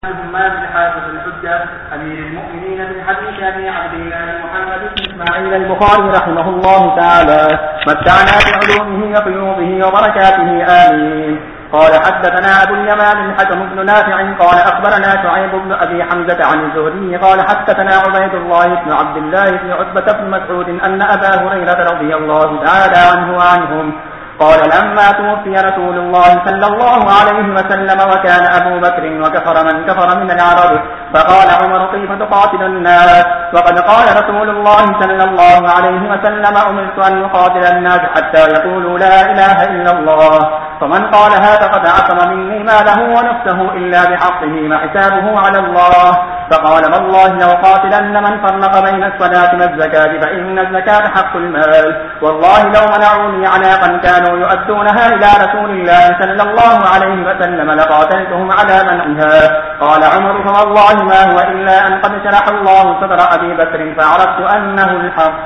همام الحافظ الحجة أمير المؤمنين من حديث أبي عبد الله محمد بن إسماعيل البخاري رحمه الله تعالى متعنا بعلومه وقيوضه وبركاته آمين. قال حدثنا أبو اليمان الحكم بن نافع قال أخبرنا شعيب بن أبي حمزة عن الزهري قال حدثنا عبيد الله بن عبد الله بن عتبة بن مسعود أن أبا هريرة رضي الله تعالى عنه وعنهم قال لما توفي رسول الله صلى الله عليه وسلم وكان أبو بكر وكفر من كفر من العرب فقال عمر كيف تقاتل الناس وقد قال رسول الله صلى الله عليه وسلم أمرت أن يقاتل الناس حتى يقولوا لا إله إلا الله فمن قالها فقد عصم مني ماله ونفسه إلا بحقه وحسابه على الله فقال والله لو قاتلن من فرق بين الصلاة والزكاة فإن الزكاة حق المال والله لو منعوني عناقا كانوا يؤدونها إلى رسول الله صلى الله عليه وسلم لقاتلتهم على منعها قال عمر فوالله ما هو إلا أن قد شرح الله صدر أبي بكر فعرفت أنه الحق.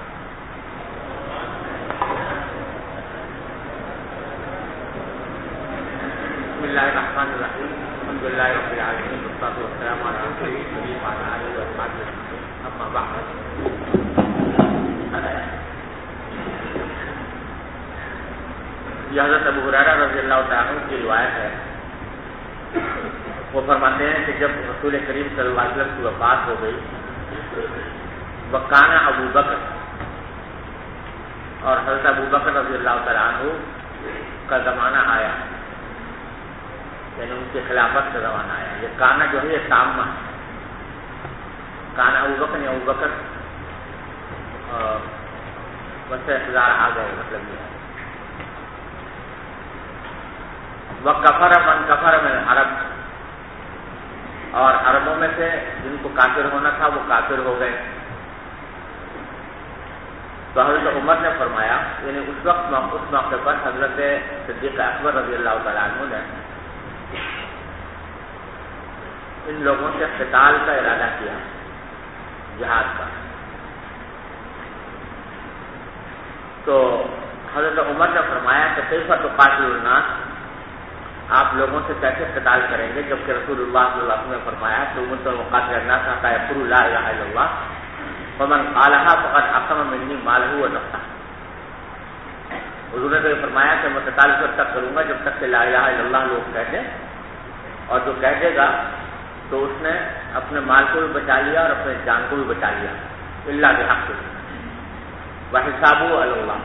بسم الله الرحمن الرحيم الحمد لله رب العالمين والصلاة والسلام على رسول الله وعلى آله وصحبه أما بعد. یہ حضرت ابو ہریرہ رضی اللہ تعالیٰ عنہ کی روایت ہے. وہ فرماتے ہیں کہ جب رسول کریم صلی اللہ علیہ وسلم کی وفات ہو گئی وکانا ابو بکر اور حضرت ابو بکر رضی اللہ تعالیٰ عنہ کا زمانہ آیا, یعنی ان کی خلافت کا زمانہ آیا. یہ کانا جو ہے یہ تامہ ہے. کانا ابو بکر یا ابو بکر بس اقتدار آ گئے, مطلب یہ ہے. وَكَفَرَ مَنْ كَفَرَ مِنَ الْعَرَبِ اور عربوں میں سے جن کو کافر ہونا تھا وہ کافر ہو گئے. تو حضرت عمر نے فرمایا, یعنی اس موقع پر حضرت صدیق اکبر رضی اللہ تعالیٰ عنہ نے ان لوگوں سے قتال کا ارادہ کیا, جہاد کا. تو حضرت عمر نے فرمایا کہ کیف تقاتل الناس, آپ لوگوں سے کیسے قتال کریں گے جبکہ رسول اللہ صلی اللہ علیہ وسلم نے فرمایا کہ امرت ان اقاتل الناس حتى يقولوا لا الہ الا اللہ فمن قالها فقد عصم منی مالہ ونفسہ. حضور نے تو یہ فرمایا کہ میں قتال اس وقت تک کروں گا جب تک کہ لا الہ الا اللہ لوگ کہہ دیں, اور جو کہہ دے گا تو اس نے اپنے مال کو بھی بچا لیا اور اپنے جان کو بھی بچا لیا. الا بحق وحسابہ علی اللہ,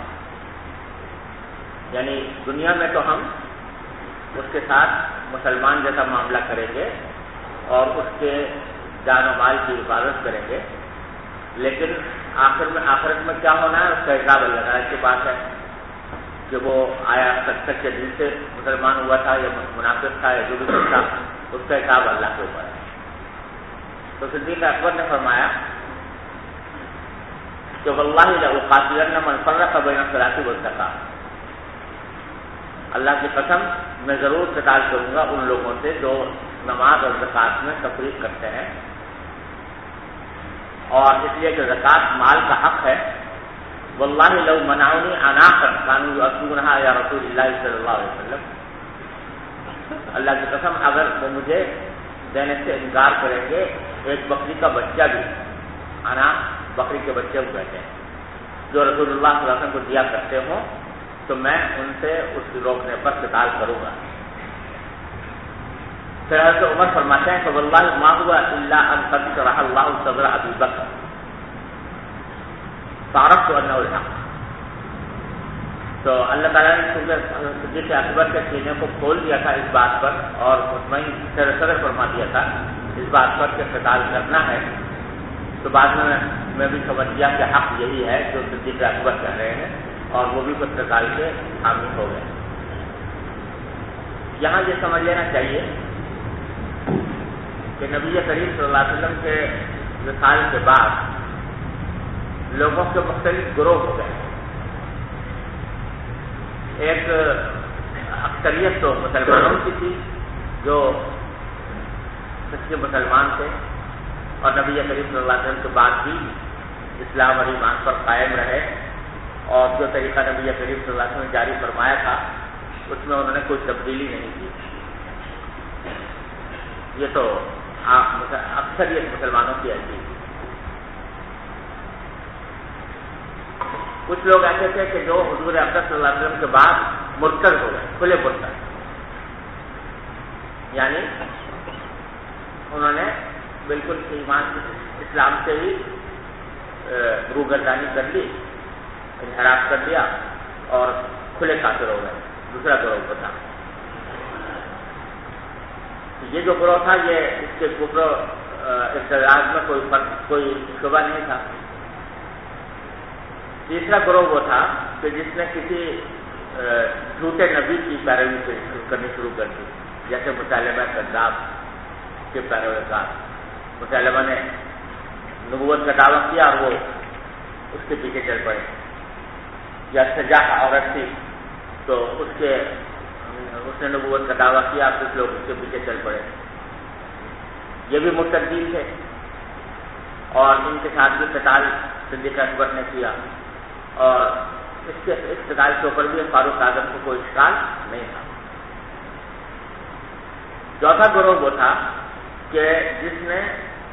یعنی دنیا میں تو ہم اس کے ساتھ مسلمان جیسا معاملہ کریں گے اور اس کے جان و مال کی حفاظت کریں گے, لیکن آخرت میں کیا ہونا ہے اس کا حساب اللہ تعالیٰ کے پاس ہے کہ وہ آیا سچے دل سے مسلمان ہوا تھا یا منافق تھا یا جو بھی تھا, اس کا حساب اللہ کے اوپر ہے. تو صدیق اکبر نے فرمایا کہ واللہ لأقاتلن من فرق بین الصلاۃ والزکاۃ, اللہ کی قسم میں ضرور قتال کروں گا ان لوگوں سے جو نماز اور زکوٰۃ میں تفریق کرتے ہیں, اور اس لیے کہ زکوٰۃ مال کا حق ہے. واللہ لو منعونی عناقا کانوا یؤدونها یا رسول اللہ صلی اللہ علیہ وسلم, اللہ کی قسم اگر وہ مجھے دینے سے انکار کریں گے ایک بکری کا بچہ بھی, عناق بکری کے بچے کو کہتے ہیں, جو رسول اللہ صلی اللہ علیہ وسلم کو دیا کرتے ہوں, تو میں ان سے اس روکنے پر قتال کروں گا. پھر حضرت عمر فرماتے ہیں کہ واللہ ما هو الا ان قد شرح اللہ صدر ابی بکر فعرفت انه الحق. تو اللہ تعالیٰ نے صدیق اکبر کے سینے کو کھول دیا تھا اس بات پر, اور مطمئن صدر فرما دیا تھا اس بات پر کہ قتال کرنا ہے. تو بعد میں بھی سمجھ گیا کہ حق یہی ہے جو صدیق اکبر کہہ رہے ہیں, اور وہ بھی کچھ قتال کے حامی ہو گئے. یہاں یہ سمجھ لینا چاہیے کہ نبی کریم صلی اللہ علیہ وسلم کے وصال کے بعد لوگوں کے مختلف گروہ ہو گئے. ایک اکثریت تو مسلمانوں کی تھی جو سچے مسلمان تھے اور نبی کریم صلی اللہ علیہ وسلم کے بعد بھی اسلام اور ایمان پر قائم رہے, اور جو طریقہ نبی کریم صلی اللہ علیہ وسلم نے جاری فرمایا تھا اس میں انہوں نے کوئی تبدیلی نہیں کی. یہ تو اکثریت مسلمانوں کی ایسی تھی. کچھ لوگ ایسے تھے کہ جو حضور اکرم صلی اللہ علیہ وسلم کے بعد مرتد ہو گئے, کھلے مرتد, یعنی انہوں نے بالکل ایمان اسلام سے ہی روگردانی کر لی, انحراف کر دیا اور کھلے کافر ہو گئے. دوسرا گروہ تھا. یہ جو گروہ تھا یہ اس کے کفر ارتداد میں کوئی شبہ نہیں تھا. تیسرا گروہ وہ تھا کہ جس نے کسی جھوٹے نبی کی پیروی کرنی شروع کر دی, جیسے مسلمہ کذاب کے پیروکار. مسلمہ نے نبوت کا دعویٰ کیا اور وہ اس کے پیچھے چل پڑے. یا سجاح عورت تھی تو اس نے نبوت کا دعویٰ کیا, کچھ لوگ اس کے پیچھے چل پڑے. یہ بھی مرتدین تھے اور ان کے ساتھ بھی قتال صدیق اکبر نے کیا, اور اس قتال کے اوپر بھی فاروق اعظم کو کوئی اشکال نہیں تھا. چوتھا گروہ وہ تھا کہ جس نے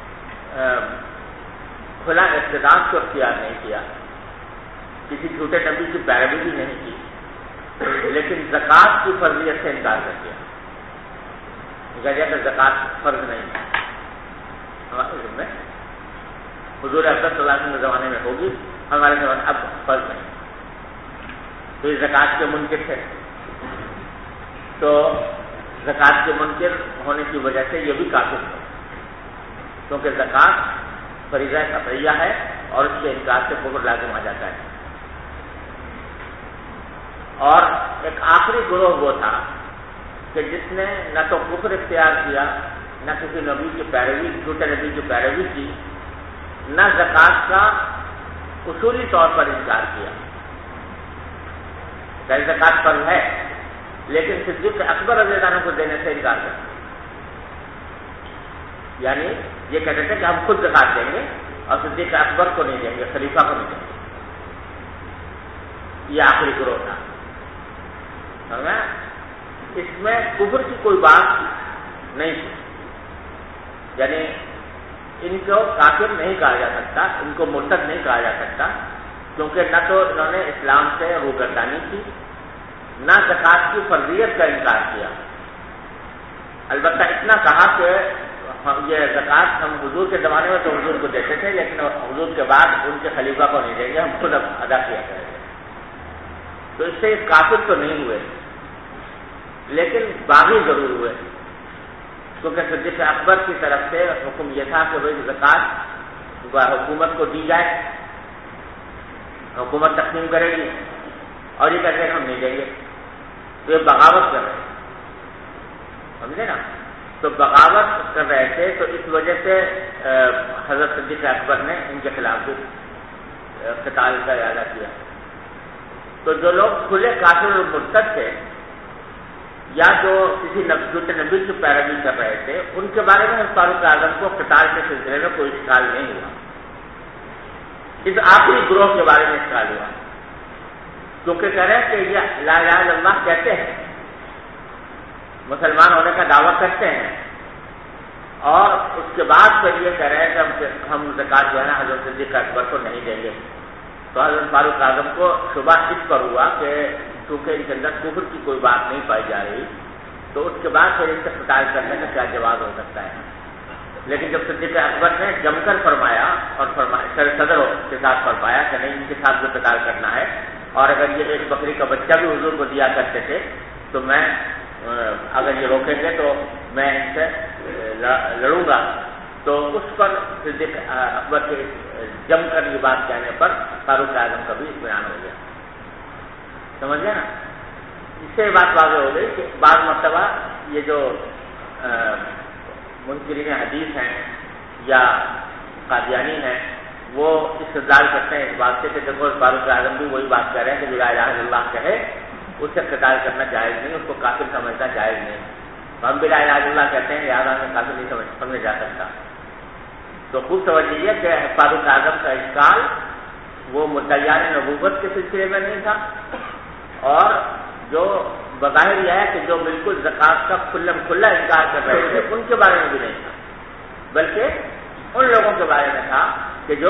کھلا ارتداد کو اختیار نہیں کیا, کسی جھوٹے نبی کی پیروی بھی نہیں کی, لیکن زکوٰۃ کی فرضیت سے انکار کر دیا. کہ زکوٰۃ فرض نہیں ہے ہمارے میں, حضور اکرم صلی اللہ علیہ وسلم کے زمانے میں ہوگی, ہمارے زمانے اب فرض نہیں. تو یہ زکوٰۃ کے منکر تھے. تو زکوٰۃ کے منکر ہونے کی وجہ سے یہ بھی کافر ہے, کیونکہ زکوٰۃ فریضہ قطعیہ ہے اور اس کے انکار سے کفر لازم آ جاتا ہے. اور ایک آخری گروہ وہ تھا کہ جس نے نہ تو کفر اختیار کیا, نہ کسی نبی کی پیروی, جھوٹے نبی کی پیروی کی, نہ زکوٰۃ کا اصولی طور پر انکار کیا. زکوٰۃ فرض ہے لیکن صدیق اکبر رضی اللہ عنہ کو دینے سے انکار کرتا. یعنی یہ کہتے تھے کہ ہم خود زکوٰۃ دیں گے اور صدیق اکبر کو نہیں دیں گے, خلیفہ کو نہیں دیں گے. یہ آخری گروہ تھا. اس میں کفر کی کوئی بات نہیں تھی, یعنی ان کو کافر نہیں کہا جا سکتا, ان کو مرتد نہیں کہا جا سکتا, کیونکہ نہ تو انہوں نے اسلام سے روگردانی کی, نہ زکوٰۃ کی فرضیت کا انکار کیا. البتہ اتنا کہا کہ یہ زکوٰۃ ہم حضور کے زمانے میں تو حضور کو دیتے تھے, لیکن حضور کے بعد ان کے خلیفہ کو نہیں دیں گے, ہم خود ادا کیا کریں گے. تو اس سے کافر تو نہیں ہوئے, لیکن باغی ضرور ہوئے, کیونکہ صدیق اکبر کی طرف سے حکم یہ تھا کہ بھائی زکوٰۃ حکومت کو دی جائے, حکومت تقسیم کرے گی, اور یہ کہتے ہیں ہم نہیں دیں گے. تو یہ بغاوت کر رہے ہیں, سمجھے نا. تو بغاوت کر رہے تھے, تو اس وجہ سے حضرت صدیق اکبر نے ان کے خلاف بھی قتال کا ارادہ کیا. تو جو لوگ کھلے کافر اور مرتد تھے, یا جو کسی جھوٹے نبی کی پیروی کر رہے تھے, ان کے بارے میں فاروق اعظم کو قتال کے سلسلے میں کوئی اشکال نہیں ہوا. اس آخری گروہ کے بارے میں اشکال ہوا, کیونکہ کہہ رہے ہیں کہ یہ لا الہ الا اللہ کہتے ہیں, مسلمان ہونے کا دعویٰ کرتے ہیں, اور اس کے بعد پھر یہ کہہ رہے ہیں کہ ہم زکوٰۃ جو ہے نا حضرت صدیق اکبر کو نہیں دیں گے. تو حضرت فاروق اعظم کو شبہ اس پر ہوا کہ چونکہ ان کے اندر کفر کی کوئی بات نہیں پائی جا رہی, تو اس کے بعد پھر ان سے قتال کرنے کا کیا جواز ہو سکتا ہے. لیکن جب صدیق اکبر نے جم کر فرمایا اور صدر کے ساتھ فرمایا کہ نہیں, ان کے ساتھ جو قتال کرنا ہے, اور اگر یہ ایک بکری کا بچہ بھی حضور کو دیا کرتے تھے تو میں اگر یہ روکیں گے تو میں ان سے لڑوں گا. تو اس پر صدیق اکبر کے جم کر یہ بات کہنے پر فاروق اعظم کا بھی اطمینان ہو گیا. سمجھ گئے نا. اس سے بات واضح ہو گئی کہ بعض مرتبہ یہ جو منکرین حدیث ہیں یا قادیانی ہیں, وہ استدلال کرتے ہیں اس بات سے کہ دیکھو فاروق اعظم بھی وہی بات کہہ رہے ہیں کہ جو لا الہ الا اللہ کہے اس سے قتال کرنا جائز نہیں, اس کو کافر سمجھنا جائز نہیں. ہم بھی لا الہ الا اللہ کہتے ہیں, لہٰذا ہمیں کافر نہیں سمجھا جا سکتا. تو خوب سمجھ لیجیے کہ فاروق اعظم کا اشکال وہ مدعیان نبوت کے سلسلے میں نہیں تھا, اور جو بظاہر یہ ہے کہ جو بالکل زکات کا کھلم کھلا انکار کر رہے تھے ان کے بارے میں بھی نہیں تھا، بلکہ ان لوگوں کے بارے میں تھا کہ جو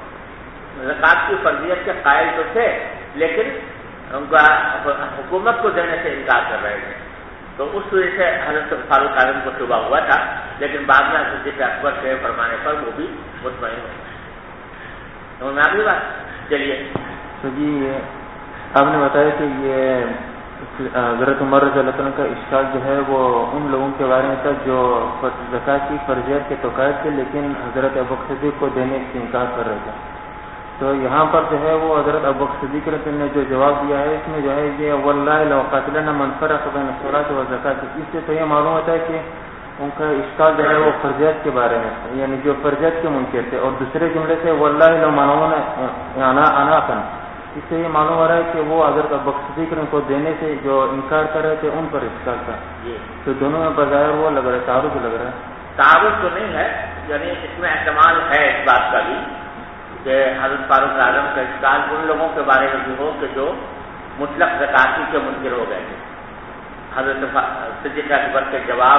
زکات کی فرضیت کے قائل تو تھے لیکن ان کا حکومت کو دینے سے انکار کر رہے تھے. تو اس وجہ سے حضرت فاروق اعظم کو شبہ ہوا تھا، لیکن بعد میں صدیق اکبر کے فرمانے پر وہ بھی مطمئن ہو گئے. میں آپ کی بات چلیے. تو جی آپ نے بتایا کہ یہ حضرت عمر رضی اللہ عنہ کا اشکال جو ہے وہ ان لوگوں کے بارے میں تھا جو زکات کی فرضیت کے توقعات تھے لیکن حضرت ابوبکر صدیق کو دینے سے انکار کر رہے تھے. تو یہاں پر جو ہے وہ حضرت ابوبکر صدیق نے جو جواب دیا ہے اس میں جو ہے یہ واللہ لأقاتلن من فرق بین الصلاۃ والزکات، اس سے تو یہ معلوم ہوتا ہے کہ ان کا اشکال جو ہے وہ فرضیت کے بارے میں، یعنی جو فرضیت کے منکر تھے. اور دوسرے جملے سے واللہ لو منعون عناقا، اس سے یہ معلوم ہو رہا ہے کہ وہ حضرت ابوبکر صدیق کو دینے سے جو انکار کر رہے تھے ان پر اشکال تھا. تو دونوں میں بظاہر وہ لگ رہا ہے تعارض لگ رہا ہے. تعارض تو نہیں ہے، یعنی اس میں احتمال ہے اس بات کا بھی کہ حضرت فاروق اعظم کا اشکال ان لوگوں کے بارے میں بھی ہو کہ جو مطلق زکاتی کے منکر ہو گئے تھے. حضرت صدیق اکبر کے جواب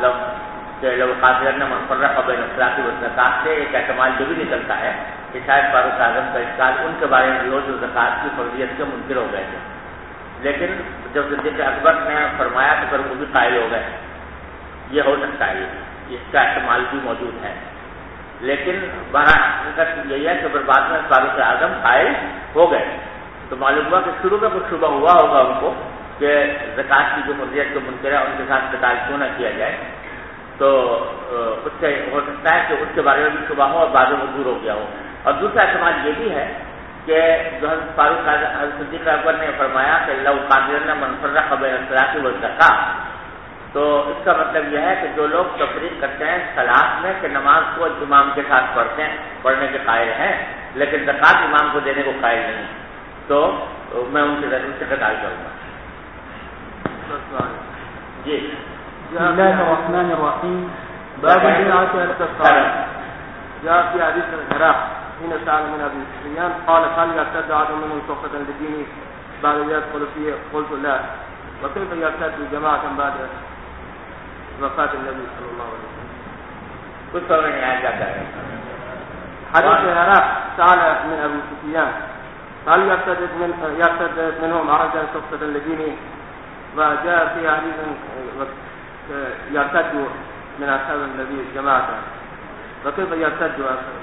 لو قاتلن من فرق بین الصلاۃ والزکات سے ایک احتمال یہ بھی نکلتا ہے کہ شاید فاروق اعظم کا اشکال ان کے بارے میں بھی ہو جو زکات کی فرضیت کے منکر ہو گئے تھے، لیکن جب صدیق اکبر نے فرمایا تو پھر وہ بھی قائل ہو گئے. یہ ہو سکتا ہے، اس کا احتمال بھی موجود ہے. لیکن حقیقت یہی ہے کہ پھر بعد میں فاروق اعظم قائل ہو گئے تو معلوم ہوا کہ شروع میں کچھ شبہ ہوا ہوگا ان کو کہ زکات کی جو فرضیت کے منکر ہے ان کے ساتھ قتال کیوں نہ کیا جائے. تو اس سے ہو سکتا ہے کہ اس کے بارے میں بھی شبہ ہو اور بعد میں دور ہو گیا ہو. اور دوسرا احتمال یہ بھی ہے کہ جو حضرت فاروق صدیق اکبر نے فرمایا کہ لو قاتلن من فرق بین الصلاۃ والزکات، تو اس کا مطلب یہ ہے کہ جو لوگ تفریق کرتے ہیں صلاۃ میں کہ نماز کو امام کے ساتھ پڑھنے کے قائل ہیں لیکن زکات امام کو دینے کو قائل نہیں، تو میں ان سے قتال کروں گا. جی. بسم الله الرحمن الرحيم. باب البيعة على الصلاة. جاء في حديث العراق حين سأل من أبي سفيان قال هل يرتد أحد منهم شخصا لدينه بعد أن يدخل فيه؟ قلت لا. وكيف يرتد جماعة بعد وفاة النبي صلى الله عليه وسلم؟ کچھ سمجھ نہیں آیا کیا ہے. حديث العراق سأل من أبي سفيان هل يرتد منهم أحد شخصا لدينه، وجاء في حديث يرتد من أصحاب النبي جماعة، وكيف يرتد أصحاب؟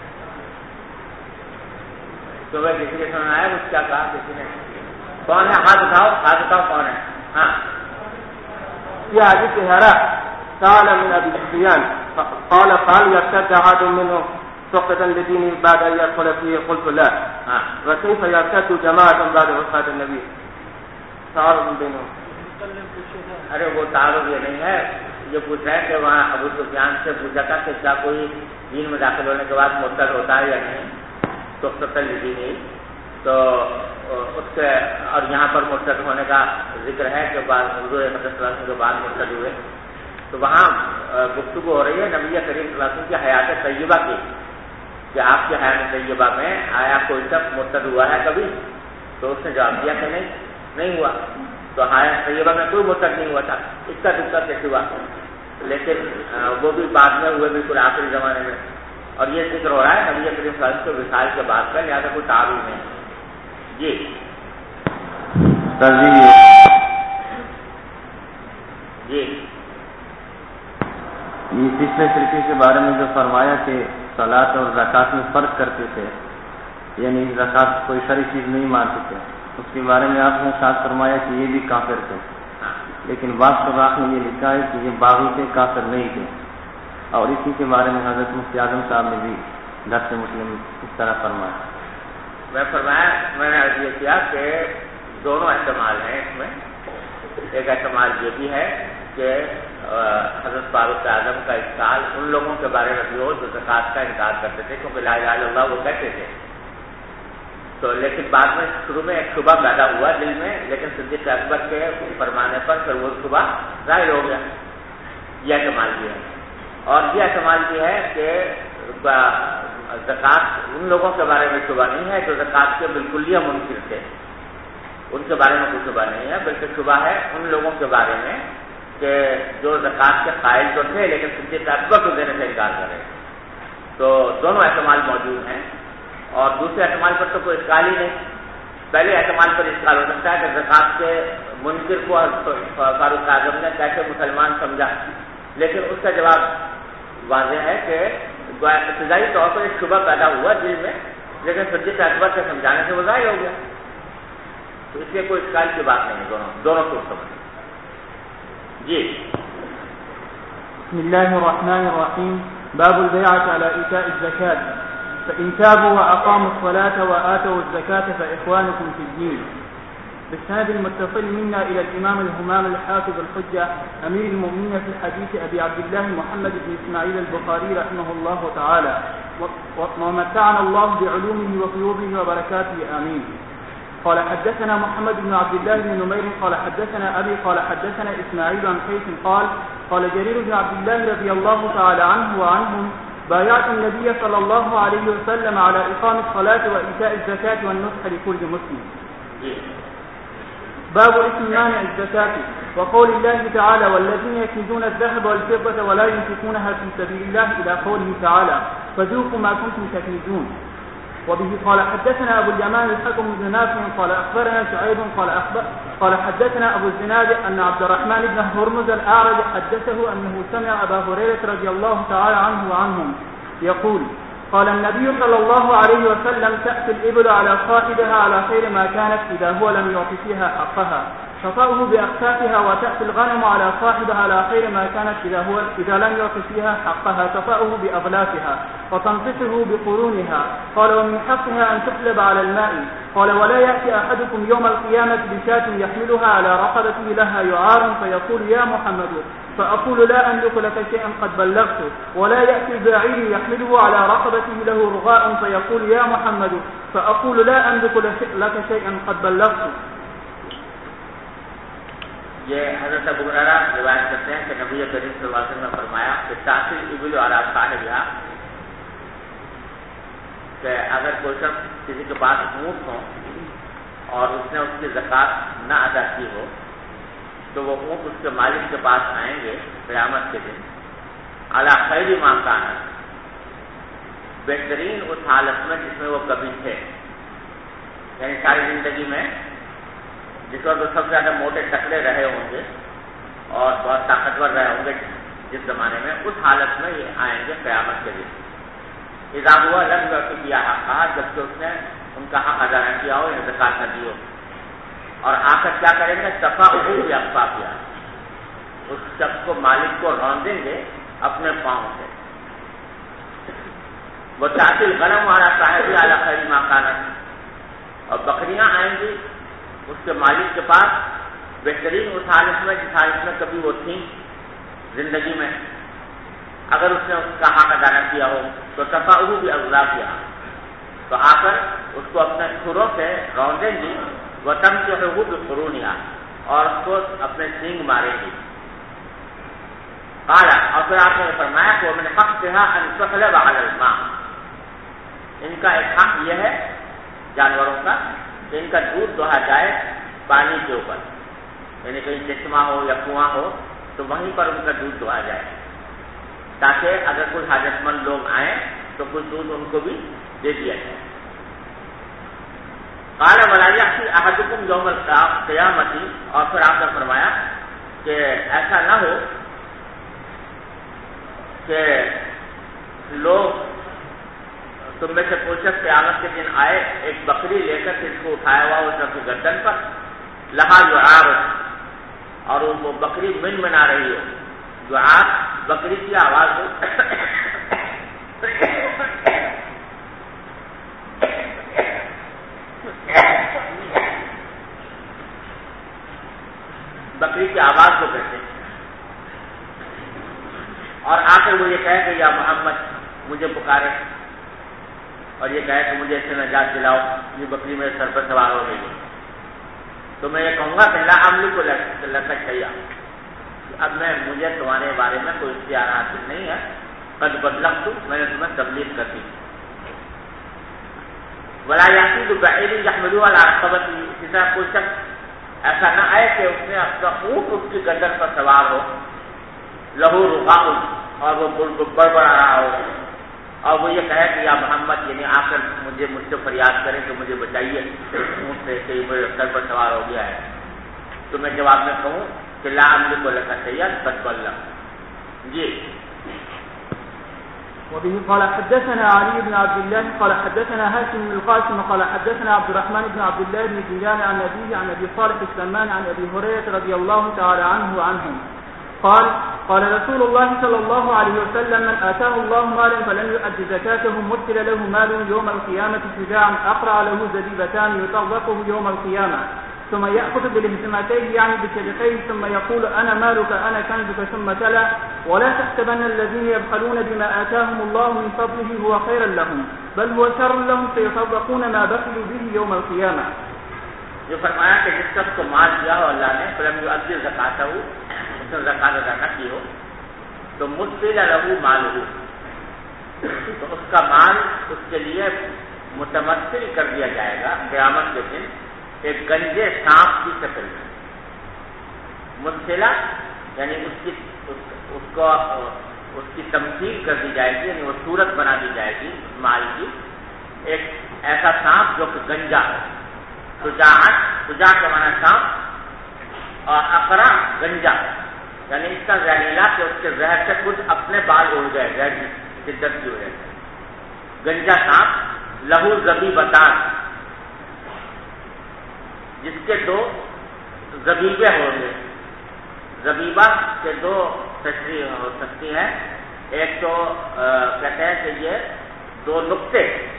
تو وہ کسی نے سنا ہے کچھ کیا کہا کسی نے؟ کون ہے؟ ہاتھ اٹھاؤ کون ہے؟ ہاں. في حديث العراق سأل من أبي سفيان قال هل يرتد أحد منهم شخصا لدينه بعد أن يدخل فيه؟ قلت لا. وكيف يرتد جماعة بعد وفاة النبي؟ تعارض بينهم. ارے وہ تعارض یہ نہیں ہے، یہ پوچھ رہے ہیں کہ وہاں ابو سفیان سے پوچھا تھا کہ کیا کوئی دین میں داخل ہونے کے بعد مرتد ہوتا ہے یا نہیں، تو تو اس کے اور یہاں پر مرتد ہونے کا ذکر ہے کہ بعد حضور صلی اللہ علیہ وسلم کے بعد مرتد ہوئے. تو وہاں گفتگو ہو رہی ہے نبی کریم صلی اللہ علیہ وسلم کی حیات طیبہ کی کہ آپ کی حیات طیبہ میں آیا کوئی شخص مرتد ہوا ہے کبھی؟ تو اس نے جواب دیا کہ نہیں ہوا. تو حیات طیبہ میں کوئی مرتد نہیں ہوا تھا، اس کا دقت کیسے ہوا؟ لیکن وہ بھی بعد میں ہوئے بالکل آخری زمانے میں. اور یہ ذکر ہو رہا ہے نبی کریم صلی اللہ علیہ وسلم کے وصال کے بعد کا، لہٰذا کوئی تعارض نہیں. جی جی. یہ پچھلے طریقے کے بارے میں جو فرمایا کہ صلاۃ اور زکات میں فرق کرتے تھے، یعنی زکات کوئی ساری چیز نہیں مانتے تھے، اس کے بارے میں آپ نے ساتھ فرمایا کہ یہ بھی کافر تھے، لیکن بعض شراح نے یہ لکھا ہے کہ یہ باغی تھے، کافر نہیں تھے. اور اسی کے بارے میں حضرت مفتی اعظم صاحب نے بھی درس مسلم اس طرح فرمایا. میں نے عرض یہ کیا کہ دونوں احتمال ہیں اس میں. ایک احتمال یہ بھی ہے کہ حضرت فاروق اعظم کا اشکال ان لوگوں کے بارے میں بھی ہو جو زکات کا انکار کرتے تھے، کیونکہ لا الہ الا اللہ وہ کہتے تھے. تو لیکن بعد میں شروع میں ایک شبہ پیدا ہوا دل میں، لیکن صدیق اکبر کے فرمانے پر پھر وہ شبہ ظاہر ہو گیا. یہ احتمال بھی ہے. اور یہ احتمال بھی ہے کہ زکات ان لوگوں کے بارے میں شبہ نہیں ہے جو زکات کے بالکلیہ منکر تھے. ان کے بارے میں کوئی شبہ نہیں ہے، بلکہ شبہ ہے ان لوگوں کے بارے میں کہ جو زکوٰۃ کے قائل تو تھے لیکن صدیق اکبر کو دینے سے انکار کر رہے. تو دونوں احتمال موجود ہیں، اور دوسرے احتمال پر تو کوئی اشکال ہی نہیں. پہلے احتمال پر اشکال ہو سکتا ہے کہ زکوٰۃ کے منکر کو فاروق اعظم نے کیسے مسلمان سمجھا، لیکن اس کا جواب واضح ہے کہ ابتدائی طور پر ایک شبہ پیدا ہوا دل میں، لیکن صدیق اکبر سے سمجھانے سے وہ ظاہر ہو گیا. تو اس لیے کوئی اشکال کی بات نہیں ہے دونوں صورتوں میں. جی. بسم الله الرحمن الرحيم. باب البيعة على إيتاء الزكاة. فإن تابوا وأقاموا الصلاة وآتوا الزكاة فإخوانكم في الدين. بالسند المتصل منا إلى الإمام الهمام الحافظ الحجة أمير المؤمنين في الحديث أبي عبد الله محمد بن إسماعيل البخاري رحمه الله تعالى، ومتعنا الله بعلومه وفيوضه وبركاته آمين. قال حدثنا محمد بن عبد الله بن نمير قال حدثنا أبي قال حدثنا إسماعيل عن قيس قال جرير بن عبد الله رضي الله تعالى عنه وعنهم بايعت النبي صلى الله عليه وسلم على إقام الصلاة وإيتاء الزكاة والنصح لكل مسلم. باب اسم مانع الزكاة وقول الله تعالى والذين يكنزون الذهب والفضة ولا ينفقونها في سبيل الله إلى قوله تعالى فذوقوا ما كنتم تكنزون. وبه قال حدثنا أبو اليمان الحكم بن نافع قال أخبرنا شعيب قال حدثنا أبو الزناد أن عبد الرحمن بن هرمز الأعرج حدثه أنه سمع أبا هريرة رضي الله تعالى عنه وعنهم يقول قال النبي صلى الله عليه وسلم تأتي الإبل على صاحبها على خير ما كانت إذا هو لم يعط فيها حقها، تطأه بأقساطها، وتأتي الغنم على صاحبها على خير ما كانت إذا لم يعط فيها حقها، تطأه بأغلافها وتنقصه بقرونها. قال ومن حقها أن تحلب على الماء. قال ولا يأتي أحدكم يوم القيامة بشاة يحملها على رقبته لها يعار فيقول يا محمد، فأقول لا أملك لك شيئا قد بلغت. ولا يأتي البعير يحمله على رقبته له رغاء فيقول يا محمد، فأقول لا أملك لك شيئا قد بلغت. یہ حضرت ابو ہریرہ روایت کرتے ہیں کہ نبی کریم صلی اللہ علیہ وسلم نے فرمایا کہ تأتی الإبل على صاحبها، کہ اگر کوئی شخص کسی کے پاس اونٹ ہو اور اس نے اس کی زکوٰۃ نہ ادا کی ہو تو وہ اونٹ اس کے مالک کے پاس آئیں گے قیامت کے دن علی خیر ما کان، بہترین اس حالت میں جس میں وہ کبھی تھے. یعنی ساری زندگی میں جس وقت وہ سب سے زیادہ موٹے تکڑے رہے ہوں گے اور بہت طاقتور رہے ہوں گے جس زمانے میں، اس حالت میں یہ آئیں گے قیامت کے دن. اذا ہوا لم یعطی فیہا حقھا، جبکہ اس نے ان کا حق ادا نہ کیا ہو یا زکوٰۃ نہ دی ہو. اور آ کر کیا کریں گے؟ تفاؤہ باقفاہا، اس شخص کو مالک کو روندیں گے اپنے پاؤں سے. وتأتی الغنم علی صاحبها علی خیر ما کانت، اور بکریاں آئیں گی اس کے مالک کے پاس بہترین اس حالت میں جس حالت میں کبھی وہ تھیں زندگی میں، اگر اس نے اس کا حق ادا نہ کیا ہو. تو تفاؤہ باغلافہا، تو آ کر اس کو اپنے کھروں سے روندیں گی. وتنکحہ بقرونہا، اور اس کو اپنے سینگ ماریں گی. قال، اور پھر آپ نے فرمایا کہ ومن حقھا ان تحلب علی الماء، ان کا ایک حق یہ ہے جانوروں کا کہ ان کا دودھ دوہا جائے پانی کے اوپر، یعنی کہیں چشمہ ہو یا کنواں ہو تو وہیں پر ان کا دودھ دوہا جائے، تاکہ اگر کوئی حاجت مند لوگ آئیں تو کچھ دودھ ان کو بھی دے دیا جائے. قال ولا یأتی احدکم یوم القیامۃ، اور پھر آپ نے فرمایا کہ ایسا نہ ہو کہ لوگ تم میں سے کوئی شخص قیامت کے دن آئے ایک بکری لے کر اس کو اٹھایا ہوا اس کی گردن پر، لہا یعار، اور وہ بکری من منا رہی ہو. یعار بکری کی آواز ہو. بکری کی آواز کو کہتے ہیں. اور آخر وہ یہ کہے کہ یا محمد مجھے پکارے، اور یہ کہے کہ مجھے اس سے نجات دلاؤ، یہ بکری میرے سر پر سوار ہو گئی ہے. تو میں یہ کہوں گا کہ لا املک لک شیئا، اب مجھے تمہارے بارے میں کوئی اختیار حاصل نہیں ہے. قد بلغت، میں نے تمہیں تبلیغ کر دی. ولا یقید بعیر یحملہ علی رقبتہ، اسی طرح کوئی شخص ایسا نہ آئے کہ اس نے اپنا اونٹ اس کی گردن پر سوار ہو، لہو رغاء، اور وہ بڑبڑا رہا ہو، اور وہ یہ کہے کہ یا محمد، یعنی آ کر مجھ سے فریاد کرے کہ مجھے بچائیے اونٹ سے کہ میرے سر پر سوار ہو گیا ہے، تو میں جواب میں کہوں کہ لا املک لک شیئا قد بلغ. جی. وبه قال حدثنا علي بن عبد الله قال حدثنا هاشم بن القاسم قال حدثنا عبد الرحمن بن عبد الله بن دينار عن أبيه عن أبي صالح السمان عن أبي هريرة رضي الله تعالى عنه وعنهم قال قال رسول الله صلى الله عليه وسلم من آتاه الله مالا فلم يؤد زكاته مثل له مال يوم القيامة شجاعا أقرع له زبيبتان يطلقه يوم القيامة ثم يأخذ بالهزمتين يعني بالشدقين ثم يقول أنا مالك أنا كنزك ثم تلا ولا تحسبن الذين يبخلون بما آتاهم الله من فضله هو خيرا لهم بل هو شر لهم سيطلقون ما بخلوا به يوم القيامة. جو فرمایا کہ جس شخص کو مال دیا ہو اللہ نے فلم یؤدی زکاتہ، اس نے زکات ادا نہ کی ہو، تو مثل له مالہ، تو اس کا مال اس کے لیے متمثل کر دیا جائے گا قیامت کے دن ایک گنجے سانپ کی شکل میں. مثلا یعنی اس کی تمثیل کر دی جائے گی، یعنی وہ صورت بنا دی جائے گی مال کی، ایک ایسا سانپ جو کہ گنجا ہے. شجاع کے معنی سانپ، اور اقرا گنجا، یعنی اس کا زہریلا کہ اس کے زہر سے خود اپنے بال اڑ گئے زہر کی شدت کی وجہ سے. گنجا سانپ، لہو زبیبتان، جس کے دو زبیبے ہوں گے. زبیبہ کے دو تشریح ہو سکتی ہے. ایک تو کہتے ہیں کہ یہ دو نقطے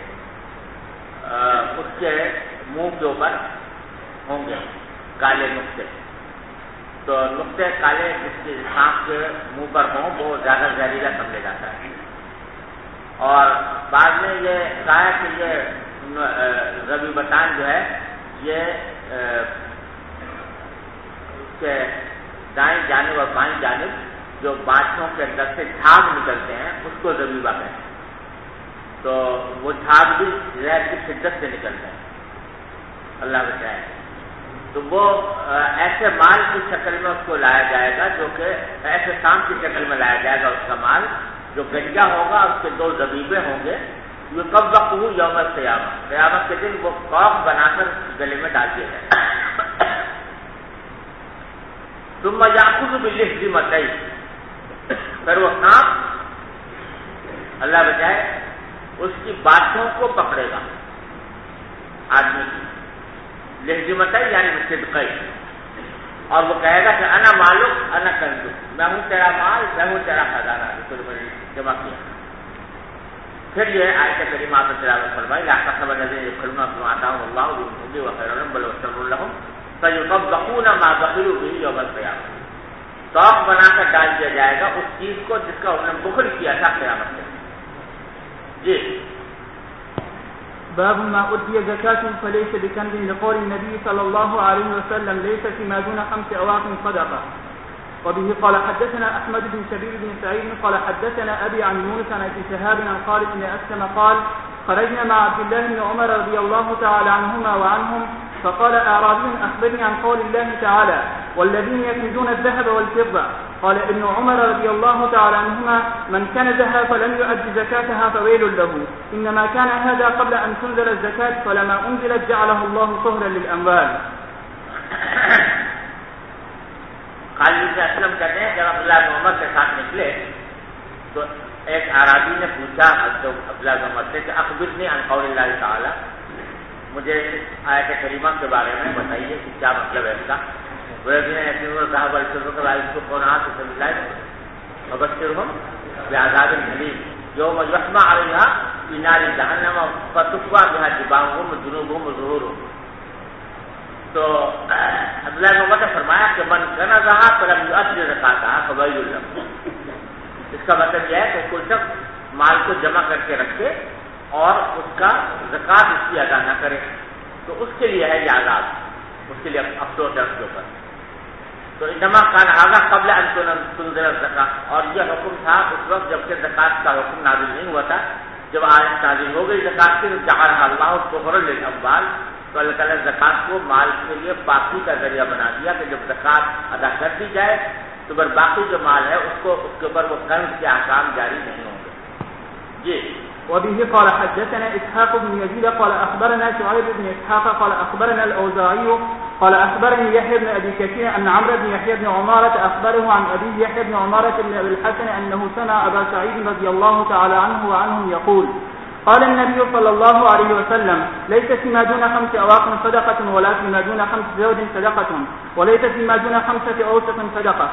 اس کے منہ کے اوپر ہوں گے، کالے نقطے. تو نقطے کالے جس کے سانپ کے منہ پر ہوں وہ زیادہ زہریلا سمجھا جاتا ہے. اور بعد میں یہ کہا ہے کہ یہ زبیبتان جو ہے یہ اس کے دائیں جانب اور بائیں جانب جو بانچوں کے اندر سے جھاگ نکلتے ہیں اس کو زبیبہ کہتے ہیں. تو وہ جھاگ بھی زہر کی شدت سے نکلتے ہیں، اللہ بچائے. تو وہ ایسے مال کی شکل میں اس کو لایا جائے گا، جو کہ ایسے سانپ کی شکل میں لایا جائے گا اس کا مال، جو گنجا ہوگا، اس کے دو زبیبے ہوں گے. یہ کب وقت ہو یوم القیامہ، قیامت کے دن وہ کوق بنا کر گلے میں ڈال دیا جائے. ثم یاخذ بالحزمتین، پھر وہ سانپ اللہ بچائے اس کی باتوں کو پکڑے گا آدمی کی. لحزمتین یعنی صدقین، اور وہ کہے گا کہ انا مالک انا کنزک، میں ہوں تیرا مال، میں ہوں تیرا خزانہ جو تو میں نے جمع کیا. پھر یہ آیت کریمہ پر تلاوت فرمائی لا تحسبن الذین یبخلون بما آتاهم الله من فضله وخير لهم بل هو شر لهم سيطبقون ما بخلوا به يوم القيامة. توق بنا کر ڈال دیا جائے گا اس چیز کو جس کا انہوں نے بخل کیا تھا قیامت میں. جی. باب ما أدي زكاة فليس بكنز لقول النبي صلى الله عليه وسلم ليس فيما دون 5 أواق صدقة. وبه قال حدثنا أحمد بن شبيب بن سعيد قال حدثنا أبي عن يونس عن أبي شهاب عن خالد بن أسلم قال خرجنا مع عبد الله بن عمر رضي الله تعالى عنهما وعنهم فقال أعرابي أخبرني عن قول الله تعالى والذين يكنزون الذهب والفضة. قال ابن عمر رضي الله تعالى عنهما من كنزها فلم يؤد زكاتها فويل له إنما كان هذا قبل أن تنزل الزكاة فلما أنزلت جعله الله طهرا للأموال. خالد بن اسلم کہتے ہیں جب عبداللہ بن عمر کے ساتھ نکلے تو ایک اعرابی نے پوچھا عبداللہ بن عمر سے کہ اخبرنی عن قول اللہ تعالی، مجھے اس آیت کریمہ کے بارے میں بتائیے کہ کیا مطلب ہے اس کا. صاحب وبشرهم بعذاب أليم يوم يحمى عليها في نار جهنم فتكوى بها جباههم وجنوبهم وظهورهم. تو عبداللہ بن عمر نے فرمایا کہ من کنزها فلم يؤد زکاتها فویل له. اس کا مطلب یہ ہے کہ کوئی شخص مال کو جمع کر کے رکھے اور اس کا زکات اس کی ادا نہ کرے تو اس کے لیے ہے یہ عذاب، اس کے لیے افسوس ہے اس کے اوپر. تو انما کان هذا قبل ان تنزل الزکات، اور یہ حکم تھا اس وقت جب کہ زکات کا حکم نازل نہیں ہوا تھا. جب آیت نازل ہو گئی زکات کی تو جعلها اللہ طہرا للاموال، تو اللہ تعالیٰ زکات کو مال کے لیے باقی کا ذریعہ بنا دیا کہ جب زکات ادا کر دی جائے تو پھر باقی جو مال ہے اس کے اوپر وہ قرض کے احکام جاری نہیں ہوں گے. جی. وبه قال حدثنا إسحاق بن يزيد قال أخبرنا شعيب بن إسحاق قال أخبرنا الأوزاعي قال أخبرني يحيى بن أبي كثير أن عمرو بن يحيى بن عمارة أخبره عن أبي يحيى بن عمارة بن أبي الحسن أنه سمع أبا سعيد رضي الله تعالى عنه وعنهم يقول قال النبي صلى الله عليه وسلم ليس فيما دون 5 أواق صدقة ولا فيما دون 5 زوج صدقة وليس فيما دون 5 أوسق صدقة.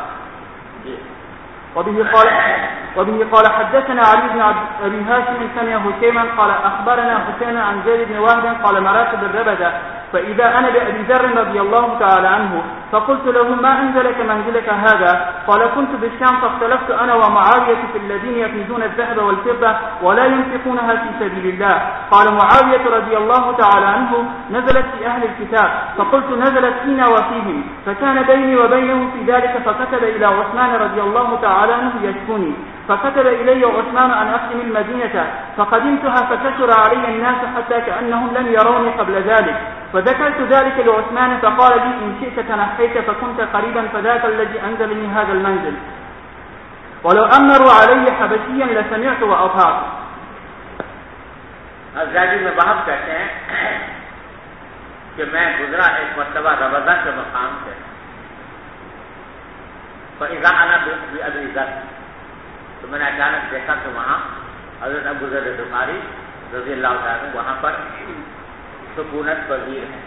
وبه قال حدثنا علي بن أبي هاشم سمع هشيما قال أخبرنا حسين عن زيد بن وهب قال مررت بالربذة فإذا أنا بأبي ذر رضي الله تعالى عنه فقلت له ما أنزلك منزلك هذا؟ قال كنت بالشام فاختلفت أنا ومعاوية في الذين يكنزون الذهب والفضة ولا ينفقونها في سبيل الله. قال معاوية رضي الله تعالى عنه نزلت في أهل الكتاب فقلت نزلت فينا وفيهم فكان بيني وبينه في ذلك فكتب إلى عثمان رضي الله تعالى عنه يشكوني فكتب إلي عثمان أن أقدم المدينة فقدمتها فكثر علي الناس حتى كأنهم لم يروني قبل ذلك فذكرت ذلك لعثمان فقال لي إن شئت تنحيت فكنت قريبا فذاك الذي أنزلني هذا المنزل ولو أمروا علي حبشيا لسمعت وأطعت. حضرت میں بحث کہتے ہیں کہ میں گزرا ایک مرتبہ ربضہ کے مقام سے فإذا أنا بأبي ذر، تو میں نے اچانک دیکھا کہ وہاں حضرت ابو ذر غفاری رضی اللہ تعالیٰ عنہ وہاں پر سکونت پذیر ہے،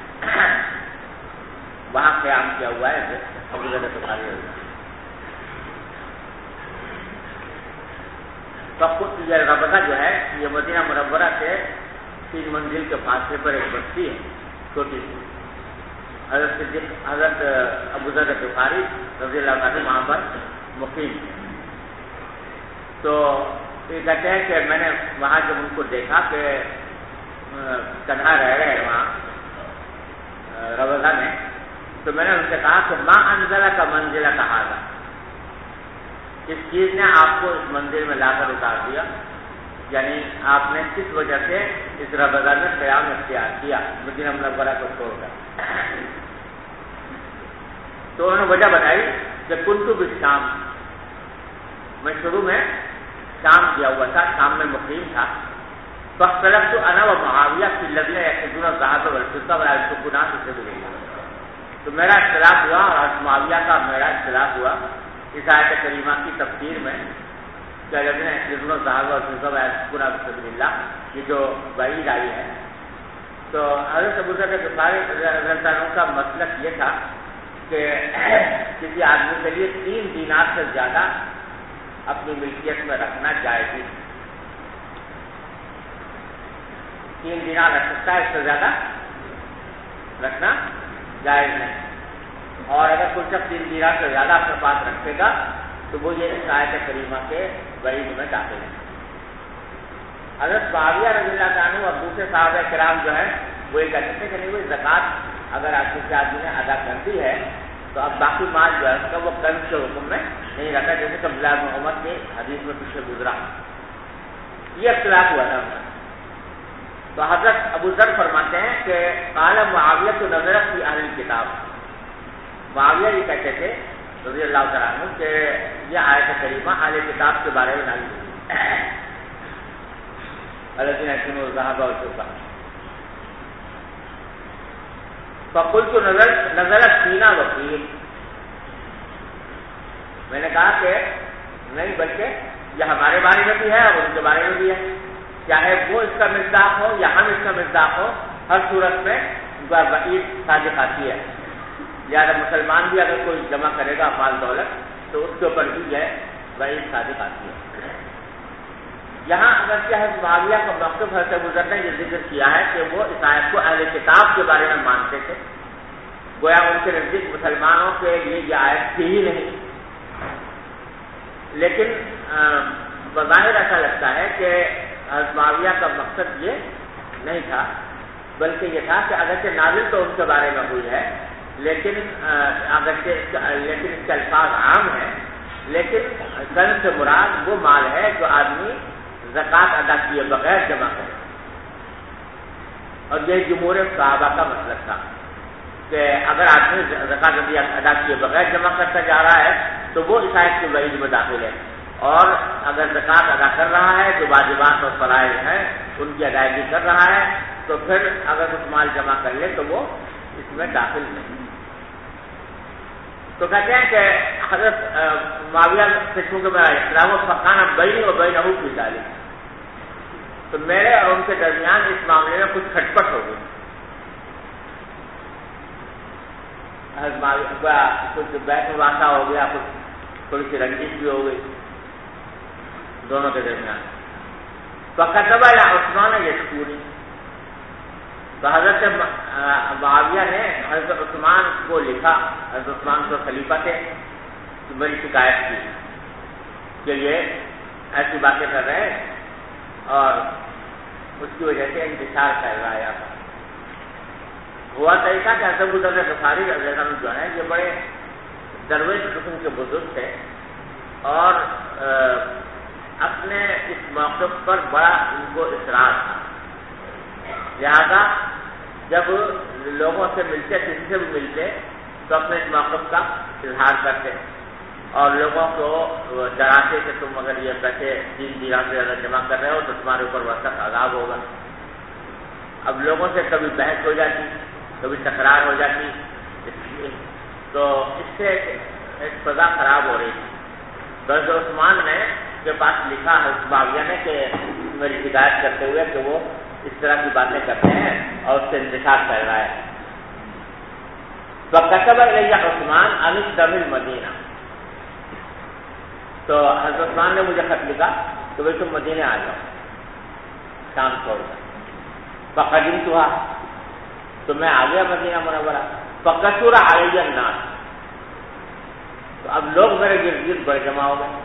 وہاں قیام کیا ہوا ہے ابو ذر غفاری رضی اللہ. یہ ربضہ جو ہے یہ مدینہ منورہ سے 3 منزل کے فاصلے پر ایک بستی ہے چھوٹی سی. حضرت ابو ذر غفاری رضی اللہ عنہ وہاں پر مقیم. تو یہ کہتے ہیں کہ میں نے وہاں جب ان کو دیکھا کہ تنہا رہ رہے ہیں وہاں ربضہ میں، تو میں نے ان سے کہا کہ ماں انزلہ کا منزلہ کہا تھا، اس چیز نے آپ کو اس منزل میں لا کر اتار دیا، یعنی آپ نے کس وجہ سے اس ربضہ میں قیام اختیار کیا مدینہ منورہ کو چھوڑ کر. تو انہوں نے وجہ بتائی کہ کنت بالشام، میں شروع میں شام کیا ہوا تھا، شام میں مقیم تھا. فاختلفت انا ومعاویہ فی الذین یکنزون الذهب والفضة ولا ينفقونها في سبیل اللہ. تو میرا اختلاف ہوا اور معاویہ کا میرا اختلاف ہوا اس آیت کریمہ کی تفسیر میں کہ الذین یکنزون الذهب والفضة ولا ينفقونها في سبیل اللہ، یہ جو وعید آئی ہے. تو حضرت ابو ذر غفاری رضی اللہ عنہ کا مسلک یہ تھا کہ کسی آدمی کے لیے 3 دینار سے زیادہ اپنی ملکیت میں رکھنا جائز نہیں. 3 دینار رکھ سکتا ہے، اس سے زیادہ رکھنا جائز نہیں. اور اگر کوئی شخص 3 دینار سے زیادہ اپنے پاس رکھے گا تو وہ یہ آیت کریمہ کے وعید میں داخل ہے. حضرت معاویہ رضی اللہ عنہ اور دوسرے صحابہ کرام جو ہیں وہ یہ کہتے تھے کہ نہیں، وہ زکوٰۃ اگر کسی آدمی نے ادا کر دی ہے تو اب باقی مال جو ہے اس کا وہ قرض کے حکم میں نہیں رکھا، جیسے کہ عبداللہ بن عمر کی حدیث میں پیچھے گزرا. یہ اختلاف ہوا تھا. تو حضرت ابو ذر فرماتے ہیں کہ قال معاویہ تو نظرت فی اہل الکتاب، معاویہ یہ کہتے تھے رضی اللہ تعالیٰ عنہ کہ یہ آیت کریمہ اہل کتاب کے بارے میں نازل ہوئی. الذین یکنزون الذهب والفضة. فقلت نزلت فینا وفیہم، میں نے کہا کہ نہیں بلکہ یہ ہمارے بارے میں بھی ہے اور ان کے بارے میں بھی ہے، چاہے وہ اس کا مصداق ہو یا ہم اس کا مصداق ہو، ہر صورت میں وعید صادق آتی ہے. لہٰذا مسلمان بھی اگر کوئی جمع کرے گا مال دولت تو اس کے اوپر بھی یہ وعید صادق آتی ہے. یہاں اگر کیا ہے معاویہ کا موقف حضرت ابو ذر نے یہ ذکر کیا ہے کہ وہ اس آیت کو اہل کتاب کے بارے میں مانتے تھے، گویا ان کے نزدیک مسلمانوں کے لیے یہ آیت تھی ہی نہیں. لیکن بظاہر ایسا لگتا ہے کہ حضرت معاویہ کا مقصد یہ نہیں تھا، بلکہ یہ تھا کہ اگرچہ نازل تو ان کے بارے میں ہوئی ہے لیکن اس کے الفاظ عام ہیں، لیکن کنز سے مراد وہ مال ہے جو آدمی زکات ادا کیے بغیر جمع کرے. اور یہ جمہور صحابہ کا مسلک تھا کہ اگر آدمی زکات ادا کیے بغیر جمع کرتا جا رہا ہے تو وہ اس آیت کے وعید میں داخل ہے. اور اگر زکات ادا کر رہا ہے جو واجبات اور فرائض ہیں ان کی ادائیگی کر رہا ہے تو پھر اگر کچھ مال جمع کر لے تو وہ اس میں داخل نہیں. تو کہتے ہیں کہ حضرت معاویہ سے چونکہ میرا اختلاف و فرقان بینی و بینہ فی ذلک، تو میرے اور ان کے درمیان اس معاملے میں کچھ کھٹپٹ ہو گئی. کچھ بحث مباحثہ ہو گیا، کچھ تھوڑی سی رنجش بھی ہو گئی دونوں کے درمیان. فكتب الى عثمان یشکونی، تو حضرت معاویہ نے حضرت عثمان کو لکھا، حضرت عثمان کو خلیفہ تھے، میری شکایت کی کہ یہ ایسی باتیں کر رہے ہیں اور اس کی وجہ سے انتشار پھیل رہا ہے. ہوا طریقہ کہ حضرت ابو ذر غفاری رضی اللہ عنہ جو ہے یہ بڑے درویش قسم کے بزرگ تھے اور اپنے اس موقف پر بڑا ان کو اصرار تھا. لہذا جب لوگوں سے ملتے، کسی سے بھی ملتے تو اپنے اس موقف کا اظہار کرتے اور لوگوں کو ڈراتے کہ تم اگر یہ پیسے 3 دینار سے زیادہ جمع کر رہے ہو تو تمہارے اوپر وسط عذاب ہوگا. اب لوگوں سے کبھی بحث ہو جاتی، کبھی تکرار ہو جاتی، تو اس سے ایک فضا خراب ہو رہی تھی. حضرت عثمان نے کے پاس لکھا حضرت معاویہ نے کہ میری شکایت کرتے ہوئے کہ وہ اس طرح کی باتیں کرتے ہیں اور اس سے انتشار پھیل رہا ہے. فكتب الي عثمان ان اقدم المدینہ، تو حضرت عثمان نے مجھے خط لکھا کہ بھائی تم مدینے آ جاؤ شام چھوڑ کر. فقدمتها، تو میں آ گیا مدینہ منورہ. فكثر علی الناس، تو اب لوگ میرے گرد گرد بڑے جمع ہو گئے.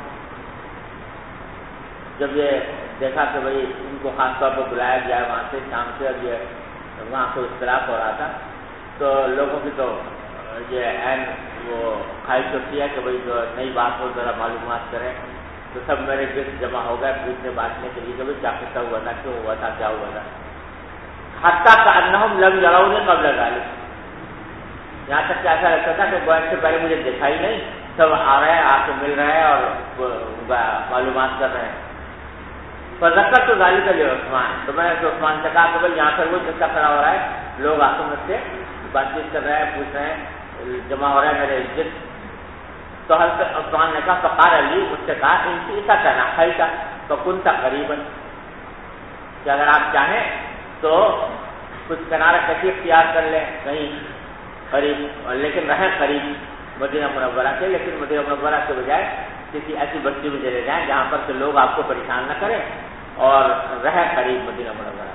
جب یہ دیکھا کہ بھائی ان کو خاص طور پر بلایا گیا ہے وہاں سے شام سے، اب یہ وہاں کو اختلاف ہو رہا تھا تو لوگوں کی تو یہ عین وہ خواہش ہوتی ہے کہ بھائی جو نئی بات ہو ذرا معلومات کریں. تو سب میرے گرد جمع ہو گئے پوچھنے بانٹنے کے لیے کہ بھائی کیا قصہ ہوا تھا، کیوں ہوا تھا، کیا ہوا تھا. حتیٰ کأنہم لم یرونی قبل ذلک، یہاں تک کہ ایسا لگتا تھا کہ گویا سے پہلے مجھے دیکھا ہی نہیں. سب آ رہے ہیں، آ کے مل رہے ہیں اور معلومات کر رہے ہیں. فذکرت ذلک لعثمان، تو میں نے عثمان سے کہا کہ بھائی یہاں پر وہ جگہ کھڑا ہو رہا ہے، لوگ آ کے مجھ سے بات چیت کر رہے ہیں، پوچھ رہے ہیں، جمع ہو رہے ہیں میرے عزت. تو حضرت عثمان نے کہا فقال علی، مجھ سے کہا ان کی ایسا کہنا خیر تھا تو کنت قریبا، کہ اگر آپ چاہیں تو کچھ کنارہ کشی اختیار کر لیں کہیں قریب، لیکن رہیں قریب مدینہ منورہ کے، لیکن مدینہ منورہ کے بجائے کسی ایسی بستی میں چلے جائیں جہاں پر سے لوگ آپ کو پریشان نہ کریں اور رہیں قریب مدینہ منورہ.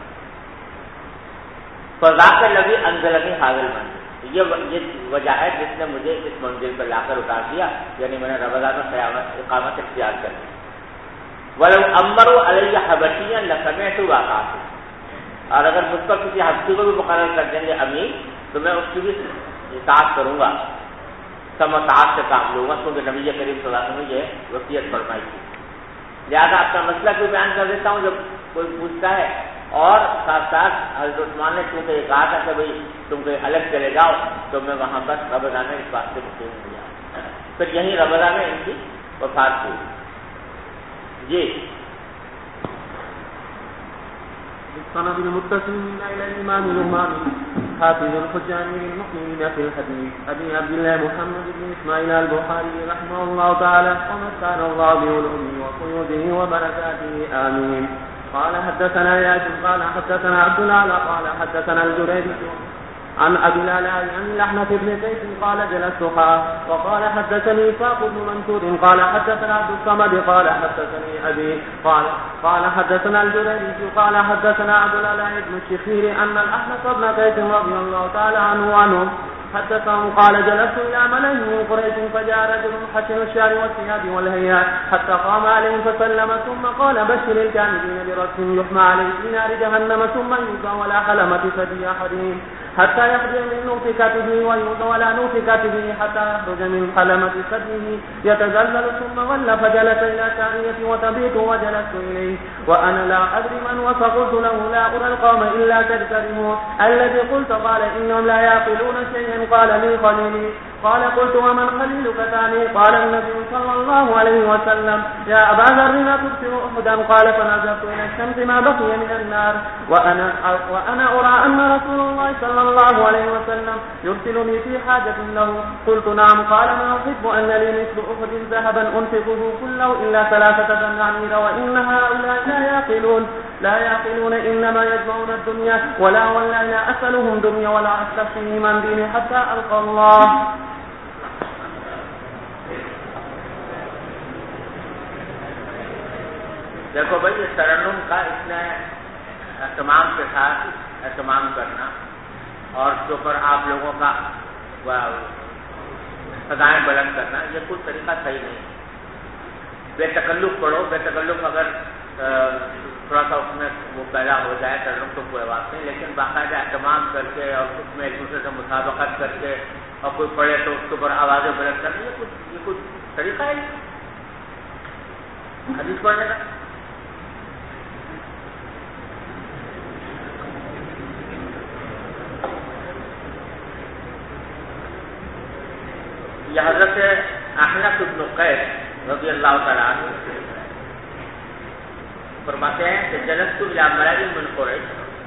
فذاک الذی انزلنی ھذا المنزل، یہ وجہ ہے جس نے مجھے اس منزل پر لا کر اتار دیا، یعنی میں نے رمضان میں اقامت اختیار کر لی. ولو امروا علی حبشیا لسمعت واقعات، اور اگر مجھ پر کسی حبشی کو بھی مقرر کر دیں گے امیر تو میں اس کی بھی اطاعت کروں گا، سماعت سے کام لوں گا، کیونکہ نبی کریم صلی اللہ علیہ وسلم نے یہ وصیت فرمائی تھی. لہٰذا اپنا مسئلہ کوئی بیان کر دیتا ہوں جب کوئی پوچھتا ہے. اور ساتھ ساتھ حضرت عثمان نے چونکہ یہ کہا تھا کہ بھائی تم کوئی الگ چلے جاؤ، تو میں وہاں پر رمضان میں اس بات سے مقیم ہو گیا. پھر یہیں رمضان میں ان کی وفات ہوئی. جی السند المتصل إلى الإمام الإمامي حافظ الحجان للمؤمنين في الحديث أبي عبد الله محمد بن إسماعيل البخاري رحمه الله تعالى ومسكن الله بعلومه وقيوده وبركاته آمين. قال حدثنا ياسر قال حدثنا عبد الله قال حدثنا الجريري عن أبي العلاء عن الأحنف بن قيس قال جلست وقال حدثني إسحاق بن منصور قال حدثنا عبد الصمد قال حدثني أبي قال حدثنا الجريري قال حدثنا عبد العلاء بن الشخير أن الأحنف بن قيس رضي الله تعالى عنه حدثهم قال جلست إلى ملئ من قريش فجاء رجل حسن الشعر والثياب والهيئة حتى قام عليهم فسلم ثم قال بشر الكاملين برأس يحمى عليه في نار جهنم ثم يلقى ولا حلمة ثدي أحدهم حتى يخرج من نوتكته ويوضع على نوتكته حتى يخرج من حلمة ثديه يتزلزل ثم ظل فجلس إلى الثانية وتبيت وجلست إليه وأنا لا أدري من وفقلت له لا أرى القوم إلا تجترمون الذي قلت قال إنهم لا يعقلون شيئا قال لي خليلي قال قلت ومن خليلك ثاني قال النبي صلى الله عليه وسلم يا أبا ذر تبصر أحدا قال فنظرت إلى الشمس ما بقي من النار وأنا أرى أن رسول الله صلى الله عليه وسلم يرسلني في حاجة له قلت نعم قال ما أحب أن لي مثل أحد ذهبا أنفقه كله إلا 3 دنانير وإن هؤلاء لا يعقلون إنما يجمعون الدنيا ولا والله لا أسألهم دنيا ولا أستفتيهم عن ديني حتى ألقى الله. دیکھو بھائی یہ ترنم کا اس نے اہتمام کے ساتھ اہتمام کرنا اور اس کے اوپر آپ لوگوں کا سدائیں بلند کرنا یہ کوئی طریقہ صحیح نہیں. بے تکلف پڑھو, بے تکلف اگر تھوڑا سا اس میں وہ پیدا ہو جائے ترنم تو کوئی بات نہیں, لیکن باقاعدہ اہتمام کر کے اور اس میں ایک دوسرے سے مسابقت کر کے اور کوئی پڑھے تو اس کے اوپر آوازیں بلند کرنا یہ کچھ طریقہ ہے حدیث پڑھنے کا. یہ حضرت احنف بن قیس رضی اللہ تعالیٰ عنہ فرماتے ہیں کہ جلست الی ملأ من قریش,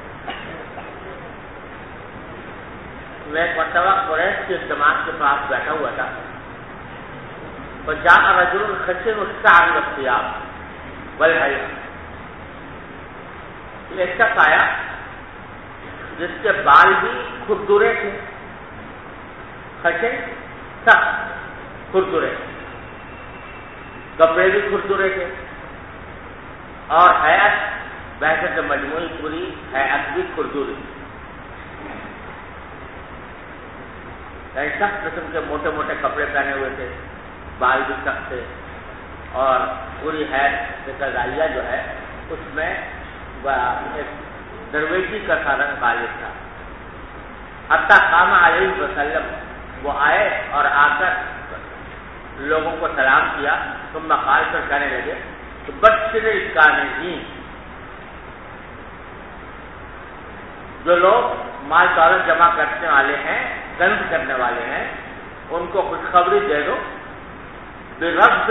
میں ایک مرتبہ قریش کی جماعت کے پاس بیٹھا ہوا تھا. فجاء رجل خشن الشعر والثياب والحیہ, ایک شخص آیا جس کے بال بھی کھردرے تھے, خشن سخت کھردرے, کپڑے بھی کھردرے تھے اور حیات بحثت مجموعی پوری حیات بھی کھردری, سخت قسم کے موٹے موٹے کپڑے پہنے ہوئے تھے, بال بھی سخت تھے اور پوری حیات کا غالیہ جو ہے اس میں ایک درویشی کا سا رنگ غالب تھا. حتیٰ قام علیہ وسلم, وہ آئے اور آ کر لوگوں کو سلام کیا. ثم قال کر کہنے لگے تو بشر الکانزین, جو لوگ مال دولت جمع کرنے والے ہیں, کنز کرنے والے ہیں, ان کو خوشخبری دے دو برغب,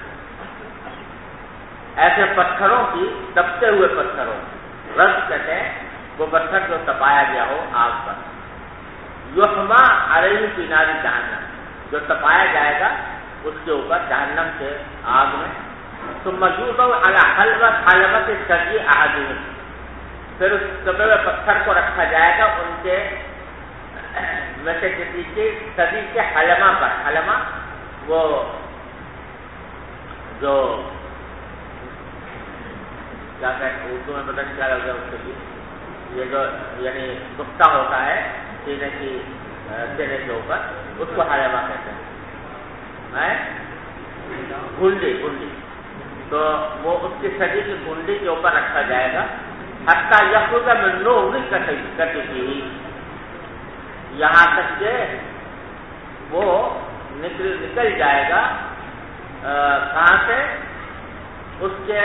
ایسے پتھروں کی, تپتے ہوئے پتھروں, رز کہتے ہیں وہ پتھر جو تپایا گیا ہو آگ پر, یحما علیہ فی نار جہنم, جو تپایا جائے گا اس کے اوپر جہنم سے آگ میں. ثم یوضع علی حلبۃ ثدی احدہم, پھر اس تپے ہوئے پتھر کو رکھا جائے گا ان کے میں سے کسی کی صدی کے حلمہ پر. حلمہ وہ جو کیا کہتے ہیں اردو میں پتہ نہیں کیا لگتا ہے اس کے لیے, یہ جو یعنی نقطہ ہوتا ہے سینے کے اوپر, اس کو حلمہ کہتے ہیں. گھنڈی, تو وہ اس کی صدی کی گھنڈی کے اوپر رکھا جائے گا. حتیٰ یخرج من نور کتفہ, یہاں تک کہ وہ نکل جائے گا کہاں سے, اس کے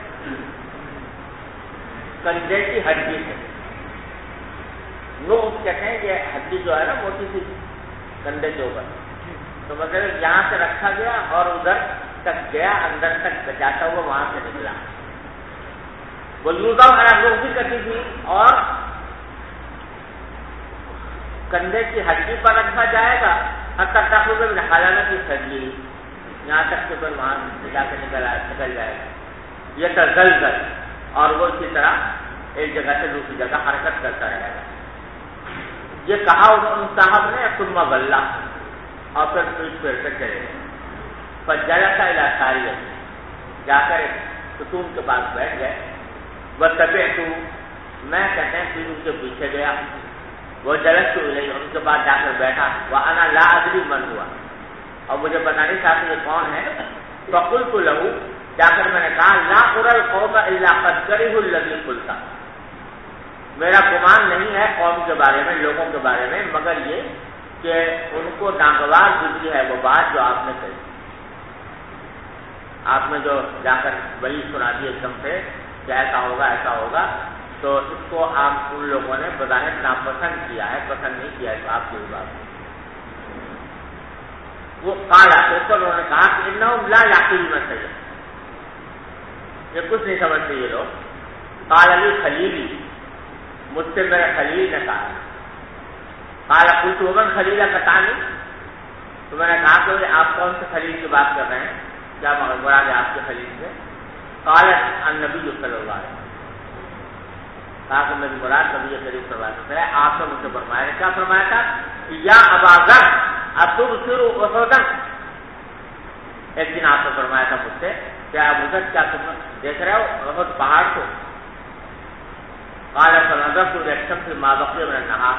کنجے کی ہڈی سے. نور کہتے ہیں یہ ہڈی جو ہے نا موٹی سی کندھے کے اوپر, تو مطلب یہاں سے رکھا گیا اور ادھر تک گیا, اندر تک بچاتا ہوا وہاں سے نکلا. وہ یوزا لوگ بھی کرتی تھی اور کندھے کی ہڈی پر رکھا جائے گا. حتیٰ تخرج من حلمۃ ثدی, یہاں تک کہ پھر وہاں جا کے نکل جائے گا. یہ تزلزل, اور وہ اسی طرح ایک جگہ سے دوسری جگہ حرکت کرتا رہے گا. یہ کہا ان صاحب نے ثم ظل, اور پھر پیٹ پھیر کر چلے گئے. فجلس الی ساریہ, جا کر ایک ستون کے پاس بیٹھ گئے. وتبعت, میں کہتے ہیں پھر ان کے پیچھے گیا. وہ جلست الیہ, ان کے پاس جا کر بیٹھا. وانا لا ادری من ہوا, اور مجھے پتہ نہیں تھا کہ یہ کون ہے. فقلت له, جا کر میں نے کہا لا ارى القوم الا قد كرهوا الذي قلت, میرا گمان نہیں ہے قوم کے بارے میں، لوگوں کے بارے میں، مگر یہ کہ ان کو ناگوار گزری ہے وہ بات جو آپ نے کہی. آپ نے جو جا کر وہی سنا دی ایک دم سے کہ ایسا ہوگا ایسا ہوگا، تو اس کو آپ ان لوگوں نے بظاہر ناپسند کیا ہے، پسند نہیں کیا ہے آپ کی بات. وہ کالا تو انہوں نے کہا کہ انہم لا یعقلون شیئا، یہ کچھ نہیں سمجھتے یہ لوگ. قال علی خلیلی، مجھ سے میرے خلیل نے کہا. قال قلت ومن خلیل کتانی، تو میں نے کہا کہ آپ کون سے خلیل کی بات کر رہے ہیں، کیا مراد ہے آپ کے خلیل سے؟ قال النبی صلی اللہ علیہ وسلم، کہا کہ میری مراد نبی کریم صلی اللہ علیہ وسلم ہے. آپ نے مجھ سے فرمایا، کیا فرمایا تھا؟ یا ابا ذر اتبصر احدا، ایک دن آپ نے فرمایا تھا مجھ سے کیا ابو ذر کیا تم دیکھ رہے ہو احد پہاڑ کو؟ قال فنظرت الى الشمس ما بقي من النهار.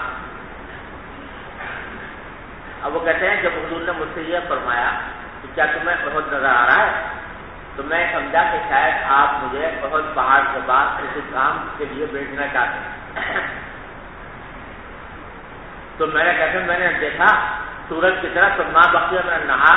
اب وہ کہتے ہیں جب حضور نے مجھ سے یہ فرمایا کہ کیا تمہیں احد نظر آ رہا ہے، تو میں سمجھا کہ شاید آپ مجھے احد پہاڑ کے بعد کسی کام کے لیے بھیجنا چاہتے ہیں. تو میں نے کہتے ہیں میں نے دیکھا سورج کی طرف، تو ما بقي من النهار،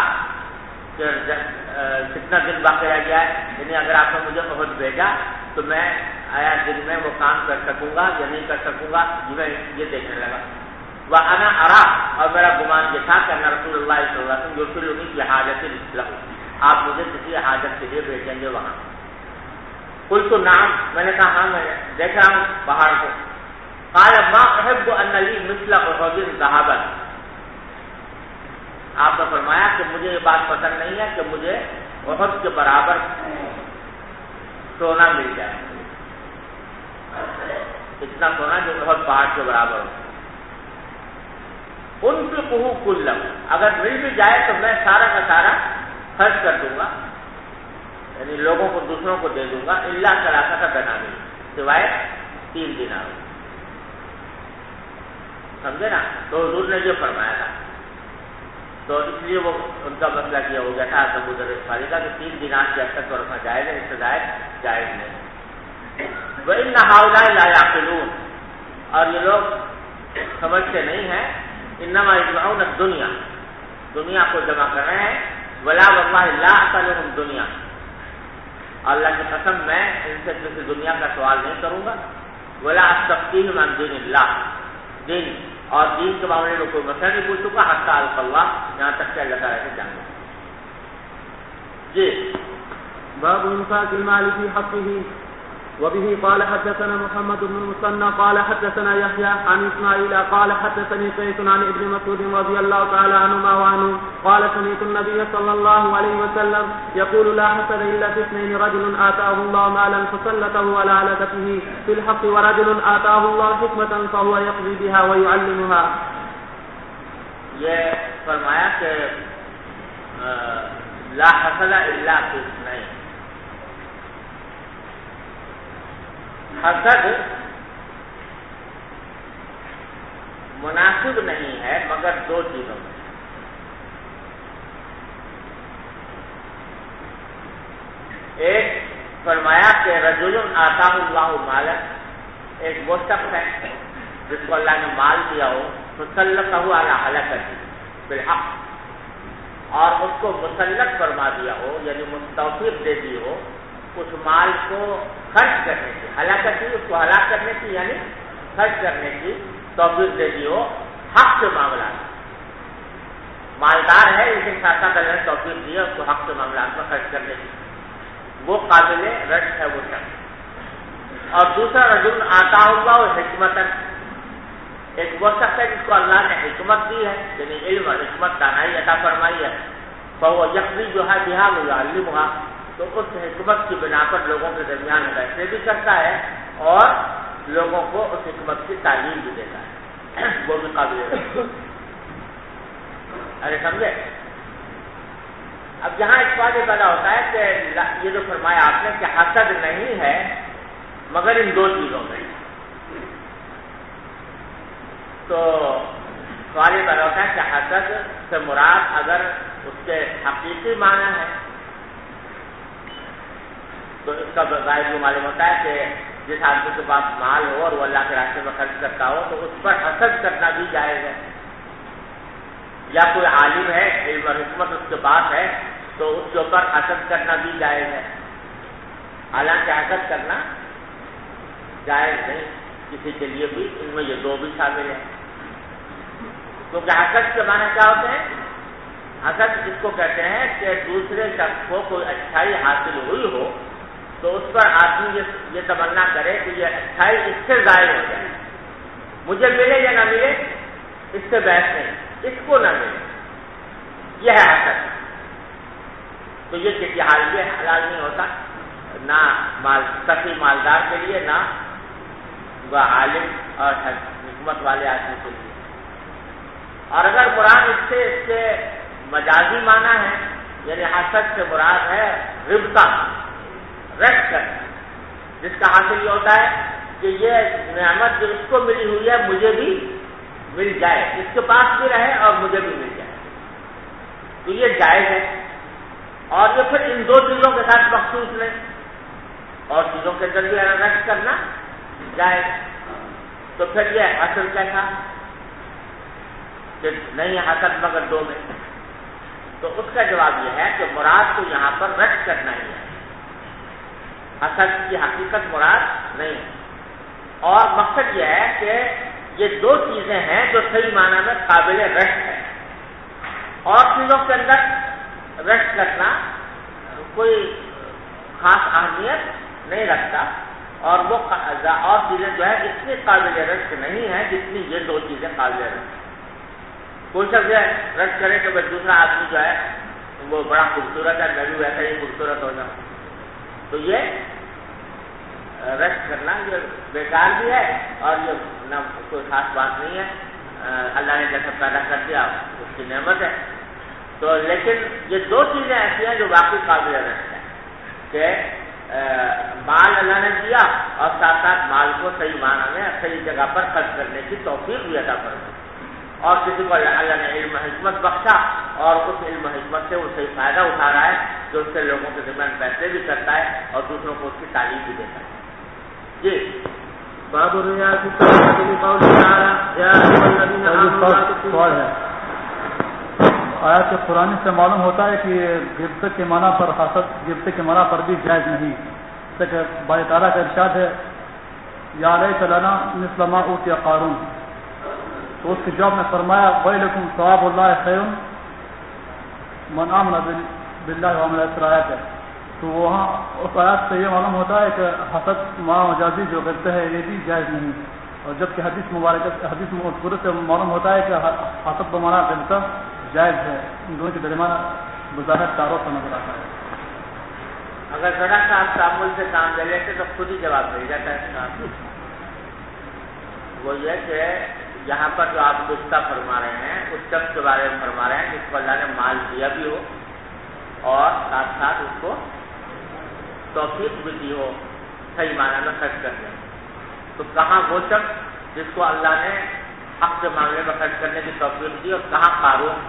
کتنا دن باقی رہ گیا ہے، یعنی اگر آپ نے مجھے احد بھیجا تو میں آیا دن میں وہ کام کر سکوں گا یا نہیں کر سکوں گا، میں یہ دیکھنے لگا. وَأَنَا أَرَى، اور میرا گمان یہ تھا کہ رسول اللہ صلی اللہ علیہ وسلم يرسلني في حاجة له، آپ مجھے کسی حاجت کے لیے بھیجیں گے وہاں. قلت نعم، میں نے کہا ہاں میں دیکھ رہا ہوں پہاڑ کو. قال ما أحب أن لي مثل أحد ذهبا، آپ نے فرمایا کہ مجھے یہ بات پسند نہیں ہے کہ مجھے احد کے برابر سونا مل جائے، اتنا سونا جو احد پہاڑ کے برابر ہو. انفقہ کلہ، اگر مل بھی جائے تو میں سارا کا سارا خرچ کر دوں گا، یعنی لوگوں کو دوسروں کو دے دوں گا. الا ثلاثۃ دنانیر، سوائے 3 دینار. سمجھے نا؟ تو حضور نے یہ فرمایا تھا، تو اس لیے وہ ان کا مسئلہ کیا ہو گیا تھا ابو ذر غفاری کا کہ 3 دینار کے حد پر رکھنا جائز ہے، اس سے زائد جائز نہیں. وَإِنَّ هَؤُلَاءِ لَا يَعْقِلُونَ، اور یہ لوگ سمجھتے نہیں ہیں. انما يجمعون الدنیا، دنیا کو جمع کر رہے ہیں. ولا واللہ لا اسألهم دنیا، اللہ کی قسم میں ان سے کسی دنیا کا سوال نہیں کروں گا. ولا استفتیہم عن دین اللہ، دین اور دین کے معاملے میں کوئی مسئلہ نہیں پوچھ چکا حتی القى اللہ، یہاں تک کہ اللہ تعالیٰ سے جانوں. جی باب انفاق المال في حقه. وبه قال حدثنا محمد بن المثنى قال حدثنا يحيى عن اسماعيل قال حدثني قيس عن ابن مسعود رضي الله تعالى عنهما وعنه قال سمعت النبي صلى الله عليه وسلم يقول لا حسد الا في اثنين، رجل آتاه الله مالا فسلطه على هلكته في الحق، ورجل آتاه الله حكمة فهو يقضي بها ويعلمها. یہ فرمایا کہ لا حسد الا في اثنين، حسد مناسب نہیں ہے مگر 2 چیزوں میں. ایک فرمایا کہ رجل آتاہ اللہ مالا، ایک وہ شخص ہے جس کو اللہ نے مال دیا ہو، مسلطہ علی ہلاکتہ بالحق، اور اس کو مسلط فرما دیا ہو، یعنی توفیق دے دی ہو اس مال کو خرچ کرنے کی، ہلاکت اس کو ہلاک کرنے کی یعنی خرچ کرنے کی توفیق دے دی ہو حق کے معاملات. مالدار ہے لیکن ساتھ ساتھ اللہ نے توفیق دی ہے اس کو حق کے معاملات میں خرچ کرنے کی، وہ قابل رشک ہے وہ شخص. اور دوسرا رجل آتا ہوگا اور حکمت، ایک وہ شخص ہے جس کو اللہ نے حکمت دی ہے، یعنی علم اور حکمت دانائی عطا فرمائی ہے. فهو یقضی جو ہے بہا ویعلمها، تو اس حکمت کی بنا پر لوگوں کے درمیان فیصلے بھی کرتا ہے اور لوگوں کو اس حکمت کی تعلیم بھی دیتا ہے، وہ بھی قابل ہے. ارے سمجھے؟ اب یہاں اس بات یہ پیدا ہوتا ہے کہ یہ جو فرمایا آپ نے کہ حسد نہیں ہے مگر ان 2 چیزوں میں، تو سوال یہ پیدا ہوتا ہے کہ حسد سے مراد اگر اس کے حقیقی معنی ہے تو اس کا ظاہر یہ معلوم ہوتا ہے کہ جس آدمی کے پاس مال ہو اور وہ اللہ کے راستے میں خرچ کرتا ہو تو اس پر حسد کرنا بھی جائز ہے. یا کوئی عالم ہے، علم اور حکمت اس کے پاس ہے تو اس کے اوپر حسد کرنا بھی جائز ہے. حالانکہ حسد کرنا جائز نہیں کسی کے لیے بھی، ان میں یہ دو بھی شامل ہیں. کیونکہ حسد کے معنی کیا ہوتے ہیں؟ حسد جس کو کہتے ہیں کہ دوسرے شخص کو کوئی اچھائی حاصل ہوئی ہو تو اس پر آدمی یہ تمنا کرے کہ یہ اچھائی اس سے ظاہر ہو جائے، مجھے ملے یا نہ ملے اس سے بحث نہیں، اس کو نہ ملے، یہ ہے حسد. تو یہ کسی حال میں حلال نہیں ہوتا، نہ سخی مالدار کے لیے، نہ وہ عالم اور حکمت والے آدمی کے لیے. اور اگر مراد اس سے مجازی معنی ہے، یعنی حسد سے مراد ہے ربطہ، رشک کرنا، جس کا حاصل یہ ہوتا ہے کہ یہ نعمت جو اس کو ملی ہوئی ہے مجھے بھی مل جائے، اس کے پاس بھی رہے اور مجھے بھی مل جائے، تو یہ جائز ہے. اور یہ پھر ان دو چیزوں کے ساتھ مخصوص نہیں، اور چیزوں کے ذریعے رشک کرنا جائز. تو پھر یہ حسد کیسا کہ نہیں حسد مگر دو میں؟ تو اس کا جواب یہ ہے کہ مراد تو یہاں پر رشک کرنا ہی ہے، حسد کی حقیقت مراد نہیں. اور مقصد یہ ہے کہ یہ دو چیزیں ہیں جو صحیح معنی میں قابل رشک ہے. اور چیزوں کے اندر رشک کرنا کوئی خاص اہمیت نہیں رکھتا، اور وہ اور چیزیں جو ہے اتنی قابل رشک نہیں ہے جتنی یہ دو چیزیں قابل رشک. کوئی شخص رشک کرے کہ دوسرا آدمی جو ہے وہ بڑا خوبصورت ہے، میں بھی ویسا ہی خوبصورت ہو جاؤں، تو یہ رشک کرنا یہ بیکار بھی ہے اور یہ نہ کوئی خاص بات نہیں ہے. اللہ نے جیسا پیدا کر دیا اس کی نعمت ہے. تو لیکن یہ دو چیزیں ایسی ہیں جو واقعی قابل رشک ہے کہ مال اللہ نے دیا اور ساتھ ساتھ مال کو صحیح معنی میں صحیح جگہ پر خرچ کرنے کی توفیق بھی عطا فرمائی، اور کسی کو اللہ نے علم حکمت بخشا اور اس علم حکمت سے وہ صحیح فائدہ اٹھا رہا ہے جو اس سے لوگوں کے ذمہ فیصلے بھی کرتا ہے اور دوسروں کو اس کی تعلیم بھی دیتا ہے. جی باب الرياء في قول تعالى يا ايها الذين امنوا سوال ہے. آیات قرآن سے معلوم ہوتا ہے کہ غبطہ کے معنی پر حسد غبطہ کے معنی پر بھی جائز نہیں. کہ باری تعالیٰ کا ارشاد ہے یا لیت لنا مثل ما اوتی قارون، تو اس کے جواب میں فرمایا ویلکم ثواب اللہ خیر من آمن باللہ وعمل صالحا. تو وہاں اس آیات سے یہ معلوم ہوتا ہے کہ حسد مجازی جو کرتے ہیں یہ بھی جائز نہیں. اور جبکہ حدیث مذکورہ سے معلوم ہوتا ہے کہ حسد بمعنی غبطہ جائز ہے. ان دونوں کے درمیان بظاہر تعارف نظر آتا ہے. اگر ذرا سا آپ تعامل سے کام لے لیتے تو خود ہی جواب مل جاتا ہے. وہ یہ کہ یہاں پر جو آپ گفتہ فرما رہے ہیں اس شخص کے بارے میں فرما رہے ہیں جس کو اللہ نے مال دیا بھی ہو اور ساتھ ساتھ اس کو توفیق بھی دی ہو صحیح معنی میں خرچ کرنے. تو کہاں وہ شخص جس کو اللہ نے حق کے معاملے میں خرچ کرنے کی توفیق دی، اور کہاں قارون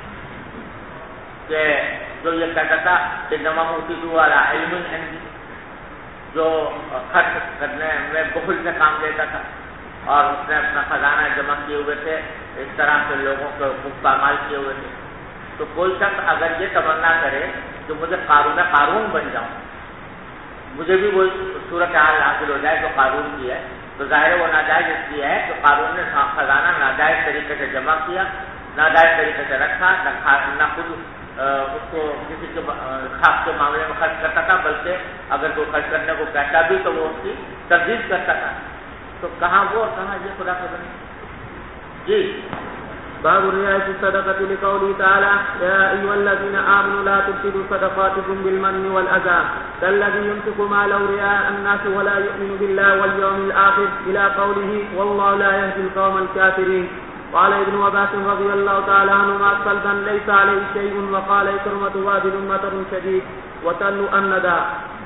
کہ جو یہ کہتا تھا کہ انما اوتیتہ علی علم عندی، جو خرچ کرنے میں بخل سے کام لیتا تھا اور اس نے اپنا خزانہ جمع کیے ہوئے تھے، اس طرح سے لوگوں کو مفت پامال کیے ہوئے تھے. تو کوئی شخص اگر یہ تمنا کرے کہ مجھے قارون بن جاؤں، مجھے بھی وہی صورت حال حاصل ہو جائے جو قارون کی ہے، تو ظاہر وہ ناجائز اس لیے ہے کہ قارون نے خزانہ ناجائز طریقے سے جمع کیا، ناجائز طریقے سے رکھا، نہ خود اس کو کسی کے خاص کے معاملے میں خرچ کرتا تھا، بلکہ اگر کوئی خرچ کرنے کو کہتا بھی تو وہ اس کی تردید کرتا تھا. تو کہاں وہ اور کہاں یہ خدا خبر. جی باب الرياء في الصدقة لقوله تعالى يا أيها الذين آمنوا لا تبطلوا صدقاتكم بالمن والأذى كالذي ينفق ماله رياء الناس ولا يؤمن بالله واليوم الآخر إلى قوله والله لا يهدي القوم الكافرين. قال ابن عباس رضي الله تعالى عنهما قلبا ليس عليه شيء وقال إكرمة وابل مطر شديد وتل الندى.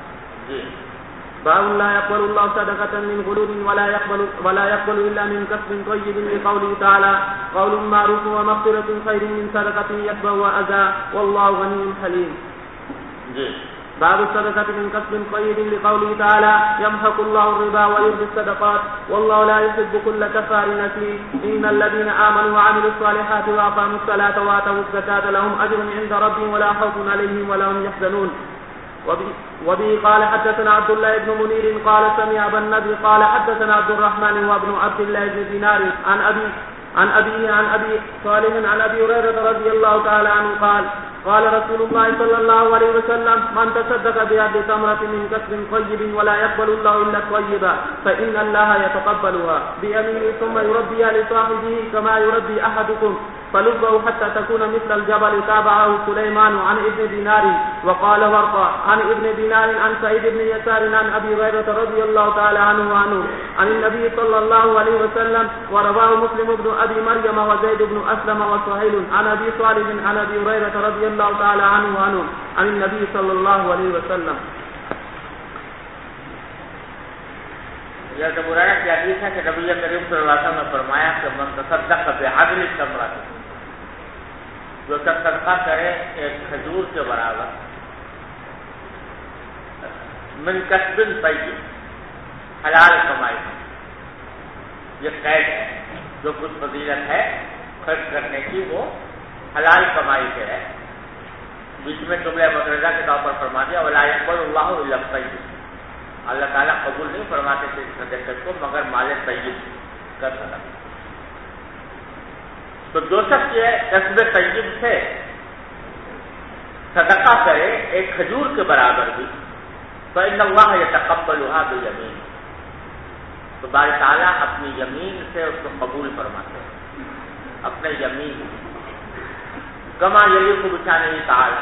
باب لا يقبل الله صدقة من غلول ولا يقبل إلا من كسب طيب لقوله تعالى قول معروف ومغفرة خير من صدقة يتبع أذى والله غني حليم. جی باب الصدقة من كسب طيب لقوله تعالى يمحق الله الربا ويربي الصدقات والله لا يحب كل كفار أثيم إن الذين آمنوا وعملوا الصالحات وأقاموا الصلاة وآتوا الزكاة لهم أجر عند ربهم ولا خوف عليهم ولا هم يحزنون. وبه قال حدثنا عبد الله بن منير قال سمع أبا النضر قال حدثنا عبد الرحمن وابن عبد الله بن دينار عن أبي صالح عن أبي هريرة رضي الله تعالى عنه قال رسول الله صلى الله عليه وسلم من تصدق بيد تمرة من كسب طيب ولا يقبل الله إلا الطيبة فإن الله يتقبلها بيمينه ثم يربيها لصاحبه كما يربي أحدكم فلبه حتى تكون مثل الجبل. تابعه سليمان عن ابن دينار وقال ورقة عن ابن دينار عن سعيد بن يسار عن أبي هريرة رضي الله تعالى عنه عن النبي صلى الله عليه وسلم ورواه مسلم بن أبي مريم وزيد بن أسلم وسهيل عن أبي صالح عن أبي هريرة رضي الله تعالى عنه عن النبي صلى الله عليه وسلم. یہ ابو ہریرہ کی حدیث ہے کہ نبی کریم صلی اللہ علیہ وسلم نے فرمایا کہ من تصدق بعدل التمرہ، جو صدقہ کرے ایک کھجور کے برابر، من کسب طیب، حلال کمائی، یہ قید ہے، جو کچھ فضیلت ہے خرچ کرنے کی وہ حلال کمائی سے ہے. بیچ میں جملہ مدرجہ کے طور پر فرما دیا ولا يقبل الله الا الطيب، اللہ تعالیٰ قبول نہیں فرماتے تھے اس صدقے کو مگر مال طیب کا صدقہ. تو جو شخص یہ کسب طیب سے صدقہ کرے ایک کھجور کے برابر بھی فإن الله يتقبلها بيمين، تو باری تعالیٰ اپنی یمین سے اس کو قبول فرماتے ہیں، اپنے یمین کما یلیق بشانہ تعالیٰ،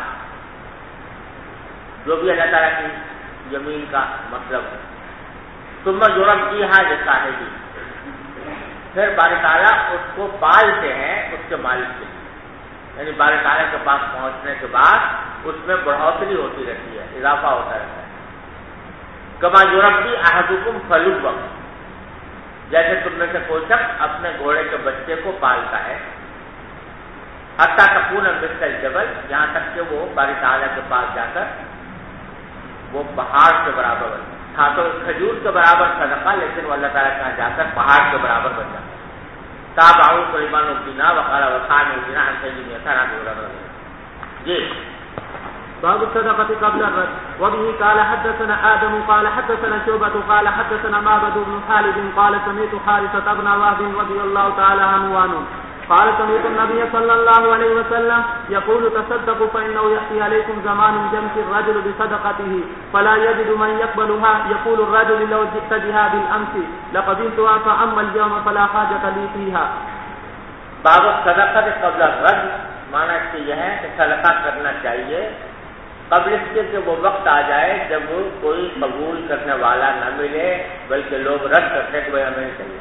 جو بھی اللہ تعالیٰ کی یمین کا مطلب ہے. ثم یربیہا لصاحبہ، پھر باری تعالیٰ اس کو پالتے ہیں اس کے مالک سے، یعنی باری تعالیٰ کے پاس پہنچنے کے بعد اس میں بڑھوتری ہوتی رہتی ہے، اضافہ ہوتا رہتا ہے. کما یربی احدکم فلوہ، جیسے تم میں سے کوئی شخص اپنے گھوڑے کے بچے کو پالتا ہے، حتیٰ تکون مثل الجبل، یہاں تک کہ وہ باری تعالیٰ کے پاس جا کر وہ پہاڑ کے برابر بن جائے. تھا تو کھجور کے برابر صدقہ، لیکن وہ اللہ تعالیٰ کے یہاں جا کر پہاڑ کے برابر بن جاتا ہے. تابعہ سلیمان بن دینار وقال وقال بن دینار عن سعید بن یسار عن ابی ہریرہ. جی باب الصدقة قبل الرد. وبه قال حدثنا آدم قال حدثنا شعبة قال حدثنا معبد بن خالد قال سمعت حارثة بن وهب رضي الله تعالى عنه قال سمعت النبي صلى الله عليه وسلم يقول تصدقوا فإنه يأتي عليكم زمان يمشي الرجل بصدقته فلا يجد من يقبلها يقول الرجل لو جئت بها بالأمس لقبلتها فأما اليوم فلا حاجة لي فيها. باب الصدقة قبل الرد، معنی اس یہ ہے کہ صدقہ کرنا چاہیے قبل اس کے کہ وہ وقت آ جائے جب کوئی قبول کرنے والا نہ ملے بلکہ لوگ رد کرتے کہ وہ ہمیں چاہیے.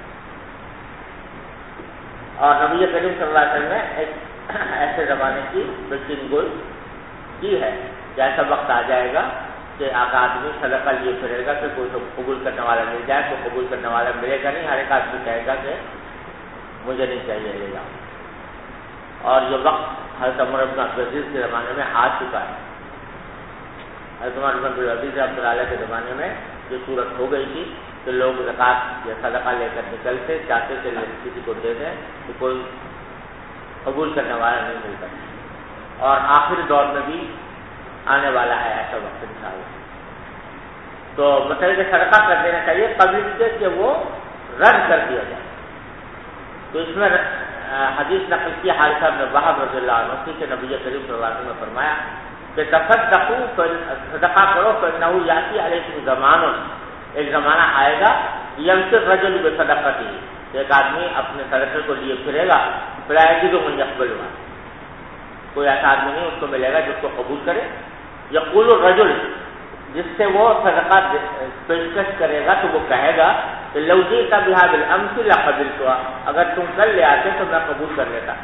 اور نبی کریم صلی اللہ علیہ وسلم نے ایک ایسے زمانے کی پیشین گوئی کی ہے کہ ایسا وقت آ جائے گا کہ آدمی صدقہ لیے پھرے گا کہ کوئی تو قبول کرنے والا مل جائے، کوئی قبول کرنے والا ملے گا نہیں، ہر ایک آدمی کہے گا کہ مجھے نہیں چاہیے لے جاؤ. اور یہ وقت حضرت عمر بن عبدالعزیز کے زمانے میں آ چکا ہے. حضرت عمر بن عبدالعزیز رحمۃ اللہ علیہ کے زمانے میں جو صورت ہو گئی تھی کہ لوگ زکوٰۃ یا صدقہ لے کر نکلتے چاہتے تھے کسی کو دے دیں تو کوئی قبول کرنے والا نہیں ملتا. اور آخری دور میں بھی آنے والا ہے ایسا وقت انشاءاللہ. تو مطلب کہ صدقہ کر دینا چاہیے قبل سے کہ وہ رد کر دیا جائے. تو اس میں حدیث نقل کی حارثہ بن وہب رضی اللہ عنہ کہ نبی کریم صلی اللہ علیہ وسلم نے فرمایا کہ تصدقوا، صدقہ کرو فإنہ یأتی علیکم زمان، ایک زمانہ آئے گا یمشی الرجل بصدقتہ، ایک آدمی اپنے صدقے کو لیے پھرے گا فلا یجد من یقبلها، کوئی ایسا آدمی نہیں اس کو ملے گا جس کو قبول کرے. یقول الرجل، جس سے وہ صدقہ پیشکش کرے گا تو وہ کہے گا کہ لو جئت بها بالامس لقبلتها، اگر تم کل لے آتے تو میں قبول کر لیتا.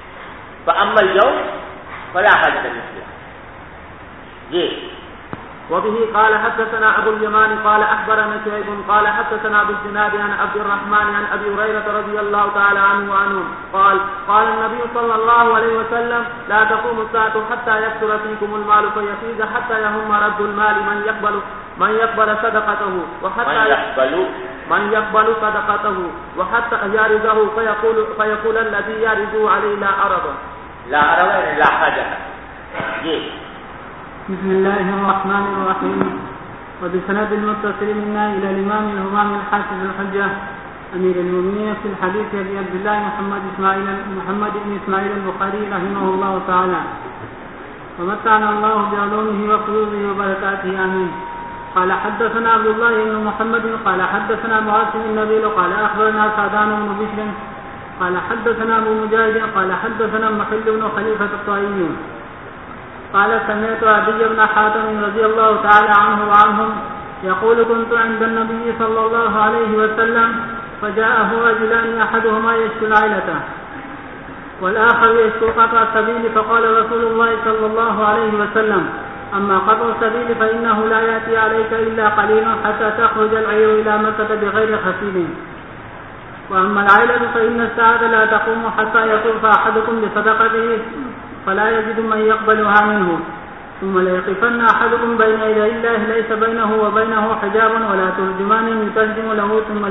فاما اليوم فلا حاجة لي فيها. جی وبه قال حدثنا أبو اليمان قال أخبرنا شعيب قال حدثنا أبو الزناد عن عبد الرحمن عن أبي هريرة رضي الله تعالى عنه وعنهم قال النبي صلى الله عليه وسلم لا تقوم الساعة حتى يكثر فيكم المال فيفيض حتى يهم رد المال من يقبل صدقته وحتى يعرضه فيقول الذي يعرضه عليه لا عرض لا حاجة. بسم الله الرحمن الرحيم. وبسند المتصل منا إلى الإمام الهمام الحافظ الحجة أمير المؤمنين في الحديث أبي عبد الله محمد بن إسماعيل البخاري رحمه الله تعالى ومتعنا الله بعلومه وفيوضه وبركاته آمين. قال حدثنا عبد الله بن محمد قال حدثنا معاصم النبيل قال أخبرنا سعدان بن بشر قال حدثنا أبو مجاهد قال حدثنا محل بن خليفة الطائي قال سمعت عدي بن حاتم رضي الله تعالى عنه وعنهم يقول كنت عند النبي صلى الله عليه وسلم فجاءه رجلان أحدهما يشكو العيلة والآخر يشكو قطع السبيل فقال رسول الله صلى الله عليه وسلم أما قطع السبيل فإنه لا يأتي عليك إلا قليل حتى تخرج العير إلى مكة بغير خسيب وأما العيلة فإن الساعة لا تقوم حتى يطوف أحدكم بصدقته فلا يجد من يقبلها منه ثم ليقفن أحدكم بين يدي الله ليس بينه وبينه حجاب ولا ترجمان يترجم له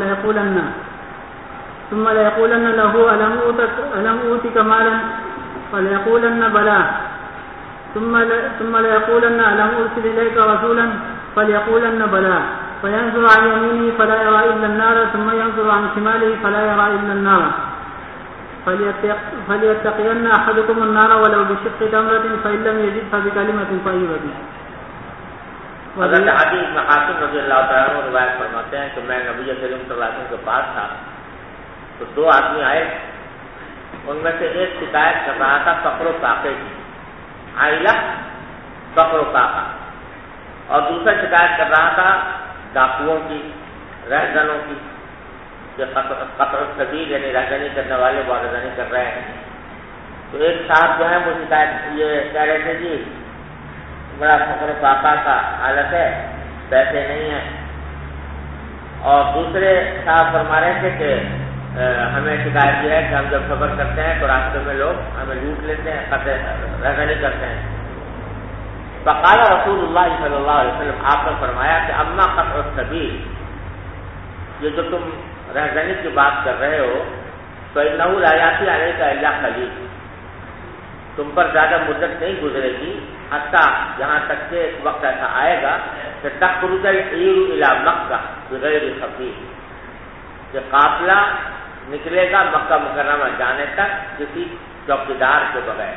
ثم ليقولن له ألم أوتك مالا فليقولن بلى ثم ليقولن ألم أرسل إليك رسولا فليقولن بلى فينظر عن يمينه فلا يرى إلا النار ثم ينظر عن شماله فلا يرى إلا النار فليتقين أحدكم النار ولو بشق تمرة فإن لم يجد فبكلمة طيبة. حضرت عدی بن حاتم رضی اللہ تعالیٰ عنہ روایت فرماتے ہیں کہ میں نبی کریم صلی اللہ علیہ وسلم کے پاس تھا تو دو آدمی آئے، ان میں سے ایک شکایت کر رہا تھا فقر و فاقے کی، عائلہ فقر و فاقہ، اور دوسرا شکایت کر رہا تھا ڈاکوؤں کی، رہزنوں کی، کہ قطع السبیل یعنی رہزنی کرنے والے بہت رہزنی کر رہے ہیں. تو ایک صاحب جو ہے وہ شکایت یہ کہہ رہے تھے جی بڑا فقر و فاقہ کا حالت ہے، پیسے نہیں ہیں، اور دوسرے صاحب فرما رہے تھے کہ ہمیں شکایت یہ ہے کہ ہم جب سفر کرتے ہیں تو راستے میں لوگ ہمیں لوٹ لیتے ہیں، رہزنی کرتے ہیں. فقال رسول اللہ صلی اللہ علیہ وسلم، آپ نے فرمایا کہ اما قطع السبیل، یہ جو تم رہزنی کی بات کر رہے ہو تو انہو لا یاتی علیک الا قلیل، تم پر زیادہ مدت نہیں گزرے گی حتیٰ یہاں تک کہ ایک وقت ایسا آئے گا کہ تخرج العیر الی مکہ بغیر خفیف، کہ قافلہ نکلے گا مکہ مکرمہ جانے تک کسی چوکیدار کے بغیر.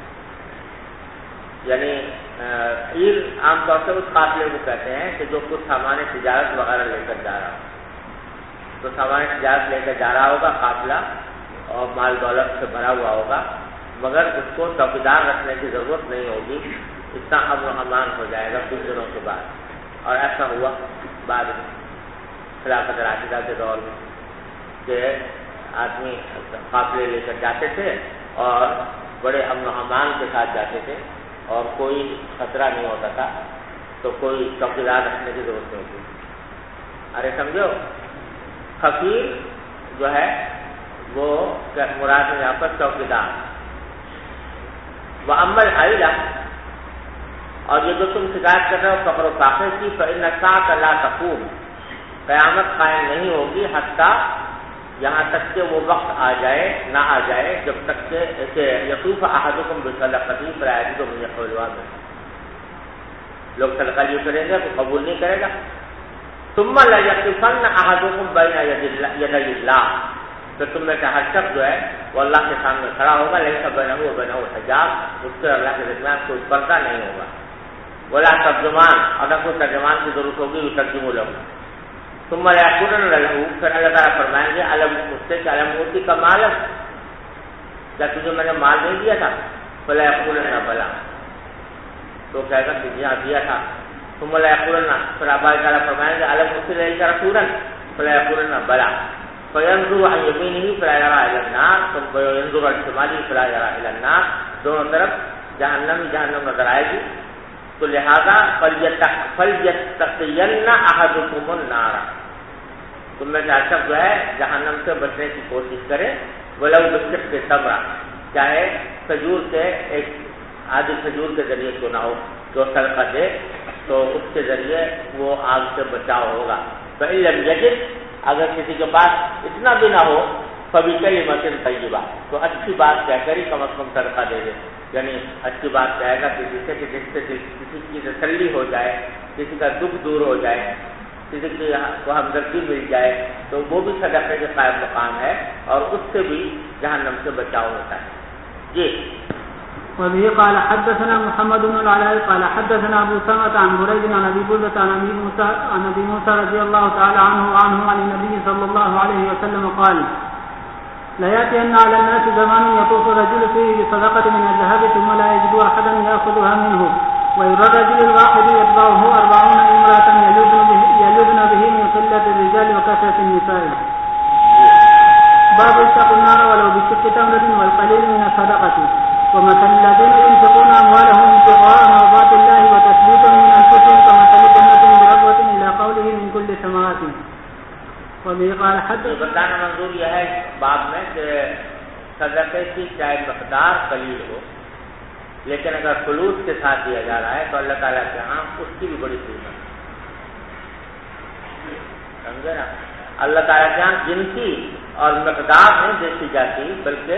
یعنی عیر عام طور سے اس قافلے کو کہتے ہیں کہ جو کچھ سامان تجارت وغیرہ لے کر جا رہا ہو، تو سامان تجارت لے کر جا رہا ہوگا قافلہ اور مال دولت سے بھرا ہوا ہوگا، مگر اس کو چوکیدار رکھنے کی ضرورت نہیں ہوگی، اتنا امن و امان ہو جائے گا کچھ دنوں کے بعد. اور ایسا ہوا بعد میں خلافت راشدہ کے دور میں کہ آدمی قافلے لے کر جاتے تھے اور بڑے امن و امان کے ساتھ جاتے تھے اور کوئی خطرہ نہیں ہوتا تھا، تو کوئی چوکیدار رکھنے کی ضرورت نہیں ہوتی. ارے سمجھو، خفیر جو ہے وہ مراد ہے یہاں پر چوکیدار. وَأَمَّا الْعَائِلَةُ، اور یہ جو تم شکایت کر رہے ہو فقر و فاقے کی، فَإِنَّ السَّاعَةَ لَا تَقُومُ، قیامت قائم نہیں ہوگی حتیٰ یہاں تک کہ وہ وقت آ جائے نہ آ جائے جب تک کہ یطوف احدکم بصدقتہ فلا یجد من یقبلها منه، لوگ صدقہ یہ کریں گے تو قبول نہیں کرے گا. ثم لیقفن احدکم بین یدی اللہ، تو تم میں سے ہر شخص جو ہے وہ اللہ کے سامنے کھڑا ہوگا، لیس بینہ و بینہ حجاب، اس سے اللہ کے درمیان کوئی پردہ نہیں ہوگا. ولا ترجمان، اگر کوئی ترجمان کی ضرورت ہوگی یترجم لہ. ثم لیقولن لہ، پھر اللہ تعالیٰ فرمائیں گے علم اس سے کہ علم اوتی کا مال، کیا تجھے میں نے مال نہیں دیا تھا؟ فلا یقولن بلا، تو کہے گا کہ جی ہاں دیا تھا. ثم لیقولن، پھر اللہ تعالیٰ فرمائیں گے علم ارسل الیک رسولا؟ فلا یقولن بلا. فینظر عن یمینہ فلا یری الی النار ثم ینظر عن شمالہ فلا یری الی النار، دونوں طرف جہنم نظر آئے گی، تو لہذا فَلْيَتَّقِيَنَّ أَحَدُكُمُ النَّارَ، تم میں سے شخص جو ہے جہنم سے بچنے کی کوشش کرے، وَلَوْ بِشِقِّ تَمْرَةٍ، چاہے کھجور کے ایک آدھی کھجور کے ذریعے کیوں نہ ہو، جو صدقہ دے تو اس کے ذریعے وہ آگ سے بچاؤ ہوگا۔ فَإِن لَّمْ يَجِدْ، اگر کسی کے پاس اتنا بھی نہ ہو، فَبِكَلِمَةٍ طَيِّبَةٍ، تو اچھی بات کہہ کر ہی کم از کم صدقہ دے دے، یعنی اچھی بات کہے گا کسی سے کہ جس سے کسی کی تسلی ہو جائے، کسی کا دکھ دور ہو جائے، کسی کی کو ہمدردی مل جائے، تو وہ بھی صدقے کے قائم مقام ہے اور اس سے بھی جہنم سے بچاؤ ہوتا ہے۔ جی وبه قال حدثنا محمد بن العلاء قال حدثنا ابو سلمة عن بريد عن ابي بردة عن ابي موسى رضي الله تعالى عنه عن النبي صلى الله عليه وسلم قال: لا يأتين على الناس زمان يطوف الرجل فيه بصدقة من الذهب ثم لا يجد أحدا يأخذها منه، ويرى الرجل الواحد يتبعه 40 امرأة يلذن به من قلة الرجال وكثرة النساء. باب اتقوا النار ولو بشق تمرة والقليل من الصدقة. ومثل الذين ينفقون أموالهم ابتغاء مرضات الله وتثبيتا من أنفسهم كمثل جنة بربوة إلى قوله من كل ثمرات. وبه قال حدثنا، بتانا منظور یہ ہے باب میں کہ صدقے کی چاہے مقدار قلیل ہو لیکن اگر خلوص کے ساتھ دیا جا رہا ہے تو اللہ تعالیٰ کے ہاں اس کی بھی بڑی قیمت ہے، سمجھے نا؟ اللہ تعالیٰ کے ہاں گنتی اور مقدار نہیں دیکھی جاتی بلکہ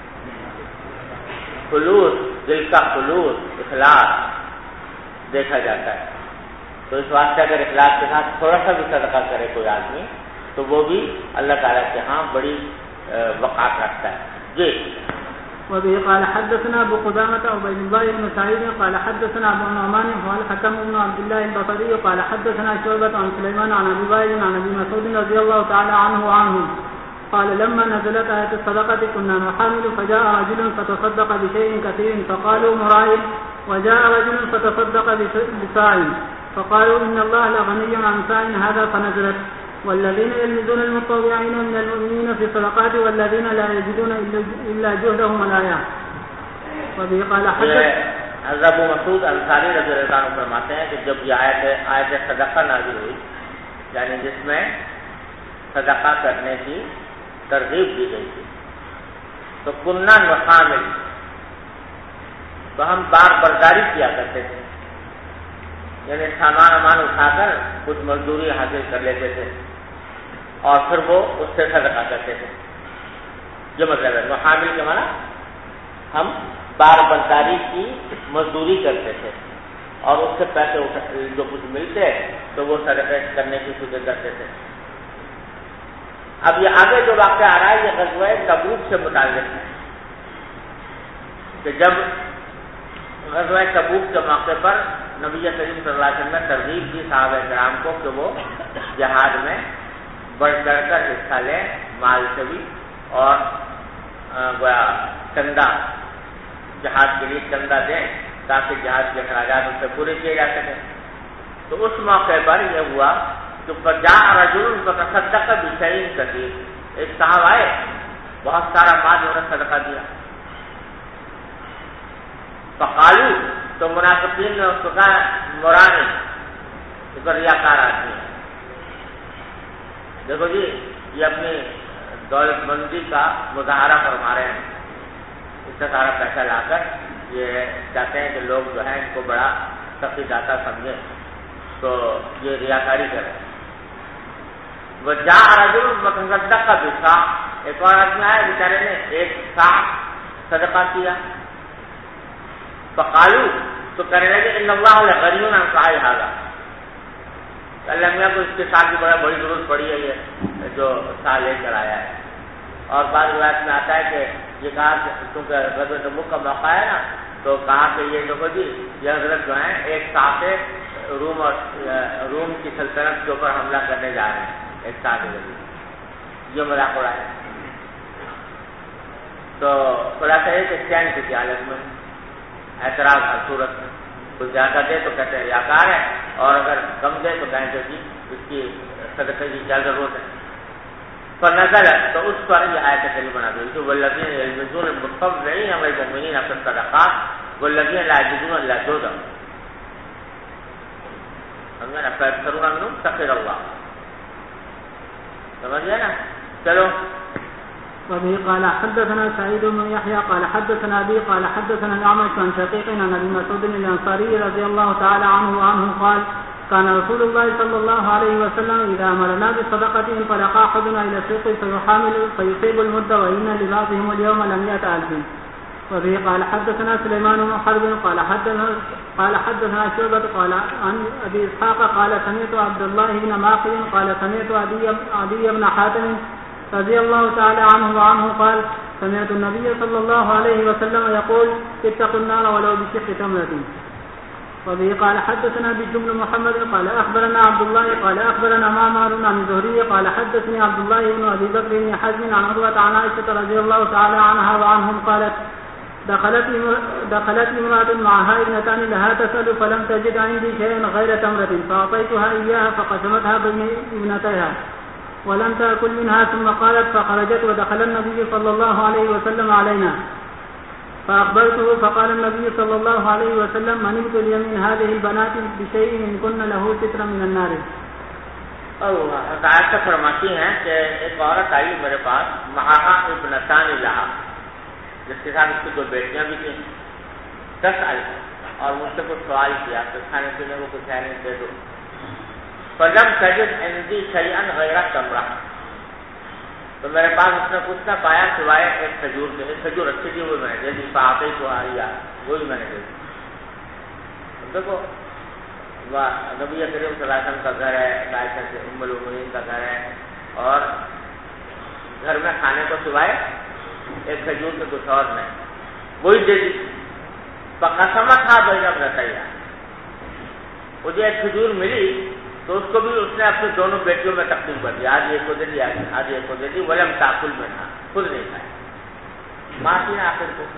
خلوص، دل کا خلوص، اخلاص دیکھا جاتا ہے۔ تو اس واسطے اگر اخلاص کے ساتھ تھوڑا سا بھی صدقہ کرے کوئی آدمی تو وہ بھی اللہ تعالیٰ کے ہاں بڑی وقعت رکھتا ہے۔ جی وبه قال حدثنا ابو قدامة عبيد الله بن سعيد قال حدثنا ابو نعمان والحكم بن عبد الله البصري قال حدثنا شعبة عن سليمان عن ابي وائل عن ابي مسعود رضي الله تعالى عنه قال: لما نزلت آية الصدقة كنا نحامل فجاء رجل فتصدق بشيء كثير فقالوا مراء، وجاء رجل فتصدق بساع فقالوا إن الله لغني عن ساع هذا، فنزلت: والذين يلمزون المتطوعين من المؤمنين في الصدقات والذين لا يجدون إلا جهدهم الآية. وبه قال حضرت ابو مسعود انصاری رضی اللہ عنہ فرماتے ہیں کہ جب یہ آیت صدقہ نازل ہوئی، یعنی جس میں صدقہ کرنے کی ترغیب دی گئی تھی، تو کننا نحامل، تو ہم بار برداری کیا کرتے تھے، یعنی سامان اٹھا کر کچھ مزدوری حاصل کر لیتے تھے اور پھر وہ اس سے صدقہ کرتے تھے۔ یہ مطلب ہے نحامل کے معنی ہم بار برداری کی مزدوری کرتے تھے اور اس سے پیسے جو کچھ ملتے تو وہ صدقہ کرنے کی فکر کرتے تھے۔ اب یہ آگے جو واقعہ آ رہا ہے یہ غزوہ تبوک سے متعلق ہے کہ جب غزوہ تبوک کے موقع پر نبی کریم صلی اللہ علیہ وسلم نے ترغیب دی صحابہ کرام کو کہ وہ جہاد میں بڑھ چڑھ کر حصہ لیں، مال سے بھی اور چندہ، جہاد کے لیے چندہ دیں تاکہ جہاد کے اخراجات اس سے پورے کیے جا سکیں۔ تو اس موقع پر یہ ہوا کہ فجاء رجل فتصدق بشیء کثیر، ایک صاحب آئے بہت سارا مال انہوں نے صدقہ دیا۔ فقالو، تو منافقین نے اس کو کہا مرانی، یہ تو ریاکار آدمی ہے، دیکھو جی یہ اپنی دولت مندی کا مظاہرہ فرما رہے ہیں، اتنا سارا پیسہ لا کر یہ چاہتے ہیں کہ لوگ جو ہے ان کو بڑا سخی داتا سمجھیں، تو یہ ریاکاری کریں۔ وجاء رجل فتصدق بساع، ایک اور آدمی آئے بیچارے نے ایک ساع صدقہ کیا۔ فقالو، تو کہنے لگے ان اللہ لغنی عن ساع ھذا، اللہ میاں کو اس کے ساتھ بھی بڑی ضرورت پڑی ہے یہ جو ساع لے کر آیا ہے۔ اور بعض روایت میں آتا ہے کہ یہ کہا کہ کیونکہ غزوہ تبوک کا موقع ہے نا، تو کہا کہ یہ دیکھو جی یہ حضرت جو ہیں ایک ساع سے روم کی سلطنت کے اوپر حملہ کرنے جا رہے ہیں، ایک ساع کے ذریعے، یہ مذاق اڑا ہے۔ تو خلاصہ یہ کہ چین کی حالت میں اعتراض ہر صورت میں، کچھ زیادہ دے تو کہتے ہیں ریاکار ہے، اور اگر کم دے تو کہیں کہ جی اس کی صدقے کی کیا ضرورت ہے۔ فنزل، تو اس پر یہ آیت کریمہ نازل ہوئی کہ والذین یلمزون المتطوعین من المؤمنین فی الصدقات والذین لا یجدون الا جہدهم، سمجھا نا، فیکثرون منهم سخر اللہ، سمجھ گیا نا. چلو. وبه قال حدثنا سعيد بن يحيى قال حدثنا أبي قال حدثنا الأعمش عن شقيق عن أبي مسعود الأنصاري رضي الله تعالى عنه قال كان رسول الله صلى الله عليه وسلم إذا أمرنا بصدقة انطلق أحدنا إلى السوق فيحامل فيصيب المد وإن لبعضهم اليوم لم يتألف. وبه قال حدثنا سليمان بن حرب قال حدثنا شعبة قال عن أبي إسحاق قال سمعت عبد الله بن معقل قال سمعت عدي بن حاتم رضي الله تعالى عنه قال سمعت النبي صلى الله عليه وسلم يقول اتقوا النار ولو بشق تمرة. وبه قال حدثنا بجمل محمد قال أخبرنا عبد الله قال أخبرنا معمر عن الزهري قال حدثني عبد الله بن أبي بكر بن حزم عن عروة عن عائشة رضي الله تعالى عنها وعنهم قالت دخلت امرأة معها ابنتان لها تسأل فلم تجد عندي شيئا غير تمرة فأعطيتها إياها فقسمتها بين ابنتيها ولم تأكل منها ثم قالت فخرجت ودخل النبي صلى الله عليه وسلم علينا فأخبرته فقال النبي صلى الله عليه وسلم من ابتلي من هذه البنات بشيء إن كن له سترا من النار. عائشہ فرماتی ہیں کہ ایک عورت آئی میرے پاس معها ابنتان لها، جس کے ساتھ اس کی 2 بیٹیاں بھی تھیں، 10 آئی اور مجھ سے کچھ سوال کیا کہ کھانے پینے کو کچھ ہے نہیں، دے دو. فلم تجد عندي شيئا غير تمرة، تو میرے پاس اس نے کچھ نہ پایا سوائے ایک کھجور کے. ایک کھجور رکھی تھی وہ میں نے دے دی، فاعطیت تو آیا وہی میں نے دے دی. دیکھو نبی کریم صلی اللہ علیہ وسلم کا گھر ہے، عائشہ سے ام المؤمنین کا گھر ہے، اور گھر میں کھانے کو سوائے ایک کھجور کے کچھ اور نہیں، وہی دے دی. فقسمت تھا بینہ ابنتیہا، مجھے ایک کھجور ملی تو اس کو بھی اس نے اپنی دونوں بیٹیوں میں تقسیم کر دیا، آج ایک کو دے دی آج ایک کو دے دی. ولم تاکل منها، خود نہیں کھایا، معافی نے آخر کو.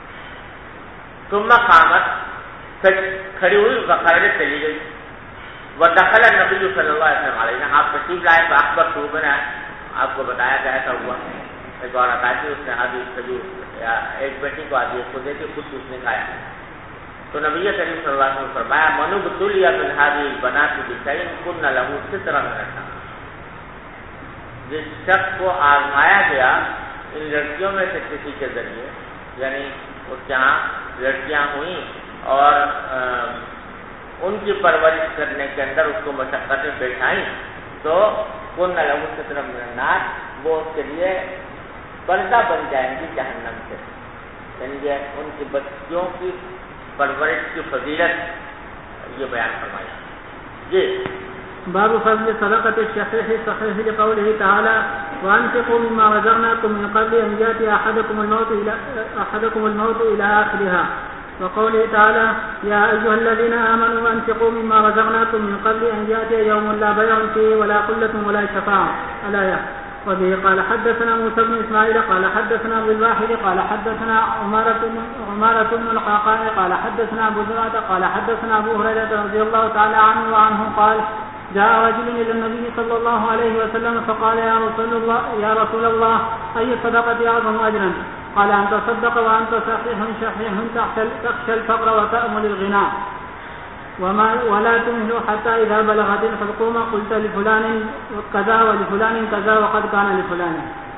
ثم قامت، کھڑی ہوئی وخرجت چلی گئی. ودخل النبی صلی اللہ علیہ وسلم علینا، آپ تشریف لائے تو آپ پر شروع میں آپ کو بتایا کہ ایسا ہوا. ایک عورت آئی تھی، اس نے آدھی کھجور یا ایک بیٹی کو آدھی ایک کو دے دی، خود اس نے کھایا. تو نبی کریم صلی اللہ علیہ وسلم فرمایا من ابتلی من هذه البنات بشيء كن له سترا من النار، جس شخص کو آزمایا گیا ان لڑکیوں میں سے کسی کے ذریعے، یعنی اس کے یہاں لڑکیاں ہوئیں اور ان کی پرورش کرنے کے اندر اس کو مشقتیں پیش آئیں، تو كن له سترا من النار، وہ اس کے لیے پردہ بن جائیں گی جہنم سے. یعنی ان کی بچیوں کی پرورش کی فضیلت یہ بیان فرمایا. جی باب فضل صدقة الشحيح الصحيح لقوله تعالى وأنفقوا مما رزقناكم من قبل أن يأتي أحدكم الموت إلى آخرها، وقوله تعالى يا أيها الذين آمنوا أنفقوا مما رزقناكم من قبل أن يأتي يوم لا بيع فيه ولا قلة ولا شفاعة الآية. وبه قال حدثنا موسى بن إسماعيل قال حدثنا أبو الواحد قال حدثنا عمارة بن القعقاع قال حدثنا أبو زرعة قال حدثنا أبو هريرة رضي الله تعالى عنه وعنه قال جاء رجل إلى النبي صلى الله عليه وسلم فقال يا رسول الله أي الصدقة أعظم أجرا؟ قال أن تصدق وأنت صحيح شحيح تخشى الفقر وتأمل الغنى ولا تمهل حتى إذا بلغت الحلقوم قلت لفلان كذا ولفلان كذا وقد كان لفلان.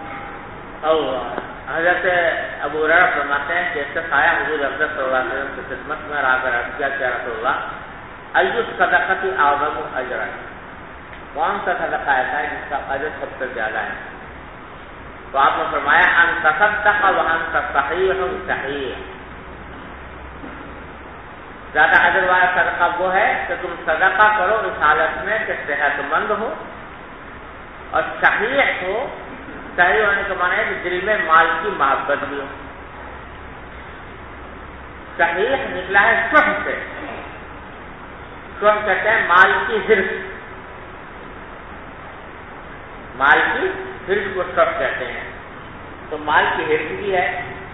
حضرت ابو ہریرہ فرماتے ہیں کہ اس سے آیا حضور اقدس صلی اللہ علیہ وسلم کی خدمت میں آ کر عرض کیا کہ رسول اللہ ای الصدقۃ اعظم اجرا، کون سا صدقہ ایسا ہے جس کا اجر سب سے زیادہ ہے؟ تو آپ نے فرمایا ان تصدق وانت صحیح صحیح، زیادہ اجر والا صدقہ وہ ہے کہ تم صدقہ کرو اس حالت میں کہ صحت مند ہو اور صحیح ہو. صحیح ہونے کا معنی ہے کہ دل میں مال کی محبت بھی ہو. صحیح نکلا ہے شح سے، شح کہتے ہیں مال کی حرص، مال کی حرص کو شح کہتے ہیں. تو مال کی حرص بھی ہے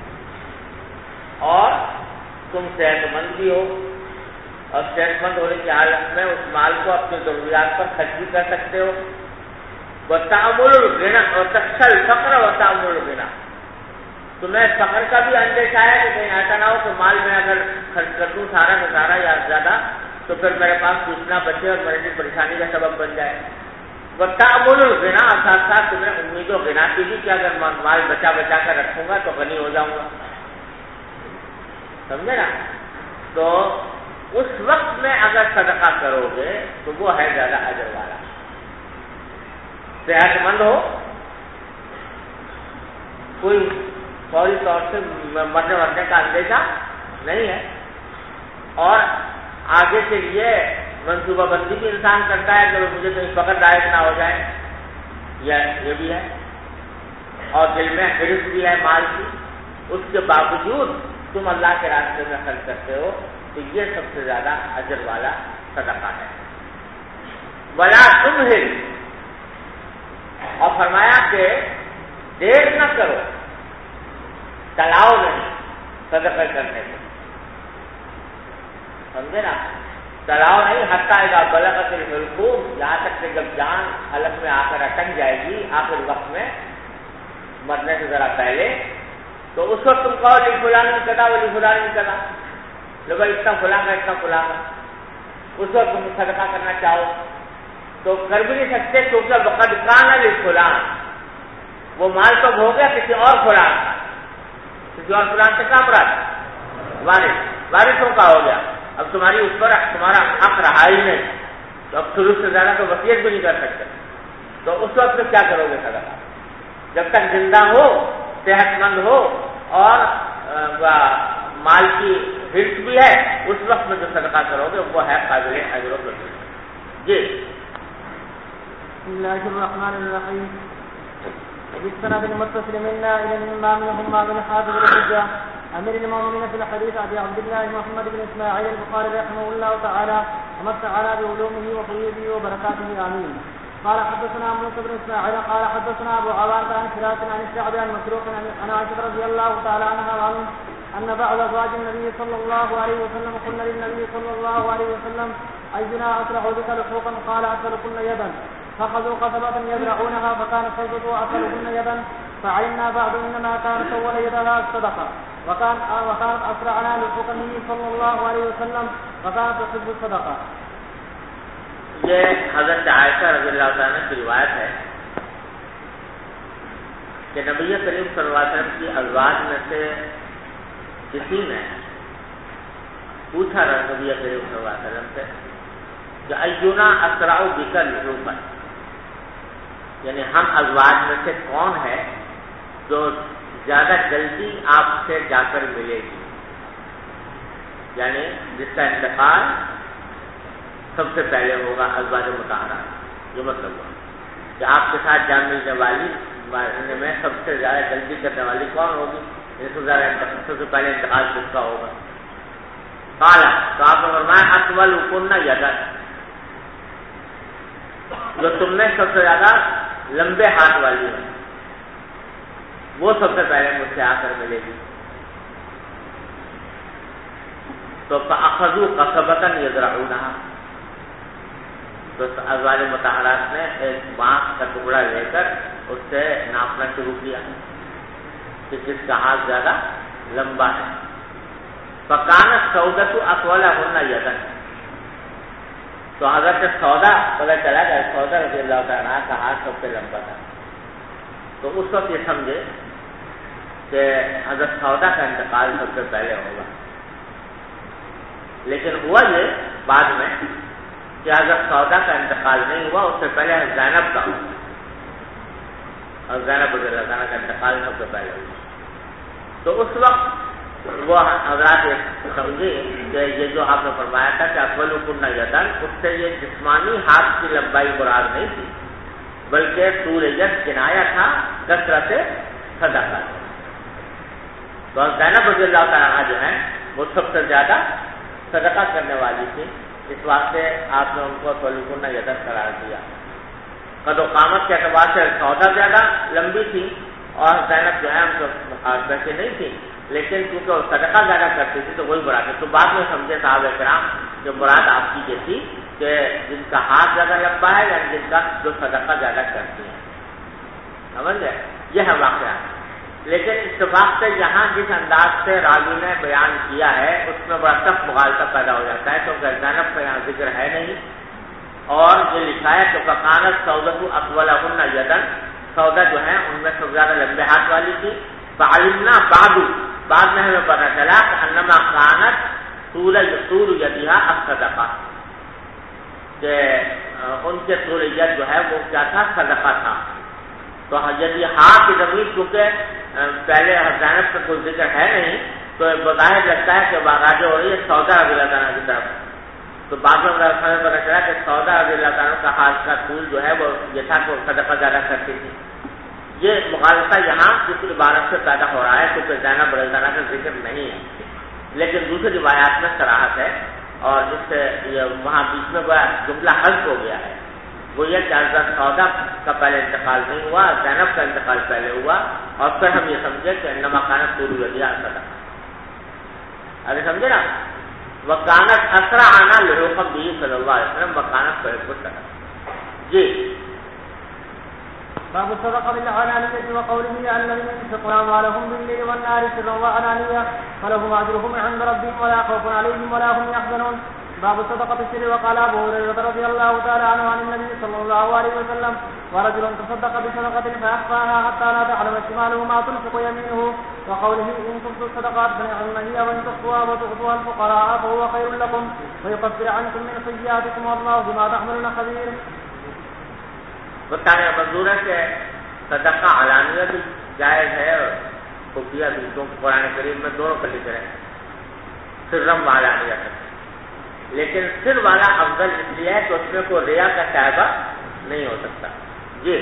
اور تم صحت مند بھی ہو، اور صحت مند ہونے کی حالت میں اس مال کو اپنی ضروریات پر خرچ بھی کر سکتے ہو. وتأمل الغنى وتخشى الفقر وتأمل الغنى، تمہیں فقر کا بھی اندیشہ ہے کہ کہیں ایسا نہ ہو کہ مال میں اگر خرچ کر دوں سارا کا سارا یا زیادہ تو پھر میرے پاس پوچھنا بچے اور میرے لیے پریشانی کا سبب بن جائے. وَتَعْمُلُ الْغِنَا، ساتھ ساتھ تمہیں امید و غنا کی بھی کہ اگر مال بچا بچا کر رکھوں گا تو غنی ہو جاؤں گا. سمجھے نا؟ تو اس وقت میں اگر صدقہ کرو گے تو وہ ہے زیادہ اجر والا. صحت مند ہو، کوئی فوری طور سے مرنے کا اندیشہ نہیں ہے، اور آگے کے لیے منصوبہ بندی بھی انسان کرتا ہے کہ مجھے کہیں فقر دائق نہ ہو جائے، یہ بھی ہے، اور دل میں حرص بھی ہے مال کی. اس کے باوجود تم اللہ کے راستے میں خرچ کرتے ہو تو یہ سب سے زیادہ اجر والا صدقہ ہے. ولا تمہل، اور فرمایا کہ دیر نہ کرو، ٹلاؤ نہیں صدقہ کرنے سے. سمجھے نا؟ ٹلاؤ نہیں، حتیٰ اذا بلغت الحلقوم، یہاں تک کہ جب جان حلق میں آ کر اٹک جائے گی آخر وقت میں مرنے سے ذرا پہلے، تو اس وقت تم کہو لی فلان کدا ولی فلان کدا، لو بھائی اتنا فلاں کا اتنا فلاں کا. اس وقت تم صدقہ کرنا چاہو تو کر بھی نہیں سکتے، کیونکہ وقد کان لفلان، وہ مال تو ہو گیا کسی اور فلان کا. کسی اور فلان سے کیا مراد؟ وارثوں کا ہو گیا. اب تمہاری اس پر تمہارا حق رہا ہی نہیں، تو اب ثلث سے زیادہ تو وصیت بھی نہیں کر سکتے. تو اس وقت کیا کرو گے صدقہ؟ جب تک زندہ ہو، صحت مند ہو اور مال کی حرص بھی ہے، اس وقت میں جو صدقہ کرو گے وہ ہے قابل اجر و ثواب. جی. بسم الله الرحمن الرحيم. بالسند المتصل منا الى الامام محمد بن حاتم الحجة امير المؤمنين في الحديث ابي عبد الله محمد بن اسماعيل البخاري رحمه الله تعالى ومتعنا بعلومه وفيوده وبركاته امين. قال حدثنا موسى بن اسماعيل قال حدثنا ابو عوانة عن فراس عن الشعبي عن مسروق عن عائشة رضي الله تعالى عنها وعنه ان بعض ازواج النبي صلى الله عليه وسلم قلنا للنبي صلى الله عليه وسلم اينا اسرع بك لحوقا؟ قال اسركن يدا، فاخذوا قصبة يزرعونها فكانت فوجة اسركن يدا، فعلمنا بعد انما كان سول يدها الصدقة، وكانت اسرعنا لحوقا النبي صلى الله عليه وسلم وكانت تحب الصدقة. یہ حضرت عائشہ رضی اللہ عنہ کی روایت ہے کہ نبی کریم صلی اللہ علیہ وسلم کی ازواج میں سے کسی نے پوچھا نبی کریم صلی اللہ علیہ وسلم سے کہ اینا اسرع بک لحوقا، یعنی ہم ازواج میں سے کون ہے جو زیادہ جلدی آپ سے جا کر ملے گی، یعنی جس کا انتقال سب سے پہلے ہوگا ازواج مطہرہ. جو مطلب ہوا کہ آپ کے ساتھ جان ملنے والی میں سب سے زیادہ جلدی کرنے والی کون ہوگی، سب سے پہلے انتقال کس کا ہوگا. قالا، تو آپ نے فرمایا اطولکن یدا، جو تم میں سب سے زیادہ لمبے ہاتھ والی ہے وہ سب سے پہلے مجھ سے آ کر ملے گی. تو فاخذوا قصبۃ یزرعونها، تو ازواج مطہرات نے ایک بانس کا ٹکڑا لے کر اس سے ناپنا شروع کیا کہ کس کا ہاتھ زیادہ لمبا ہے. فکانت سودۃ اطولہن یدا، تو حضرت سودا پتہ چلا کہ سودا رضی اللہ تعالیٰ عنہ کا ہاتھ سب سے لمبا تھا. تو اس وقت یہ سمجھے کہ حضرت سودا کا انتقال سب سے پہلے ہوگا. لیکن ہوا یہ بعد میں کہ حضرت سودا کا انتقال نہیں ہوا، اس سے پہلے زینب کا ہوا، اور زینب رضی اللہ عنہ کا انتقال سب سے پہلے ہوا. تو اس وقت وہ حضرات سمجھے کہ یہ جو آپ نے فرمایا تھا کہ اطولکن یدا، اس سے یہ جسمانی ہاتھ کی لمبائی مراد نہیں تھی، بلکہ طول ید کنایا تھا کثرت صدقہ. تو زینب رضی اللہ تعالیٰ عنہ جو ہیں وہ سب سے زیادہ صدقہ کرنے والی تھی، اس واسطے آپ نے ان کو اطولکن یدا قرار دیا. قد و قامت کے اعتبار سے سودا زیادہ لمبی تھی اور زینب جو ہے ان کو مقابلے سے نہیں تھی، لیکن کیونکہ وہ صدقہ زیادہ کرتی تھی تو وہی مراد ہے. تو بعد میں سمجھے صحابہ کرام جو مراد آپ کی یہ تھی کہ جن کا ہاتھ زیادہ لمبا ہے یعنی جن کا جو صدقہ زیادہ کرتی ہے. سمجھ گئے؟ یہ ہے واقعہ. لیکن اتفاق سے یہاں جس انداز سے راوی نے بیان کیا ہے اس میں بڑا سخت مغالطہ پیدا ہو جاتا ہے، کیونکہ زینب کا یہاں ذکر ہے نہیں، اور یہ لکھا ہے کہ فکانت سودۃ اطولہن یدن، سودا جو ہے ان میں سب زیادہ لمبے ہاتھ والی تھی، فعلمنا بعد میں ہمیں پتہ چلا کہ انما کانت طول یدہا الصدقہ، کہ ان کے طول ید جو ہے وہ کیا تھا؟ صدقہ تھا۔ تو یدی ہاتھ کی ضمیر کیونکہ پہلے زینب کا کوئی ذکر ہے نہیں تو بظاہر لگتا ہے کہ راجع ہو رہی ہے سودا رضی اللہ تعالیٰ کی طرف، تو بعد میں پتہ چلا کہ سودا رضی اللہ تعالیٰ کا ہاتھ کا طول جو ہے وہ یہ تھا کہ صدقہ زیادہ کرتی تھی۔ یہ مغالطہ یہاں کسی عبارت سے پیدا ہو رہا ہے کیونکہ زینب رضی اللہ کا ذکر نہیں ہے، لیکن دوسری روایات میں صراحت ہے، اور جس سے وہاں بیچ میں جملہ حذف ہو گیا ہے، وہ یہ کہ حضرت سودا کا پہلے انتقال نہیں ہوا، زینب کا انتقال پہلے ہوا، اور پھر ہم یہ سمجھے کہ انما کانت طول یدہا الصدقہ۔ ابھی سمجھے نا؟ وکانت اسرعنا لحکم به صلی اللہ علیہ وسلم وکانت تحب الصدقہ۔ جی باب الصدقة بالعلانية وقوله الذين ينفقون أموالهم بالليل والنهار سرا وعلانية فلهم أجرهم عند ربهم ولا خوف عليهم ولا هم يحزنون. باب الصدقة بالسر. وقال أبو هريرة رضي الله تعالى عنه عن النبي صلى الله عليه وسلم ورجل تصدق بصدقة فأخفاها حتى لا تعلم شماله ما تنفق يمينه. وقوله إن تبدوا الصدقات فنعم هي وإن تخفوها وتؤتوها الفقراء فهو خير لكم ويكفر عنكم من سيئاتكم والله بما تعملون خبير. بتانے منظور ہے کہ صدقہ علانیہ بھی جائز ہے اور خفیہ بھی، کیونکہ قرآن کریم میں دونوں کا ذکر ہے، سرم و علانیہ کا، لیکن سر والا افضل اس لیے ہے کہ اس میں کوئی ریا کا شائبہ نہیں ہو سکتا. جی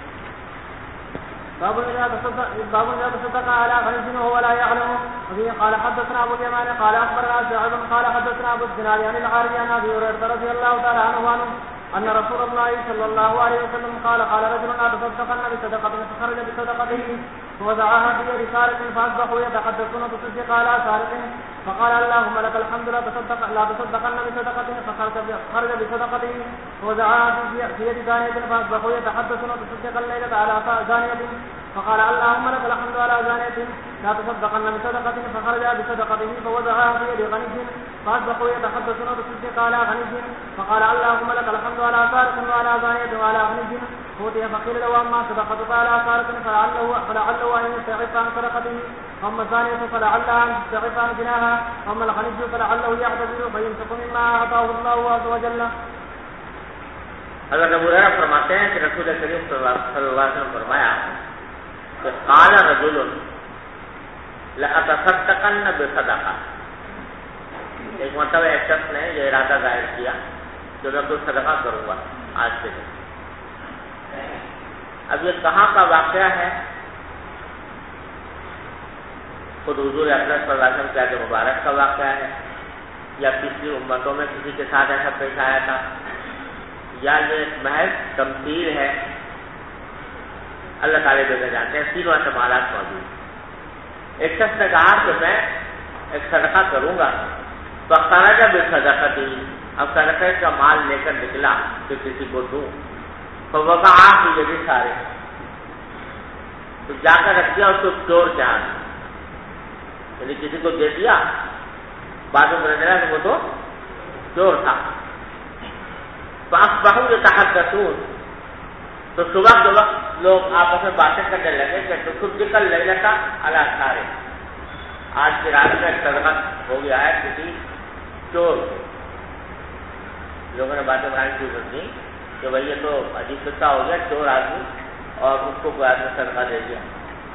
باب إذا تصدق على غني وهو لا يعلمه. وفيه قال حدثنا أبو اليمان قال أخبرنا شعيب قال حدثنا أبو الزناد عن الحارث عن أبي هريرة رضي الله تعالى عنه أن رسول الله صلى الله عليه وسلم قال رجل أتصدقن بصدقة فخرج بصدقته فوضعها في يد سارق فأصبحوا يتحدثون تصدق على سارق فقال اللهم لك الحمد لا تصدقن بصدقة فخرج بصدقته فوضعها في يد زانية فأصبحوا يتحدثون تصدق الليلة على زانية فقال اللهم لك الحمد على زانية لا تصدقن بصدقة فخرج بصدقته فوضعها في يد غني فأصبحوا يتحدثون تصدق على غني فقال اللهم لك الحمد على سارق وعلى زانية وعلى غني فوتي فقيل له أما صدقتك على سارق فلعله أن يستعف عن صدقته أما الزانية فلعلها أن تستعف عن زناها أما الغني فلعله يعتذر فيمسك مما أعطاه الله عز وجل. حضرت ابو ہریرہ فرماتے ہیں کہ رسول کریم صلی اللہ علیہ وسلم فرمایا کہ قال رجل لأتصدقن بصدقة. ایک مرتبہ ایک شخص نے یہ ارادہ ظاہر کیا کہ میں کوئی صدقہ کروں گا آج سے دن. اب یہ کہاں کا واقعہ ہے؟ خود حضور اکرم صلی اللہ علیہ وسلم کے عہد مبارک کا واقعہ ہے، یا پچھلی امتوں میں کسی کے ساتھ ایسا پیش آیا تھا، یا یہ محض تمثیل ہے؟ اللہ تعالیٰ جیسے جانتے ہیں، تینوں احتمالات موجود. ایک شخص نے کہا کہ میں ایک صدقہ کروں گا، تو خرج بصدقتی، اب صدقے کا مال لے کر نکلا کہ کسی کو دوں، تو وقع فی ید سارق، تو جا کر رکھ دیا اس کو چور کے ہاتھ، یعنی کسی کو دے دیا، بعد میں پتہ چلا کہ وہ تو چور تھا. فاصبحوا يتحدثون، تو صبح کے وقت لوگ آپس میں باتیں کرنے لگے کہ تصدق الليلة على سارق، آج کی رات میں ایک صدقہ ہو گیا ہے کسی چور کو. لوگوں نے باتیں بنانے شروع کر دی کہ بھائی یہ تو عجیب قصہ ہو گیا، چور آدمی اور اس کو کوئی آدمی صدقہ دے دیا.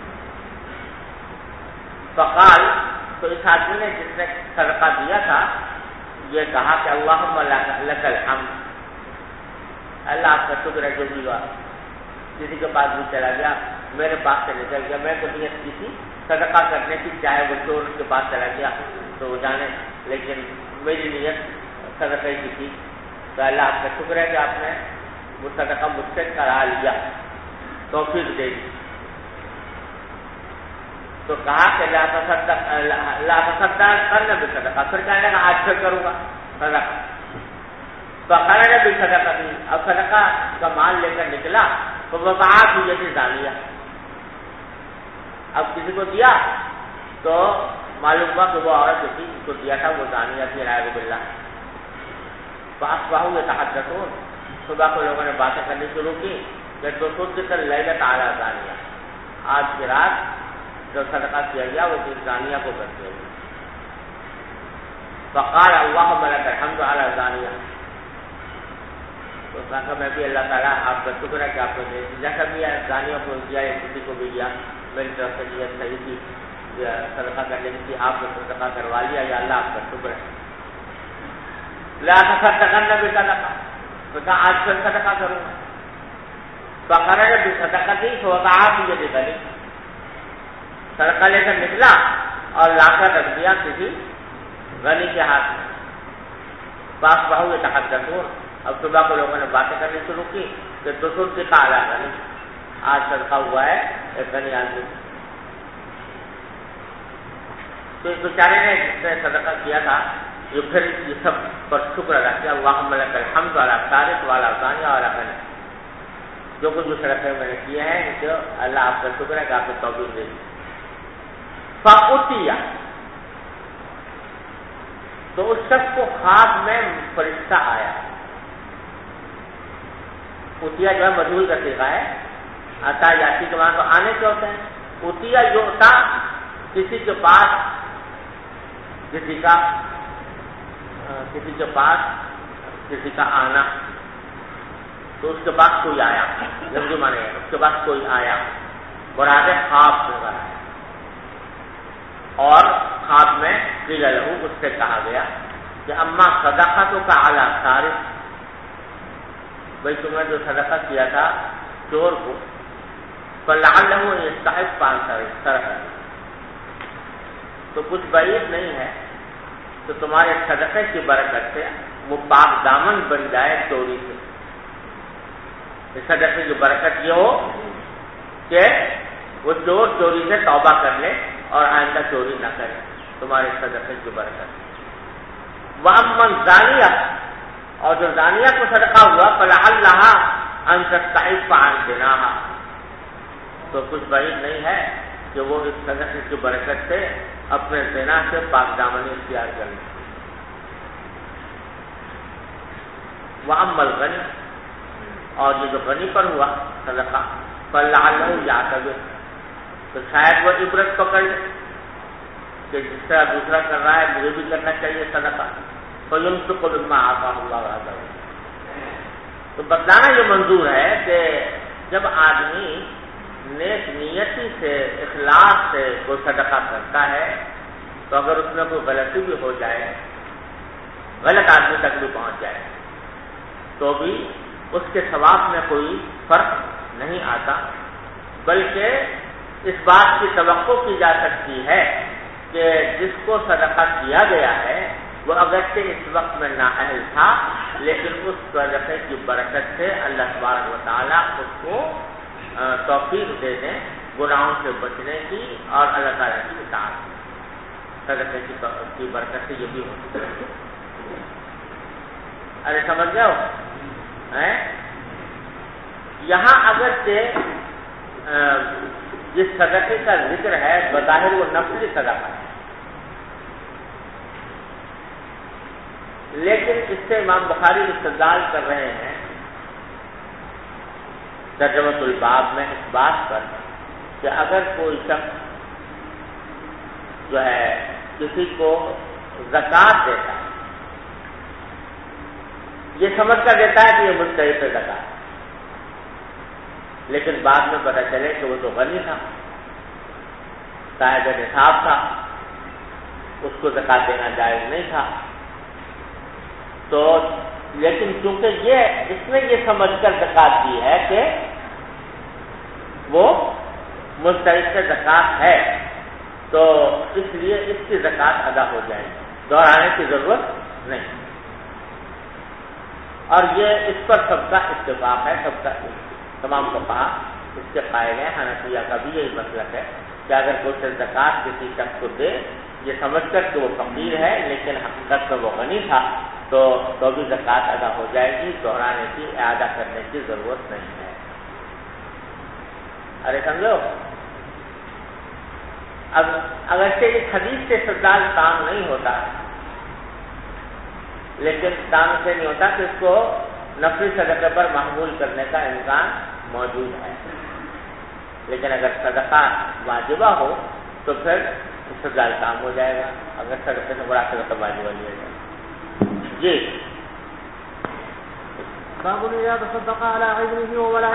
فقال، تو اس آدمی نے جس نے صدقہ دیا تھا یہ کہا کہ اللہم لک الحمد، اللہ آپ کا شکر ہے جو بھی ہوا، کسی کے پاس بھی چلا گیا، میرے پاس سے نکل گیا، میں تو نیت کی تھی صدقہ کرنے کی، چاہے وہ چور کے پاس چلا گیا تو وہ جانے، لیکن میری نیت صدقہ کی تھی. تو اللہ آپ کا شکر ہے کہ آپ نے وہ صدقہ مجھ سے کرا لیا، توفیق دے دی. تو کہا کہ لا تصدقن بصدقہ، پھر کہنے لگا آج پھر کروں گا صدقہ. فخرج بصدقتی، اب صدقہ کا مال لے کر نکلا، تو وقع فی ید زانیہ، اب کسی کو دیا تو معلوم ہوا کہ وہ عورت جو تھی جس کو دیا تھا وہ زانیہ تھی نعوذ باللہ. فاصبحوا یتحدثون، صبح کو لوگوں نے باتیں کرنی شروع کی کہ تصدق اللیلۃ علی زانیہ، آج کی رات جو صدقہ کیا گیا وہ کس زانیہ کو کر دیا گیا. فقال اللہم لک الحمد علی زانیہ، تو کہا میں بھی اللہ تعالیٰ آپ کا شکر ہے کہ آپ نے جیسا بھی ہے زانیوں کو دیا یا کسی کو بھی دیا، میری طرف سے نیت صحیح تھی، صدقہ کرنے کی آپ نے صدقہ کروا لیا، یا اللہ آپ کا شکر ہے. لا تصدقن بصدقہ، تو کہا آج پھر صدقہ کروں گا. فخرج بصدقتی فوقع فی ید غنی، صدقہ لے کر نکلا اور لا کر رکھ دیا کسی غنی کے ہاتھ میں. فاصبحوا یتحدثون، اب صبح کو لوگوں نے باتیں کرنی شروع کی کہ تصدق علی غنی، آج صدقہ ہوا ہے ایک غنی آدمی. تو اس بیچارے نے جس نے صدقہ کیا تھا یہ پھر یہ سب پر شکر ادا کیا. اللہم لک الحمد علی سارق والا زانیہ والا غنی، جو کچھ صدقے میں نے کیے ہیں جو اللہ آپ کا شکر ہے کہ آپ نے توفیق دے دی. فأتیا، تو اس شخص کو خواب میں فرشتہ آیا. اتیا جو ہے مجہول کا صیغہ ہے، عطا یاتی کے معنی تو آنے کے ہوتے ہیں. اتیا یؤتا، کسی کے پاس کسی کا آنا، تو اس کے پاس کوئی آیا، لفظی معنی ہے اس کے پاس کوئی آیا، مراد خواب میں آیا. اور خواب میں قیل لہو، اس سے کہا گیا کہ اما صدقتک علی سارق، بھائی تم نے جو صدقہ کیا تھا چور کو، فلعلہ یستحق ان سرقہ، تو کچھ بعید نہیں ہے تو تمہارے صدقے کی برکت سے وہ پاک دامن بن جائے چوری سے. اس صدقے کی برکت یہ ہو کہ وہ چور چوری سے توبہ کر لے اور آئندہ چوری نہ کرے، تمہارے صدقے کی برکت. وَأَمَّا الزَّانِيَةُ، اور جو زانیہ کو صدقہ ہوا فَلَعَلَّهَا أَن تَسْتَعِفَّ عَن زِنَاهَا، تو کچھ بعید نہیں ہے کہ وہ اس صدقے کی برکت سے اپنے زنا سے پاک دامنی اختیار کر لیں. وَأَمَّا الْغَنِيُّ، اور یہ جو غنی پر ہوا صدقہ فَلَعَلَّهُ يَعْتَبِرُ، تو شاید وہ عبرت پکڑ لے کہ جس طرح دوسرا کر رہا ہے مجھے بھی کرنا چاہیے صدقہ. فَيُنْفِقُ مِمَّا آتَاهُ اللَّهُ عَزَّ وَجَلَّ، تو بتلانا یہ منظور ہے کہ جب آدمی نیک نیتی سے اخلاص سے کوئی صدقہ کرتا ہے تو اگر اس میں کوئی غلطی بھی ہو جائے، غلط آدمی تک بھی پہنچ جائے، تو بھی اس کے ثواب میں کوئی فرق نہیں آتا، بلکہ اس بات کی توقع کی جا سکتی ہے کہ جس کو صدقہ کیا گیا ہے وہ اگرچہ اس وقت میں نااہل تھا، لیکن اس صدقے کی برکت سے اللہ تبارک و تعالیٰ اس کو توفیق دے دیں گناہوں سے بچنے کی اور اللہ تعالیٰ کی اطاعت. صدقے کی برکت سے یہ بھی ہو سکتا ہے. ارے سمجھ گئے ہو؟ یہاں اگرچہ جس صدقے کا ذکر ہے بظاہر وہ نفلی صدقہ ہے، لیکن اس سے امام بخاری استدلال کر رہے ہیں ترجمۃ الباب میں اس بات پر کہ اگر کوئی شخص جو ہے کسی کو زکوٰۃ دیتا ہے، یہ سمجھ کر دیتا ہے کہ یہ مستحق ہے زکوٰۃ، لیکن بعد میں پتہ چلے کہ وہ تو غنی تھا، صاحب نصاب تھا، اس کو زکوٰۃ دینا جائز نہیں تھا، تو لیکن چونکہ اس نے یہ سمجھ کر زکوٰۃ دی ہے کہ وہ مستحق زکوٰۃ ہے، تو اس لیے اس کی زکوٰۃ ادا ہو جائے گی، دوہرانے کی ضرورت نہیں. اور یہ اس پر سب کا اتفاق ہے، سب کا تمام فقہا اس کے قائل ہیں. حنفیہ کا بھی یہی مسلک ہے کہ اگر کوئی زکوٰۃ کسی شخص کو دے یہ سمجھ کر کہ وہ فقیر ہے لیکن حقیقت میں وہ غنی تھا تو بھی زکوٰۃ ادا ہو جائے گی، دوہرانے کی اعادہ کرنے کی ضرورت نہیں ہے. ارے سمجھو، اب اگرچہ اس حدیث سے استدلال کام نہیں ہوتا، لیکن کام سے نہیں ہوتا کہ اس کو نفلی صدقے پر محمول کرنے کا امکان موجود ہے، لیکن اگر صدقہ واجبہ ہو تو پھر استدلال کام ہو جائے گا، اگر صدقے سے بڑا صدقہ واجبہ لیا جائے گا۔ جی باب اذا تصدق على عينه ولا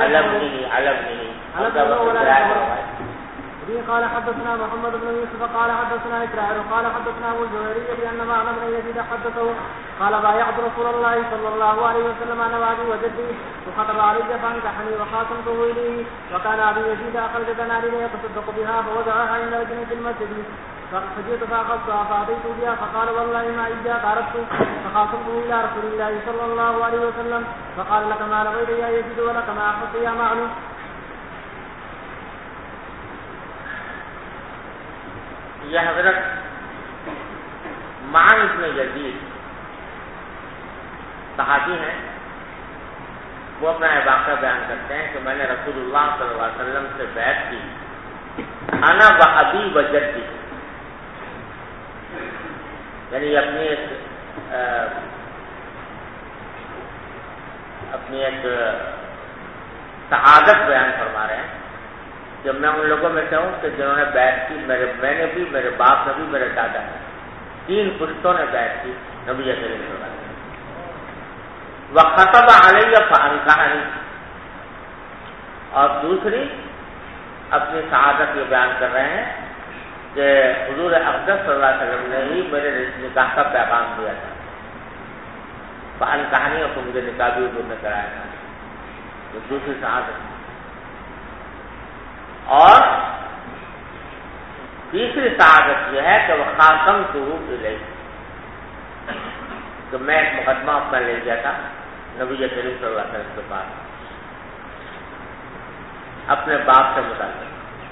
قال حدثنا محمد بن يوسف قال حدثنا إسرائيل قال حدثنا أبو الزهري بأن معنى بن يزيد حدثه قال بايعت رسول الله صلى الله عليه وسلم أنا وأبي وجدي وخطب علي فانكحني وخاصمته إليه وكان أبي يزيد أخرج دنانير يتصدق بها فوضعها عند رجل في المسجد فجئت فأخذتها فأتيت بها فقال والله ما إياك أردت فخاصمته إلى رسول الله صلى الله عليه وسلم فقال لك ما لغيت يا يزيد ولك ما أخذت يا معلوم۔ یہ حضرت معن بن یزید صحابی ہیں، وہ اپنا واقعہ بیان کرتے ہیں کہ میں نے رسول اللہ صلی اللہ علیہ وسلم سے بیعت کی، انا و ابی و جدی، یعنی اپنی ایک سعادت بیان فرما رہے ہیں کہ میں ان لوگوں میں سے ہوں کہ جنہوں نے بیعت کی، میں نے بھی، میرے باپ نے بھی، میرے دادا نے، 3 پشتوں نے بیعت کی نبی کریم صلی اللہ علیہ وسلم۔ وخطب علی فانکحنی، اور دوسری اپنی سعادت یہ بیان کر رہے ہیں کہ حضور اقدس صلی اللہ علیہ وسلم نے ہی میرے نکاح کا پیغام دیا تھا، فانکحنی، اور مجھے نکاح بھی حضور نے کرایا تھا، تو دوسری سعادت۔ اور تیسری سعادت یہ ہے کہ وہ خاصمتہ الیہ، کہ میں ایک مقدمہ اپنا لے گیا تھا نبی کریم صلی اللہ علیہ وسلم کے پاس اپنے باپ سے متعلق۔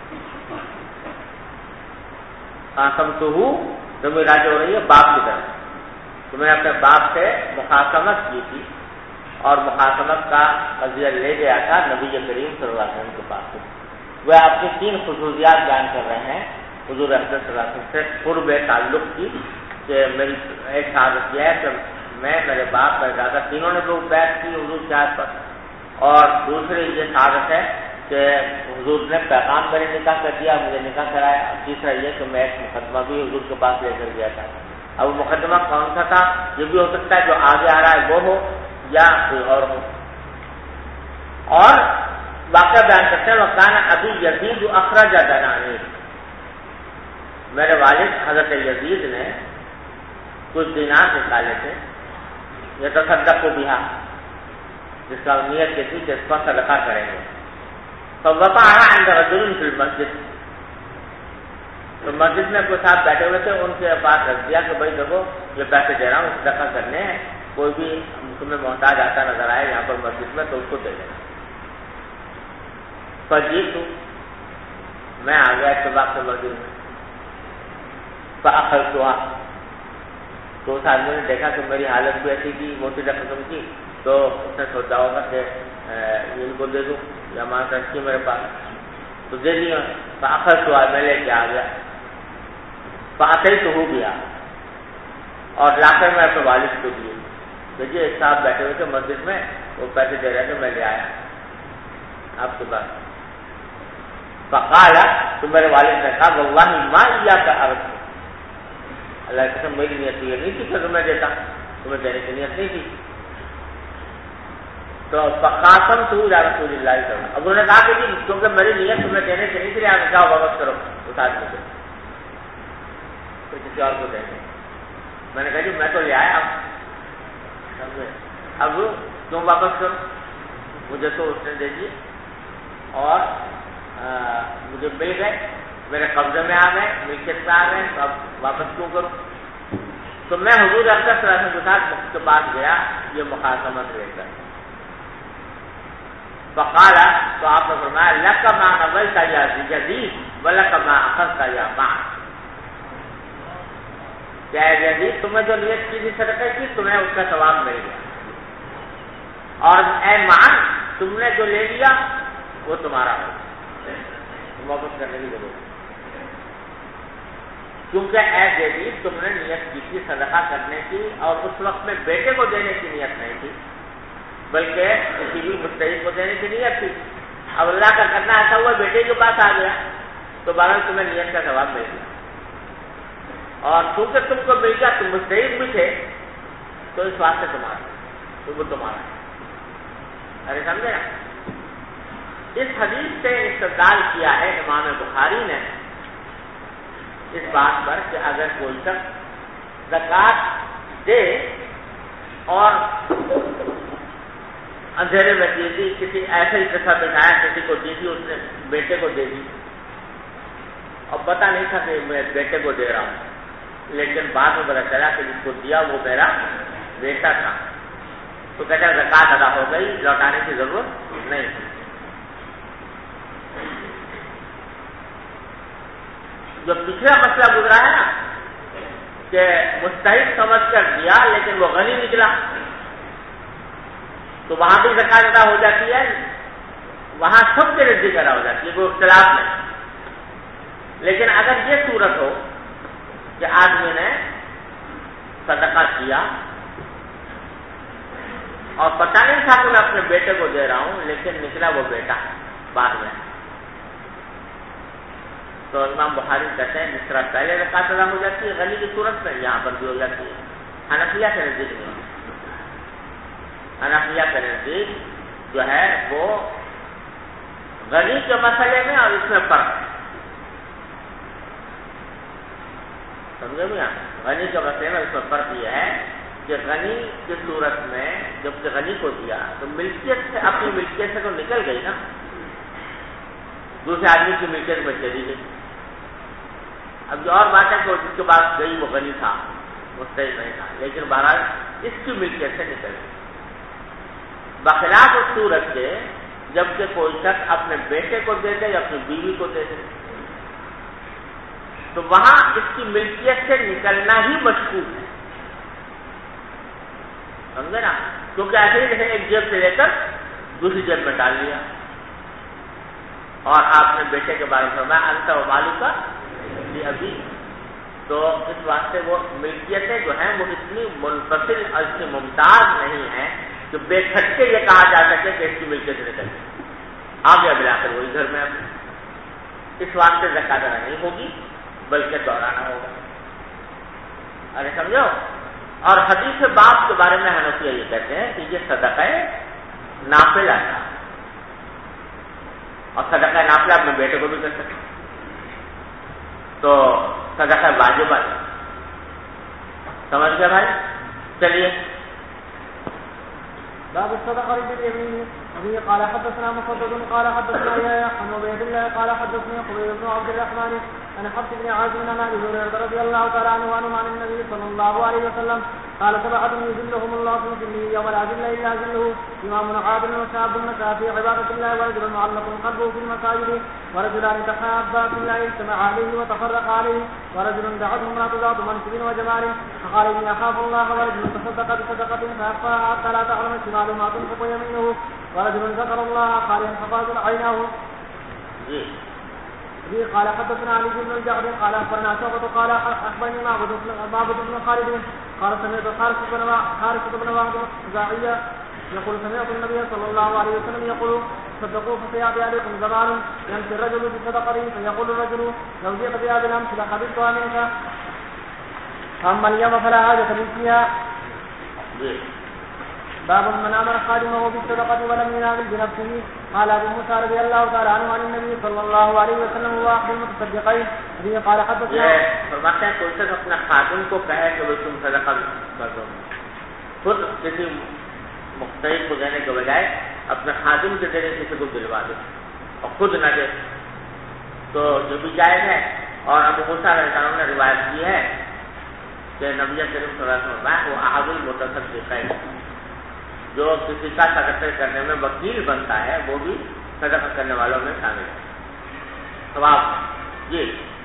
خاصمتہ ضمیر راجع ہو رہی ہے باپ کی طرف، تو میں نے اپنے باپ سے مخاصمت کی تھی اور مخاصمت کا قضیہ لے گیا تھا نبی کریم صلی اللہ علیہ وسلم کے پاس۔ وہ اپنی 3 خصوصیات بیان کر رہے ہیں حضور اقدس صلی اللہ علیہ وسلم سے قرب تعلق کی، کہ میری ایک سعادت یہ ہے کہ میں، میرے باپ، میرے دادا تینوں نے تو بیعت کی حضور کے ہاتھ پر، اور دوسری یہ سعادت ہے کہ حضور نے پیغام میرے نکاح کر دیا، مجھے نکاح کرایا، اور تیسرا یہ کہ میں ایک مقدمہ بھی حضور کے پاس لے کر گیا تھا۔ اب وہ مقدمہ کون سا تھا؟ یہ بھی ہو سکتا ہے جو آگے آ رہا ہے وہ ہو یا کوئی اور ہو۔ اور واقعہ بیان کرتے ہیں وکان ابی یزید اخرج دنانیر، میرے والد حضرت یزید نے کچھ دینار نکالے تھے، یہ تصدق بہا، جس کا نیت یہ تھی کہ اس پر صدقہ کریں گے۔ فوقعها عند رجل فی المسجد، تو مسجد میں کوئی صاحب بیٹھے ہوئے تھے، ان کے پاس رکھ دیا کہ بھائی دیکھو یہ پیسے دے رہا ہوں صدقہ کرنے ہیں، کوئی بھی تمہیں محتاج آتا نظر آئے یہاں پر مسجد میں تو اس کو دے دینا۔ فجئت، میں آ گیا اتفاق سے مسجد میں، فاخذتها، تو اس آدمی نے دیکھا کہ میری حالت بھی ایسی تھی موتی قسم کی، تو اس نے سوچا ہوگا کہ ان کو دے دوں یا ماں رکھی میرے پاس، تو دے دیا۔ فاخذتها، میں لے کے آ گیا، فاتیتہ بها، اور لا کر میں اپنے والد کو دیے، دیکھیے ایک صاحب بیٹھے ہوئے تھے مسجد میں، وہ پیسے دے رہے تھے، میں لے آیا آپ کے پاس۔ فقال، تو میرے والد نے کہا واللہ ما ایاک اردت، اللہ کی قسم میری نیت یہ نہیں تھی کہ تمہیں دیتا، تمہیں دینے کی نیت نہیں تھی۔ تو فقاسمتہ الی رسول اللہ صلی اللہ علیہ وسلم، اب انہوں نے کہا کہ جی کیونکہ میری نیت تمہیں دینے سے نہیں تھی، آپ جاؤ واپس کرو اس آدمی کو، تو کسی اور کو دیں گے۔ میں نے کہا جی میں تو لے آیا، اب کیوں واپس کرو، مجھے تو اس نے دے دیے اور مجھے مل گئے، میرے قبضے میں آ گئے، ملکیت میں آ گئے، تو اب واپس کیوں کروں؟ تو میں حضور اقدس صلی اللہ علیہ وسلم کے ساتھ کے پاس گیا یہ مخاصمت لے کر۔ فقال، تو آپ نے فرمایا لک ما نویت یا یزید ولک ما اخذت یا معن، کیا یزید تمہیں جو نیت کی تھی صدقہ کی تمہیں اس کا ثواب مل گیا، اور اے معن تم نے جو لے لیا وہ تمہارا ہو، واپس کرنے کی ضرورت۔ کیونکہ اے دیوی تم نے نیت کی تھی صدقہ کرنے کی، اور اس وقت میں بیٹے کو دینے کی نیت نہیں تھی بلکہ کسی بھی مستحق کو دینے کی نیت تھی. اب اللہ کا کرنا ایسا ہوا بیٹے کے پاس آ گیا تو بہرحال تمہیں نیت کا ثواب مل گیا، اور چونکہ تم کو مل گیا تم مستحق بھی تھے تو اس واسطے تمہارا ارے سمجھے نا. اس حدیث سے استدلال کیا ہے امام بخاری نے اس بات پر کہ اگر کوئی شخص زکوٰۃ دے اور اندھیرے میں دے دی، کسی ایسے ہی قصہ بتایا کسی کو دی تھی، اس نے بیٹے کو دے دی اور پتہ نہیں تھا کہ میں بیٹے کو دے رہا ہوں، لیکن بعد میں پتا چلا کہ جس کو دیا وہ میرا بیٹا تھا، تو کہتا ہے زکوٰۃ ادا ہو گئی، لوٹانے کی ضرورت نہیں تھی. جو پچھلا مسئلہ گزرا ہے نا کہ مستحق سمجھ کر دیا لیکن وہ غنی نکلا، تو وہاں بھی زکوٰۃ ادا ہو جاتی ہے، وہاں سب کے نزدیک ادا ہو جاتی ہے، کوئی اختلاف نہیں. لیکن اگر یہ صورت ہو کہ آدمی نے صدقہ کیا اور پتہ نہیں تھا کہ میں اپنے بیٹے کو دے رہا ہوں، لیکن نکلا وہ بیٹا بعد میں، تو امام بخاری کہتے ہیں جس طرح پہلے زکوٰۃ ادا ہو جاتی ہے غنی کی صورت میں، یہاں پر بھی ہو جاتی ہے. حنفیہ کے نزدیک نہیں، حنفیہ کے نزدیک جو ہے وہ غنی کے مسئلے میں اور اس میں فرق ہے. سمجھے بھی آپ؟ غنی کے مسئلے میں اس میں فرق یہ ہے کہ غنی کی صورت میں جب کہ غنی کو دیا تو ملکیت سے، اپنی ملکیت سے تو نکل گئی نا، دوسرے آدمی کی ملکیت میں چلی گئی. اب جو اور بات ہے کہ جس کے پاس گئی وہ غنی تھا، مستحق نہیں تھا، لیکن بہرحال اس کی ملکیت سے نکل گئی. بخلاف اس صورت کے جبکہ کوئی شخص اپنے بیٹے کو دے دے یا اپنی بیوی کو دے دے تو وہاں اس کی ملکیت سے نکلنا ہی مشکوک ہے. سمجھے نا؟ کیونکہ ایسے ہی جیسے ایک جیب سے لے کر دوسری جیب میں ڈال لیا، اور آپ نے بیٹے کے بارے میں فرمایا انت و مالک ابھی، تو اس واسطے وہ ملکیتیں جو ہیں وہ اتنی منفصل اور اتنی ممتاز نہیں ہیں کہ بے کھٹکے یہ کہا جا سکے کہ اس کی ملکیت سے نکل آ گیا ملا کر وہی گھر میں. اس واسطے زکوٰۃ ادا نہیں ہوگی بلکہ دوہرانا ہوگا. ارے سمجھو؟ اور حدیث باب کے بارے میں حنفیہ یہ کہتے ہیں کہ یہ صدقہ نافلہ تھا، اور صدقہ نافلہ اپنے بیٹے کو بھی کر سکتے، تو صدقہ واجبہ ہے. سمجھ گئے بھائی؟ چلیے. باب الصدقة باليمين. وفيه قال حدثنا مسدد قال حدثنا يحيى عن عبيد الله قال حدثني خبيب بن عبد الرحمن عن حفص بن عاصم عن ابي هريرة رضي الله تعالى عنه عن النبي صلى الله عليه وسلم قال سبعة يذلهم الله في ظله يوم لا ظل الا ظله امام عادل وشاب النساء في عبادة الله ورجل معلق قلبه في المساجد ورجلان تحابا في الله اجتمعا عليه وتفرقا عليه ورجل دعته امرأة ذات منصب وجمال فقال اني اخاف الله ورجل تصدق بصدقة فاخفاها حتى لا تعلم شماله ما تنفق يمينه ورجل ذكر الله خاليا ففاضت عيناه. قال حدثنا علي بن الجعد قال اخبرنا شعبة قال اخبرني معبد بن خالد قال سمعت حارث بن وهب الخزاعي يقول سمعت النبي صلى الله عليه وسلم يقول صدقوا فسيأتي عليكم زمان يمشي الرجل بصدقته فيقول الرجل لو جئت بهذه الامس لقبلتها منك اما اليوم فلا حاجة لي فيها. باب من امر خادمه بالصدقه ولم ينال بنفسه. قال ابو موسى رضي الله تعالى عنه عن النبي صلى الله عليه وسلم واحد المتصدقين به قال حدثنا. فرماتے ہیں کوئی شخص اپنا خادم کو کہے کہ وہ تم صدقہ کر دو، خود کسی مختلف کو دینے کے بجائے اپنے خادم کے ذریعے کسی کو دلوا دے اور خود نہ دے تو جو بھی جائز ہے. اور ابو موسیٰ رضی اللہ عنہ نے روایت کی ہے کہ نبی کریم صلی اللہ علیہ وسلم وہ احد المتصدقین، جو کسی کا صدقہ کرنے میں وکیل بنتا ہے وہ بھی صدقہ کرنے والوں میں شامل ہے. ثواب جی.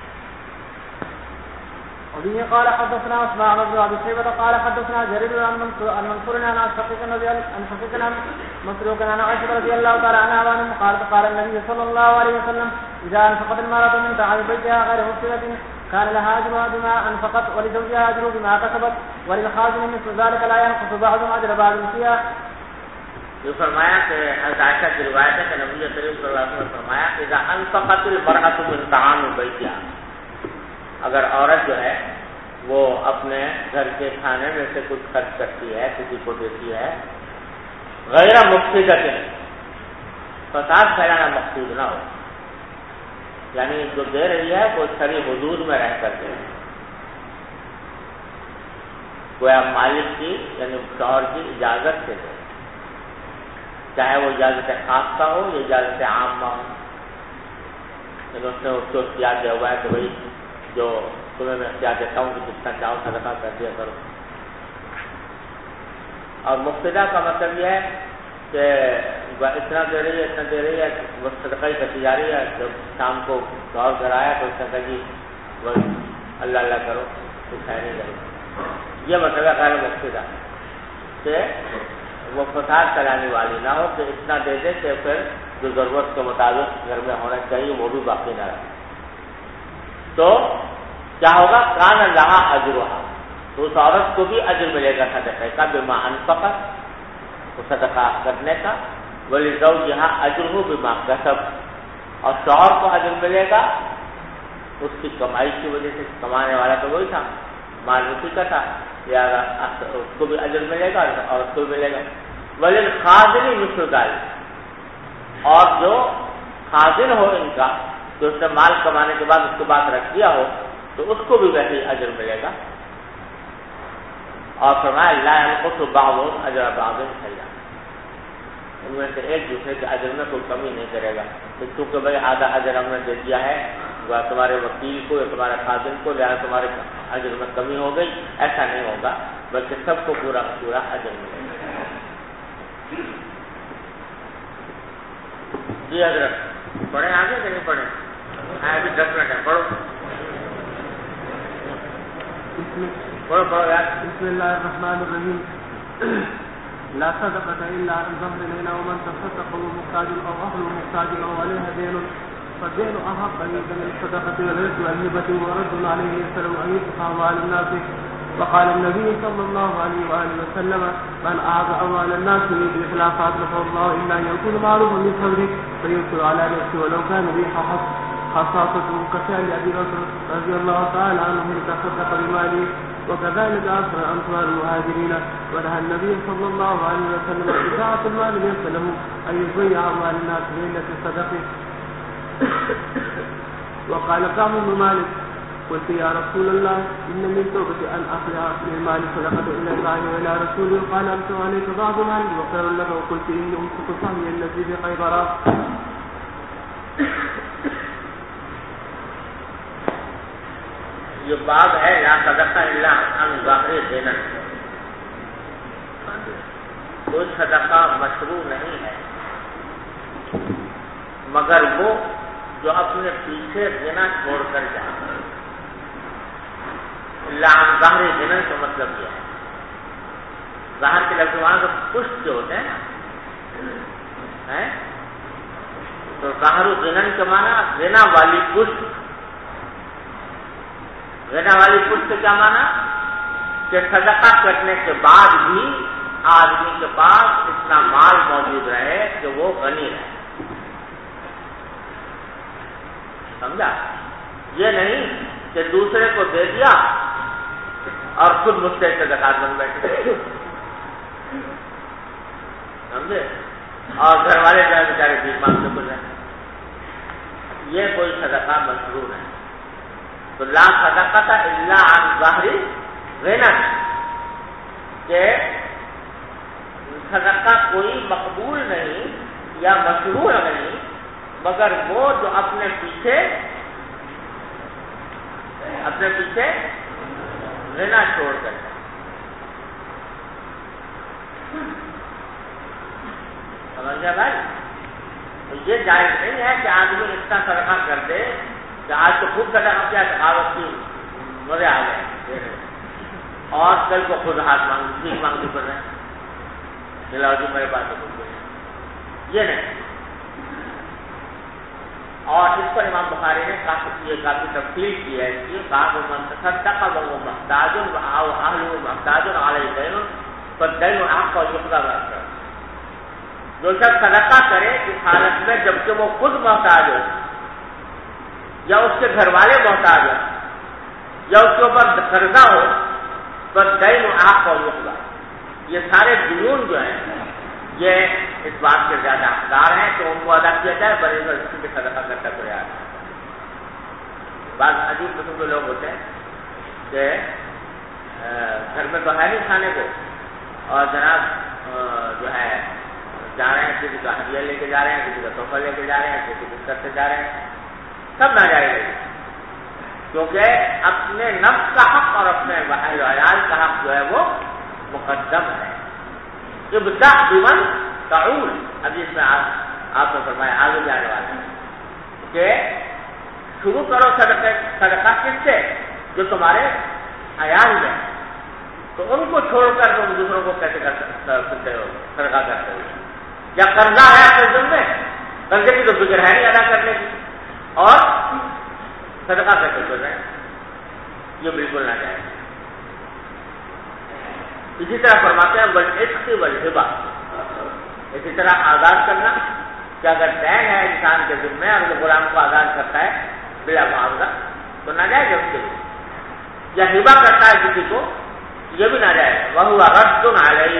وبه قال حدثنا عثمان بن ابي شيبه قال حدثنا جرير عن منصور عن شقيق عن مسروق عن عائشه رضي الله تعالى عنها قال النبي صلى الله عليه وسلم اذا انفقت المراه من طعام بيتها غير مفسده كان لها أجرها بما أنفقت ولزوجها أجر بما كسبت وللخازن مثل ذلك لا ينقص بعضهم أجر بعض فيها. جو فرمایا کہ حضرت عائشہ کی روایت ہے کہ نبی کریم صلی اللہ علیہ وسلم نے فرمایا اذا انفقت المرأة من طعام بیتها، اگر عورت جو ہے وہ اپنے گھر کے کھانے میں سے کچھ خرچ کرتی ہے، کسی کو دیتی ہے، غیر مفسدۃ، فساد پھیلانا مقصود نہ ہو، یعنی جو دے رہی ہے وہ شرعی حدود میں رہ کر دے، گویا مالک کی یعنی شوہر کی اجازت سے دے، چاہے وہ اجازت خاصہ ہو یا اجازت عامہ ہو، لیکن اس نے اس کو اختیار دیا ہوا ہے کہ بھائی جو تمہیں میں اختیار دیتا ہوں کہ جتنا چاہو صدقہ کر دیا کرو. اور مفسدہ کا مطلب یہ ہے کہ اتنا دے رہی ہے اتنا دے رہی ہے، وہ صدقہ ہی کرتی جا رہی ہے، جب شام کو گھر گھر آیا تو اس نے کہا جی بس اللہ اللہ کرو، کچھ ہے نہیں کرو. یہ مطلب ہے غیر مفسدہ کہ وہ فساد کرانے والی نہ ہو کہ اتنا دے دے کہ پھر جو ضرورت کے مطابق گھر میں ہونا چاہیے وہ بھی باقی نہ رہے. تو کیا ہوگا؟ کان لہا اجرہا، تو اس عورت کو بھی اجر ملے گا صدقہ کا، بما انفقت، وہ صدقہ کرنے کا، ولزوجہا اجرہ بما کسب، اور شوہر کو اجر ملے گا اس کی کمائی کی وجہ سے، کمانے والا تو وہی تھا، مال اسی کا تھا، یا اس کو بھی اجر ملے گا اور اس کو بھی ملے گا. وللخازن مثل ذلک، اور جو خازن ہو ان کا، جو اس نے مال کمانے کے بعد اس کے بعد رکھ دیا ہو تو اس کو بھی ویسے ہی اجر ملے گا. اور فرمایا لا ينقص بعضهم اجر بعض شيئا، ان میں سے ایک دوسرے کے اجر میں کوئی کمی نہیں کرے گا. کیونکہ بھائی آدھا اجر ہم نے دے دیا ہے تمہارے وکیل کو یا تمہارے خازن کو، لہٰذا تمہارے اجر میں کمی ہو گئی، ایسا نہیں ہوگا، بلکہ سب کو پورا پورا اجر ملے گا. جی حضرت پڑھیں آگے کہ نہیں پڑھیں؟ ابھی 10 منٹ ہے، پڑھو پڑھو یار. بسم اللہ الرحمن الرحیم. لا صدقة إلا عن ظهر لنا، ومن تصدق هو محتاج أو أهله محتاج أو عليه دين فالدين أحق أن يكون الصدقة وليس الهبة ورد عليه يسأل أن يدفع على الناس. وقال النبي صلى الله عليه وآله وسلم من أعطى أموال الناس يريد إخلاص أطلقه الله إلا أن يكون معروفا من صبره فينكر على نفسه ولو كان ريح خاصة كفعل أبي بكر رضي الله تعالى عنه تصدق بماله، وكذلك أكثر أمثال المهاجرين. ونهى النبي صلى الله عليه وسلم إذاعة المال ليس له أن يضيع أموال الناس بإلة الصدقة. وقال كعب بن مالك قلت يا رسول الله إن من توبة أن أخلع من مال صدقة إلى الله وإلى رسوله، قال أمسك عليك بعض مالي وخير لك، وقلت إني أمسك سهمي الذي في خيبر. یہ باب ہے لا صدقہ الا عن ظاہر دینا، کوئی صدقہ مشروع نہیں ہے مگر وہ جو اپنے پیچھے دینا چھوڑ کر جائے. الا عن ظاہر دینا کا مطلب یہ ہے، ظاہر کے لفظ وہاں تو پشت جو ہوتے ہیں نا، تو ظاہر دینا کے معنی دینا والی پشت. غنا والی پشت سے کیا مانا کہ صدقہ کرنے کے بعد بھی آدمی کے پاس اتنا مال موجود رہے کہ وہ غنی رہے. سمجھا؟ یہ نہیں کہ دوسرے کو دے دیا اور خود مستحق سے زکات بن بیٹھے، سمجھے، اور گھر والے جو ہے بیچارے بھیک مانگتے بول رہے، یہ کوئی صدقہ مشروع ہے. تو لا صدقۃ الا عن ظاہر غنا، کہ صدقہ کوئی مقبول نہیں یا مشروع نہیں مگر وہ جو اپنے پیچھے غنا چھوڑ کر. سمجھ گیا بھائی؟ تو یہ جائز نہیں ہے کہ آدمی اتنا صدقہ کر دے کہ آج تو خود صدقہ کیا سخاوت کی مزے آ گئے، اور کل کو خود ہاتھ بھیک مانگنے پڑ رہے ہیں، دلاؤ جی میرے پاس تو کچھ نہیں. یہ نہیں. اور اس پر امام بخاری نے کافی تفصیل کی ہے اس کی. کہا کہ من تصدق وهو محتاج او اهله محتاج علیہ دین فالدین حق یقضى عنه. جو شخص صدقہ کرے اس حالت میں جبکہ وہ خود محتاج ہو یا اس کے گھر والے محتاج ہو یا اس کے اوپر قرضہ ہو فالدین حق یقضى. یہ سارے دیون جو ہیں یہ اس بات کے زیادہ حقدار ہیں کہ ان کو ادا کیا جائے بڑے اس کے صدقہ کرتا کوئی آدمی. بعض عجیب قسم کے لوگ ہوتے ہیں کہ گھر میں تو ہے نہیں کھانے کو اور جناب جو ہے جا رہے ہیں کسی کا ہدیہ لے کے جا رہے ہیں کسی کا تحفہ لے کے جا رہے ہیں کسی بستر سے جا رہے ہیں. سب نہ جائے گا کیونکہ اپنے نفس کا حق اور اپنے اہل و عیال کا حق جو ہے وہ مقدم ہے. ابدأ بمن تعول. ابھی اس میں آپ نے فرمایا آگے جانے والا ہے کہ شروع کرو صدقہ کس سے؟ جو تمہارے عیال میں. تو ان کو چھوڑ کر تم دوسروں کو کیسے کر سکتے ہو صدقہ کرتے ہو؟ یا قرضہ ہے اپنے ذمہ، قرضے کی تو فکر ہے نہیں ادا کرنے کی اور صدقہ کیسے کر رہے ہیں؟ یہ بالکل نہ جائے. اسی طرح فرماتے ہیں والعتق والہبہ. اسی طرح آزاد کرنا کہ اگر دین ہے انسان کے ذمہ اور وہ غلام کو آزاد کرتا ہے بلا معاوضہ تو نہ جائے گا اس کے لیے. یا ہبہ کرتا ہے کسی کو یہ بھی نہ جائے گا. وہو رد علیہ.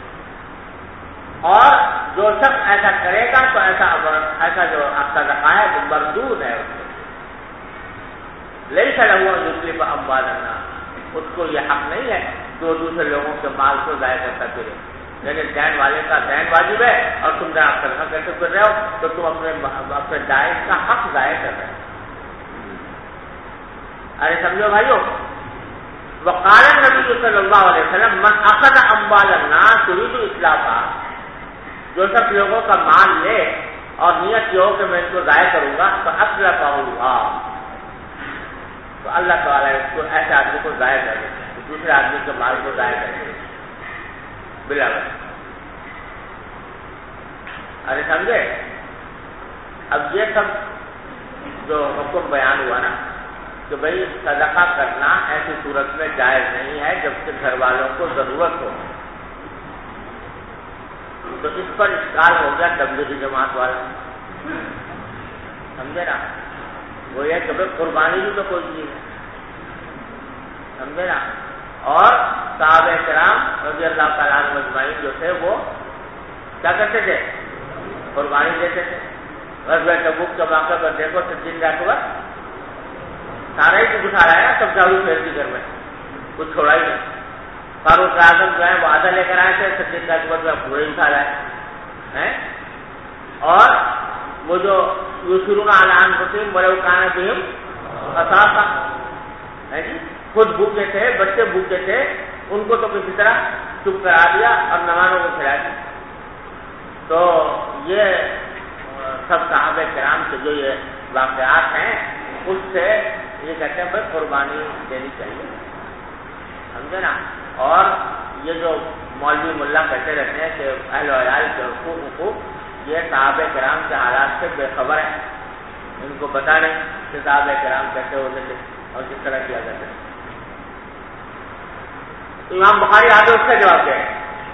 اور جو شخص ایسا کرے گا تو ایسا جو آپ کا زکا ہے وہ مردود ہے. اس کو لیس لہ ان یتلف اموال الناس. اس کو یہ حق نہیں ہے جو دوسرے لوگوں کے مال کو ضائع کرتا پھرے. یعنی دین والے کا دین واجب ہے اور تم جناب صدقہ کرتے پھر رہے ہو تو تم اپنے دائن کا حق ضائع کر رہے ہو. ارے سمجھو بھائیو. وقال النبی صلی اللہ علیہ وسلم من اخذ اموال الناس یرید اصلاحا. جو سب لوگوں کا مال لے اور نیت یہ ہو کہ میں اس کو ضائع کروں گا تو اصلحہ تو اللہ تعالیٰ اس کو ایسے آدمی کو ضائع کر دیتے ہیں دوسرے آدمی کے مال کو ضائع کر دیتے بلا وجہ. ارے سمجھے. اب یہ سب جو حکم بیان ہوا نا کہ بھائی صدقہ کرنا ایسی صورت میں جائز نہیں ہے جبکہ گھر والوں کو ضرورت ہو. تو اس پر اشکال ہو گیا تبلیغی جماعت والا. سمجھے نا. وہ یہ کہ قربانی بھی تو کوئی چیز ہے. سمجھے نا. اور صحابہ کرام رضی اللہ تعالیٰ عنہ اجمعین جو تھے وہ کیا کرتے تھے؟ قربانی دیتے تھے. غزوہ تبوک کے موقع پر دیکھو صدیق اکبر سارا ہی کچھ اٹھا رہا ہے. سب جاڑو پھیر دی گھر میں کچھ چھوڑا ہی نہیں. فاروق اعظم جو ہے وہ آدھا لے کر آئے تھے. صدیق اکبر جو پورے اٹھا رہا ہے. اور وہ جو یسرون علی انفسہم ولو کان بہم خصاصہ ہے جی خود بھوکے تھے بچے بھوکے تھے ان کو تو کسی طرح چپ کرا دیا اور مہمانوں کو کھلا دیا. تو یہ سب صحابہ کرام کے جو یہ واقعات ہیں اس سے یہ کہتے ہیں بھائی قربانی دینی چاہیے. سمجھے نا. اور یہ جو مولوی ملا کہتے رہتے ہیں کہ اہل و عیال کے حقوق یہ صحابہ کرام کے حالات سے بے خبر ہے. ان کو پتہ نہیں کہ صحابہ کرام کیسے ہوتے تھے اور کس طرح کیا کرتے تھے. امام بخاری آگے اس کا جواب دے.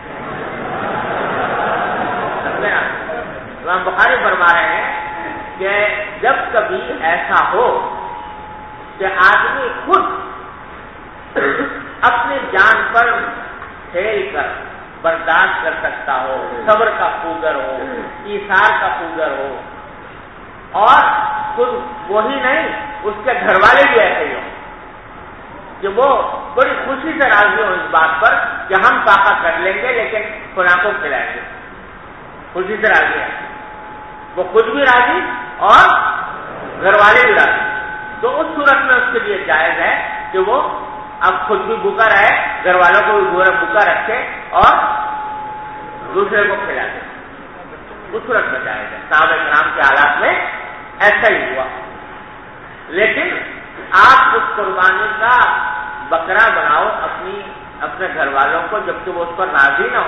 امام بخاری فرما رہے ہیں کہ جب کبھی ایسا ہو کہ آدمی خود اپنی جان پر کھیل کر برداشت کر سکتا ہو صبر کا خوگر ہو ایثار کا خوگر ہو اور خود وہی نہیں اس کے گھر والے بھی ایسے ہی ہوں کہ وہ بڑی خوشی سے راضی ہوں اس بات پر کہ ہم طاقت کر لیں گے لیکن فلاں کو کھلائیں گے. خوشی سے راضی ہے وہ خود بھی راضی اور گھر والے بھی راضی. تو اس صورت میں اس کے لیے جائز ہے کہ وہ اب خود بھی بھوکا رہے گھر والوں کو بھی بھوکا رکھے اور دوسرے کو کھلا دے. اس صورت میں جائز ہے. صحابہ کرام کے حالات میں ایسا ہی ہوا. لیکن آپ اس قربانی کا بکرا بناؤ اپنے گھر والوں کو جبکہ وہ اس پر راضی نہ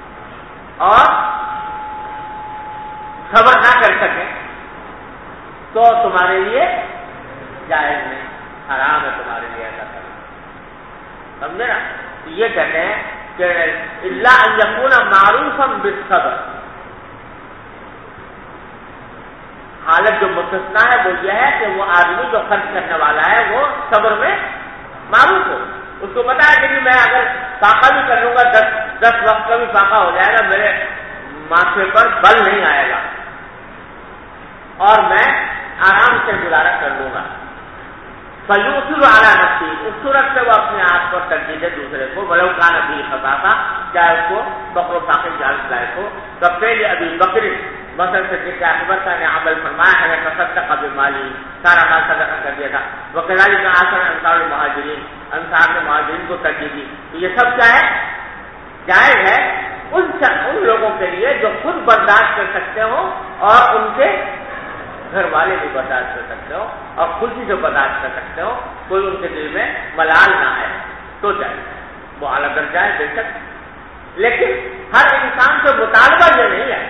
ہو اور صبر نہ کر سکیں تو تمہارے لیے جائز نہیں، حرام ہے تمہارے لیے ایسا کرنا. سمجھے نا؟ یہ کہتے ہیں کہ الا ان یکون معروفا بالصبر، حالت جو مستثنا ہے وہ یہ ہے کہ وہ آدمی جو خرچ کرنے والا ہے وہ صبر میں معروف ہو. اس کو پتا ہے کہ میں اگر فاقہ بھی کر لوں گا 10 وقت کا بھی فاقہ ہو جائے گا، میرے ماتھے پر بل نہیں آئے گا اور میں آرام سے گزارا کر لوں گا. فیوسر اعلی نفسی، اس صورت سے وہ اپنے آپ کو ترجیح دے دوسرے کو، ولو کان ابھی خطاطا، چاہے اس کو بکر و فاقے جالس لائق ہو. کفیل ابی بکر مثلا صدیق اکبر کا نے عمل فرمایا ہے، تصدق بمالی، سارا مال صدقہ کر دیا تھا. وکذالک آثر انصار المہاجرین، انصار نے مہاجرین کو ترجیح دی. تو یہ سب کیا ہے؟ جائز ہے ان لوگوں کے لیے جو خود برداشت کر سکتے ہو اور ان کے گھر والے بھی برداشت کر سکتے ہو اور خود ہی جو برداشت کر سکتے ہو، کوئی ان کے دل میں ملال نہ ہے تو جائز. وہ اعلیٰ درجہ ہے بے شک، لیکن ہر انسان سے مطالبہ یہ نہیں ہے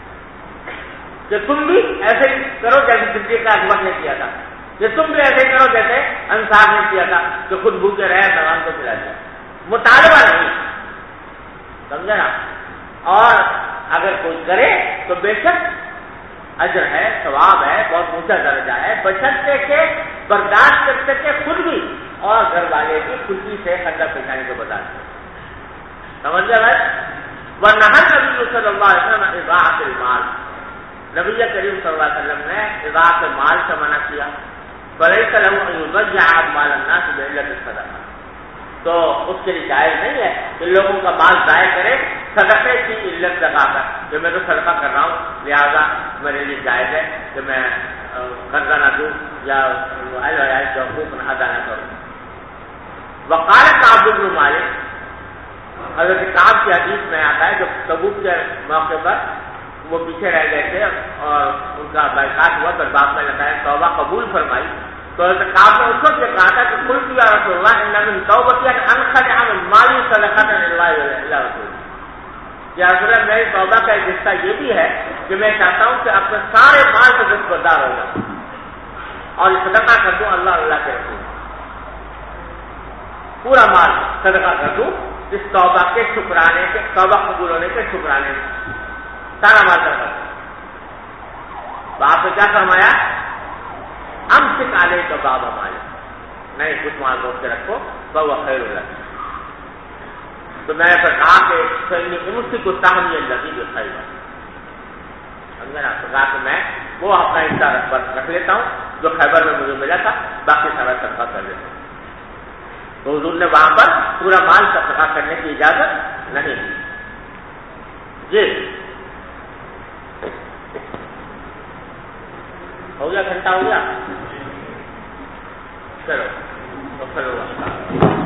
کہ تم بھی ایسے ہی کرو جیسے صدیق اکبر نے کیا تھا، کہ تم بھی ایسے ہی کرو جیسے انصار نے کیا تھا کہ خود بھوکے رہے سلام کو کھلا دیا. مطالبہ نہیں، سمجھے نا؟ اور اگر کوئی کرے تو بے شک اجر ہے، ثواب ہے، بہت اونچا درجہ ہے، بشرطے کہ برداشت کر سکے خود بھی اور گھر والے بھی خوشی سے خرچہ پہنچانے کو برداشت کریں. سمجھے بھائی؟ ورنہ نبی صلی اللہ علیہ وسلم اضاعت المال، نبی کریم صلی اللہ علیہ وسلم نے اضاعت مال سے منع کیا. فلیس له ان یضیع مال الناس بعلۃ الصدقہ، تو اس کے لیے جائز نہیں ہے کہ لوگوں کا مال ضائع کرے صدقے کی علت لگا کر کہ میں تو صدقہ کر رہا ہوں لہذا میرے لیے جائز ہے کہ میں قرضہ نہ دوں یا جو حقوق ادا نہ کروں. وقالت کعب بن مالک، حضرت کعب کی حدیث میں آتا ہے جب تبوک کے موقع پر وہ پیچھے رہ گئے تھے اور ان کا بائیکاٹ ہوا، پھر باپ نے لگایا توبہ قبول فرمائی، تو کعب نے اس وقت یہ کہا تھا کہ قلت یا رسول اللہ ان من توبتی ان انخلع من مالی صدقۃ للہ ورسولہ، یا رسول اللہ میری توبہ کا ایک حصہ یہ بھی ہے کہ میں چاہتا ہوں کہ اپنے سارے مال سے دستبردار ہو جاؤں اور صدقہ کر دوں اللہ کے رسول، پورا مال صدقہ کر دوں اس توبہ کے شکرانے کے، توبہ قبول ہونے کے شکرانے میں سارا مال صدقہ کر. تو آپ نے کیا فرمایا؟ امسک علیک باب مالک، نہیں کچھ مال روک کے رکھو فہو خیر لک. تو میں نے پھر کہا کہ امسک السہم الذی بخیبر، سمجھے نا؟ تو کہا کہ میں وہ اپنا حصہ رکھ لیتا ہوں جو خیبر میں مجھے ملا تھا، باقی سارا صدقہ کر لیتا ہوں. تو حضور نے وہاں پر پورا مال صدقہ کرنے کی اجازت نہیں دی. جی ہو گیا، گھنٹہ ہو گیا، چلو.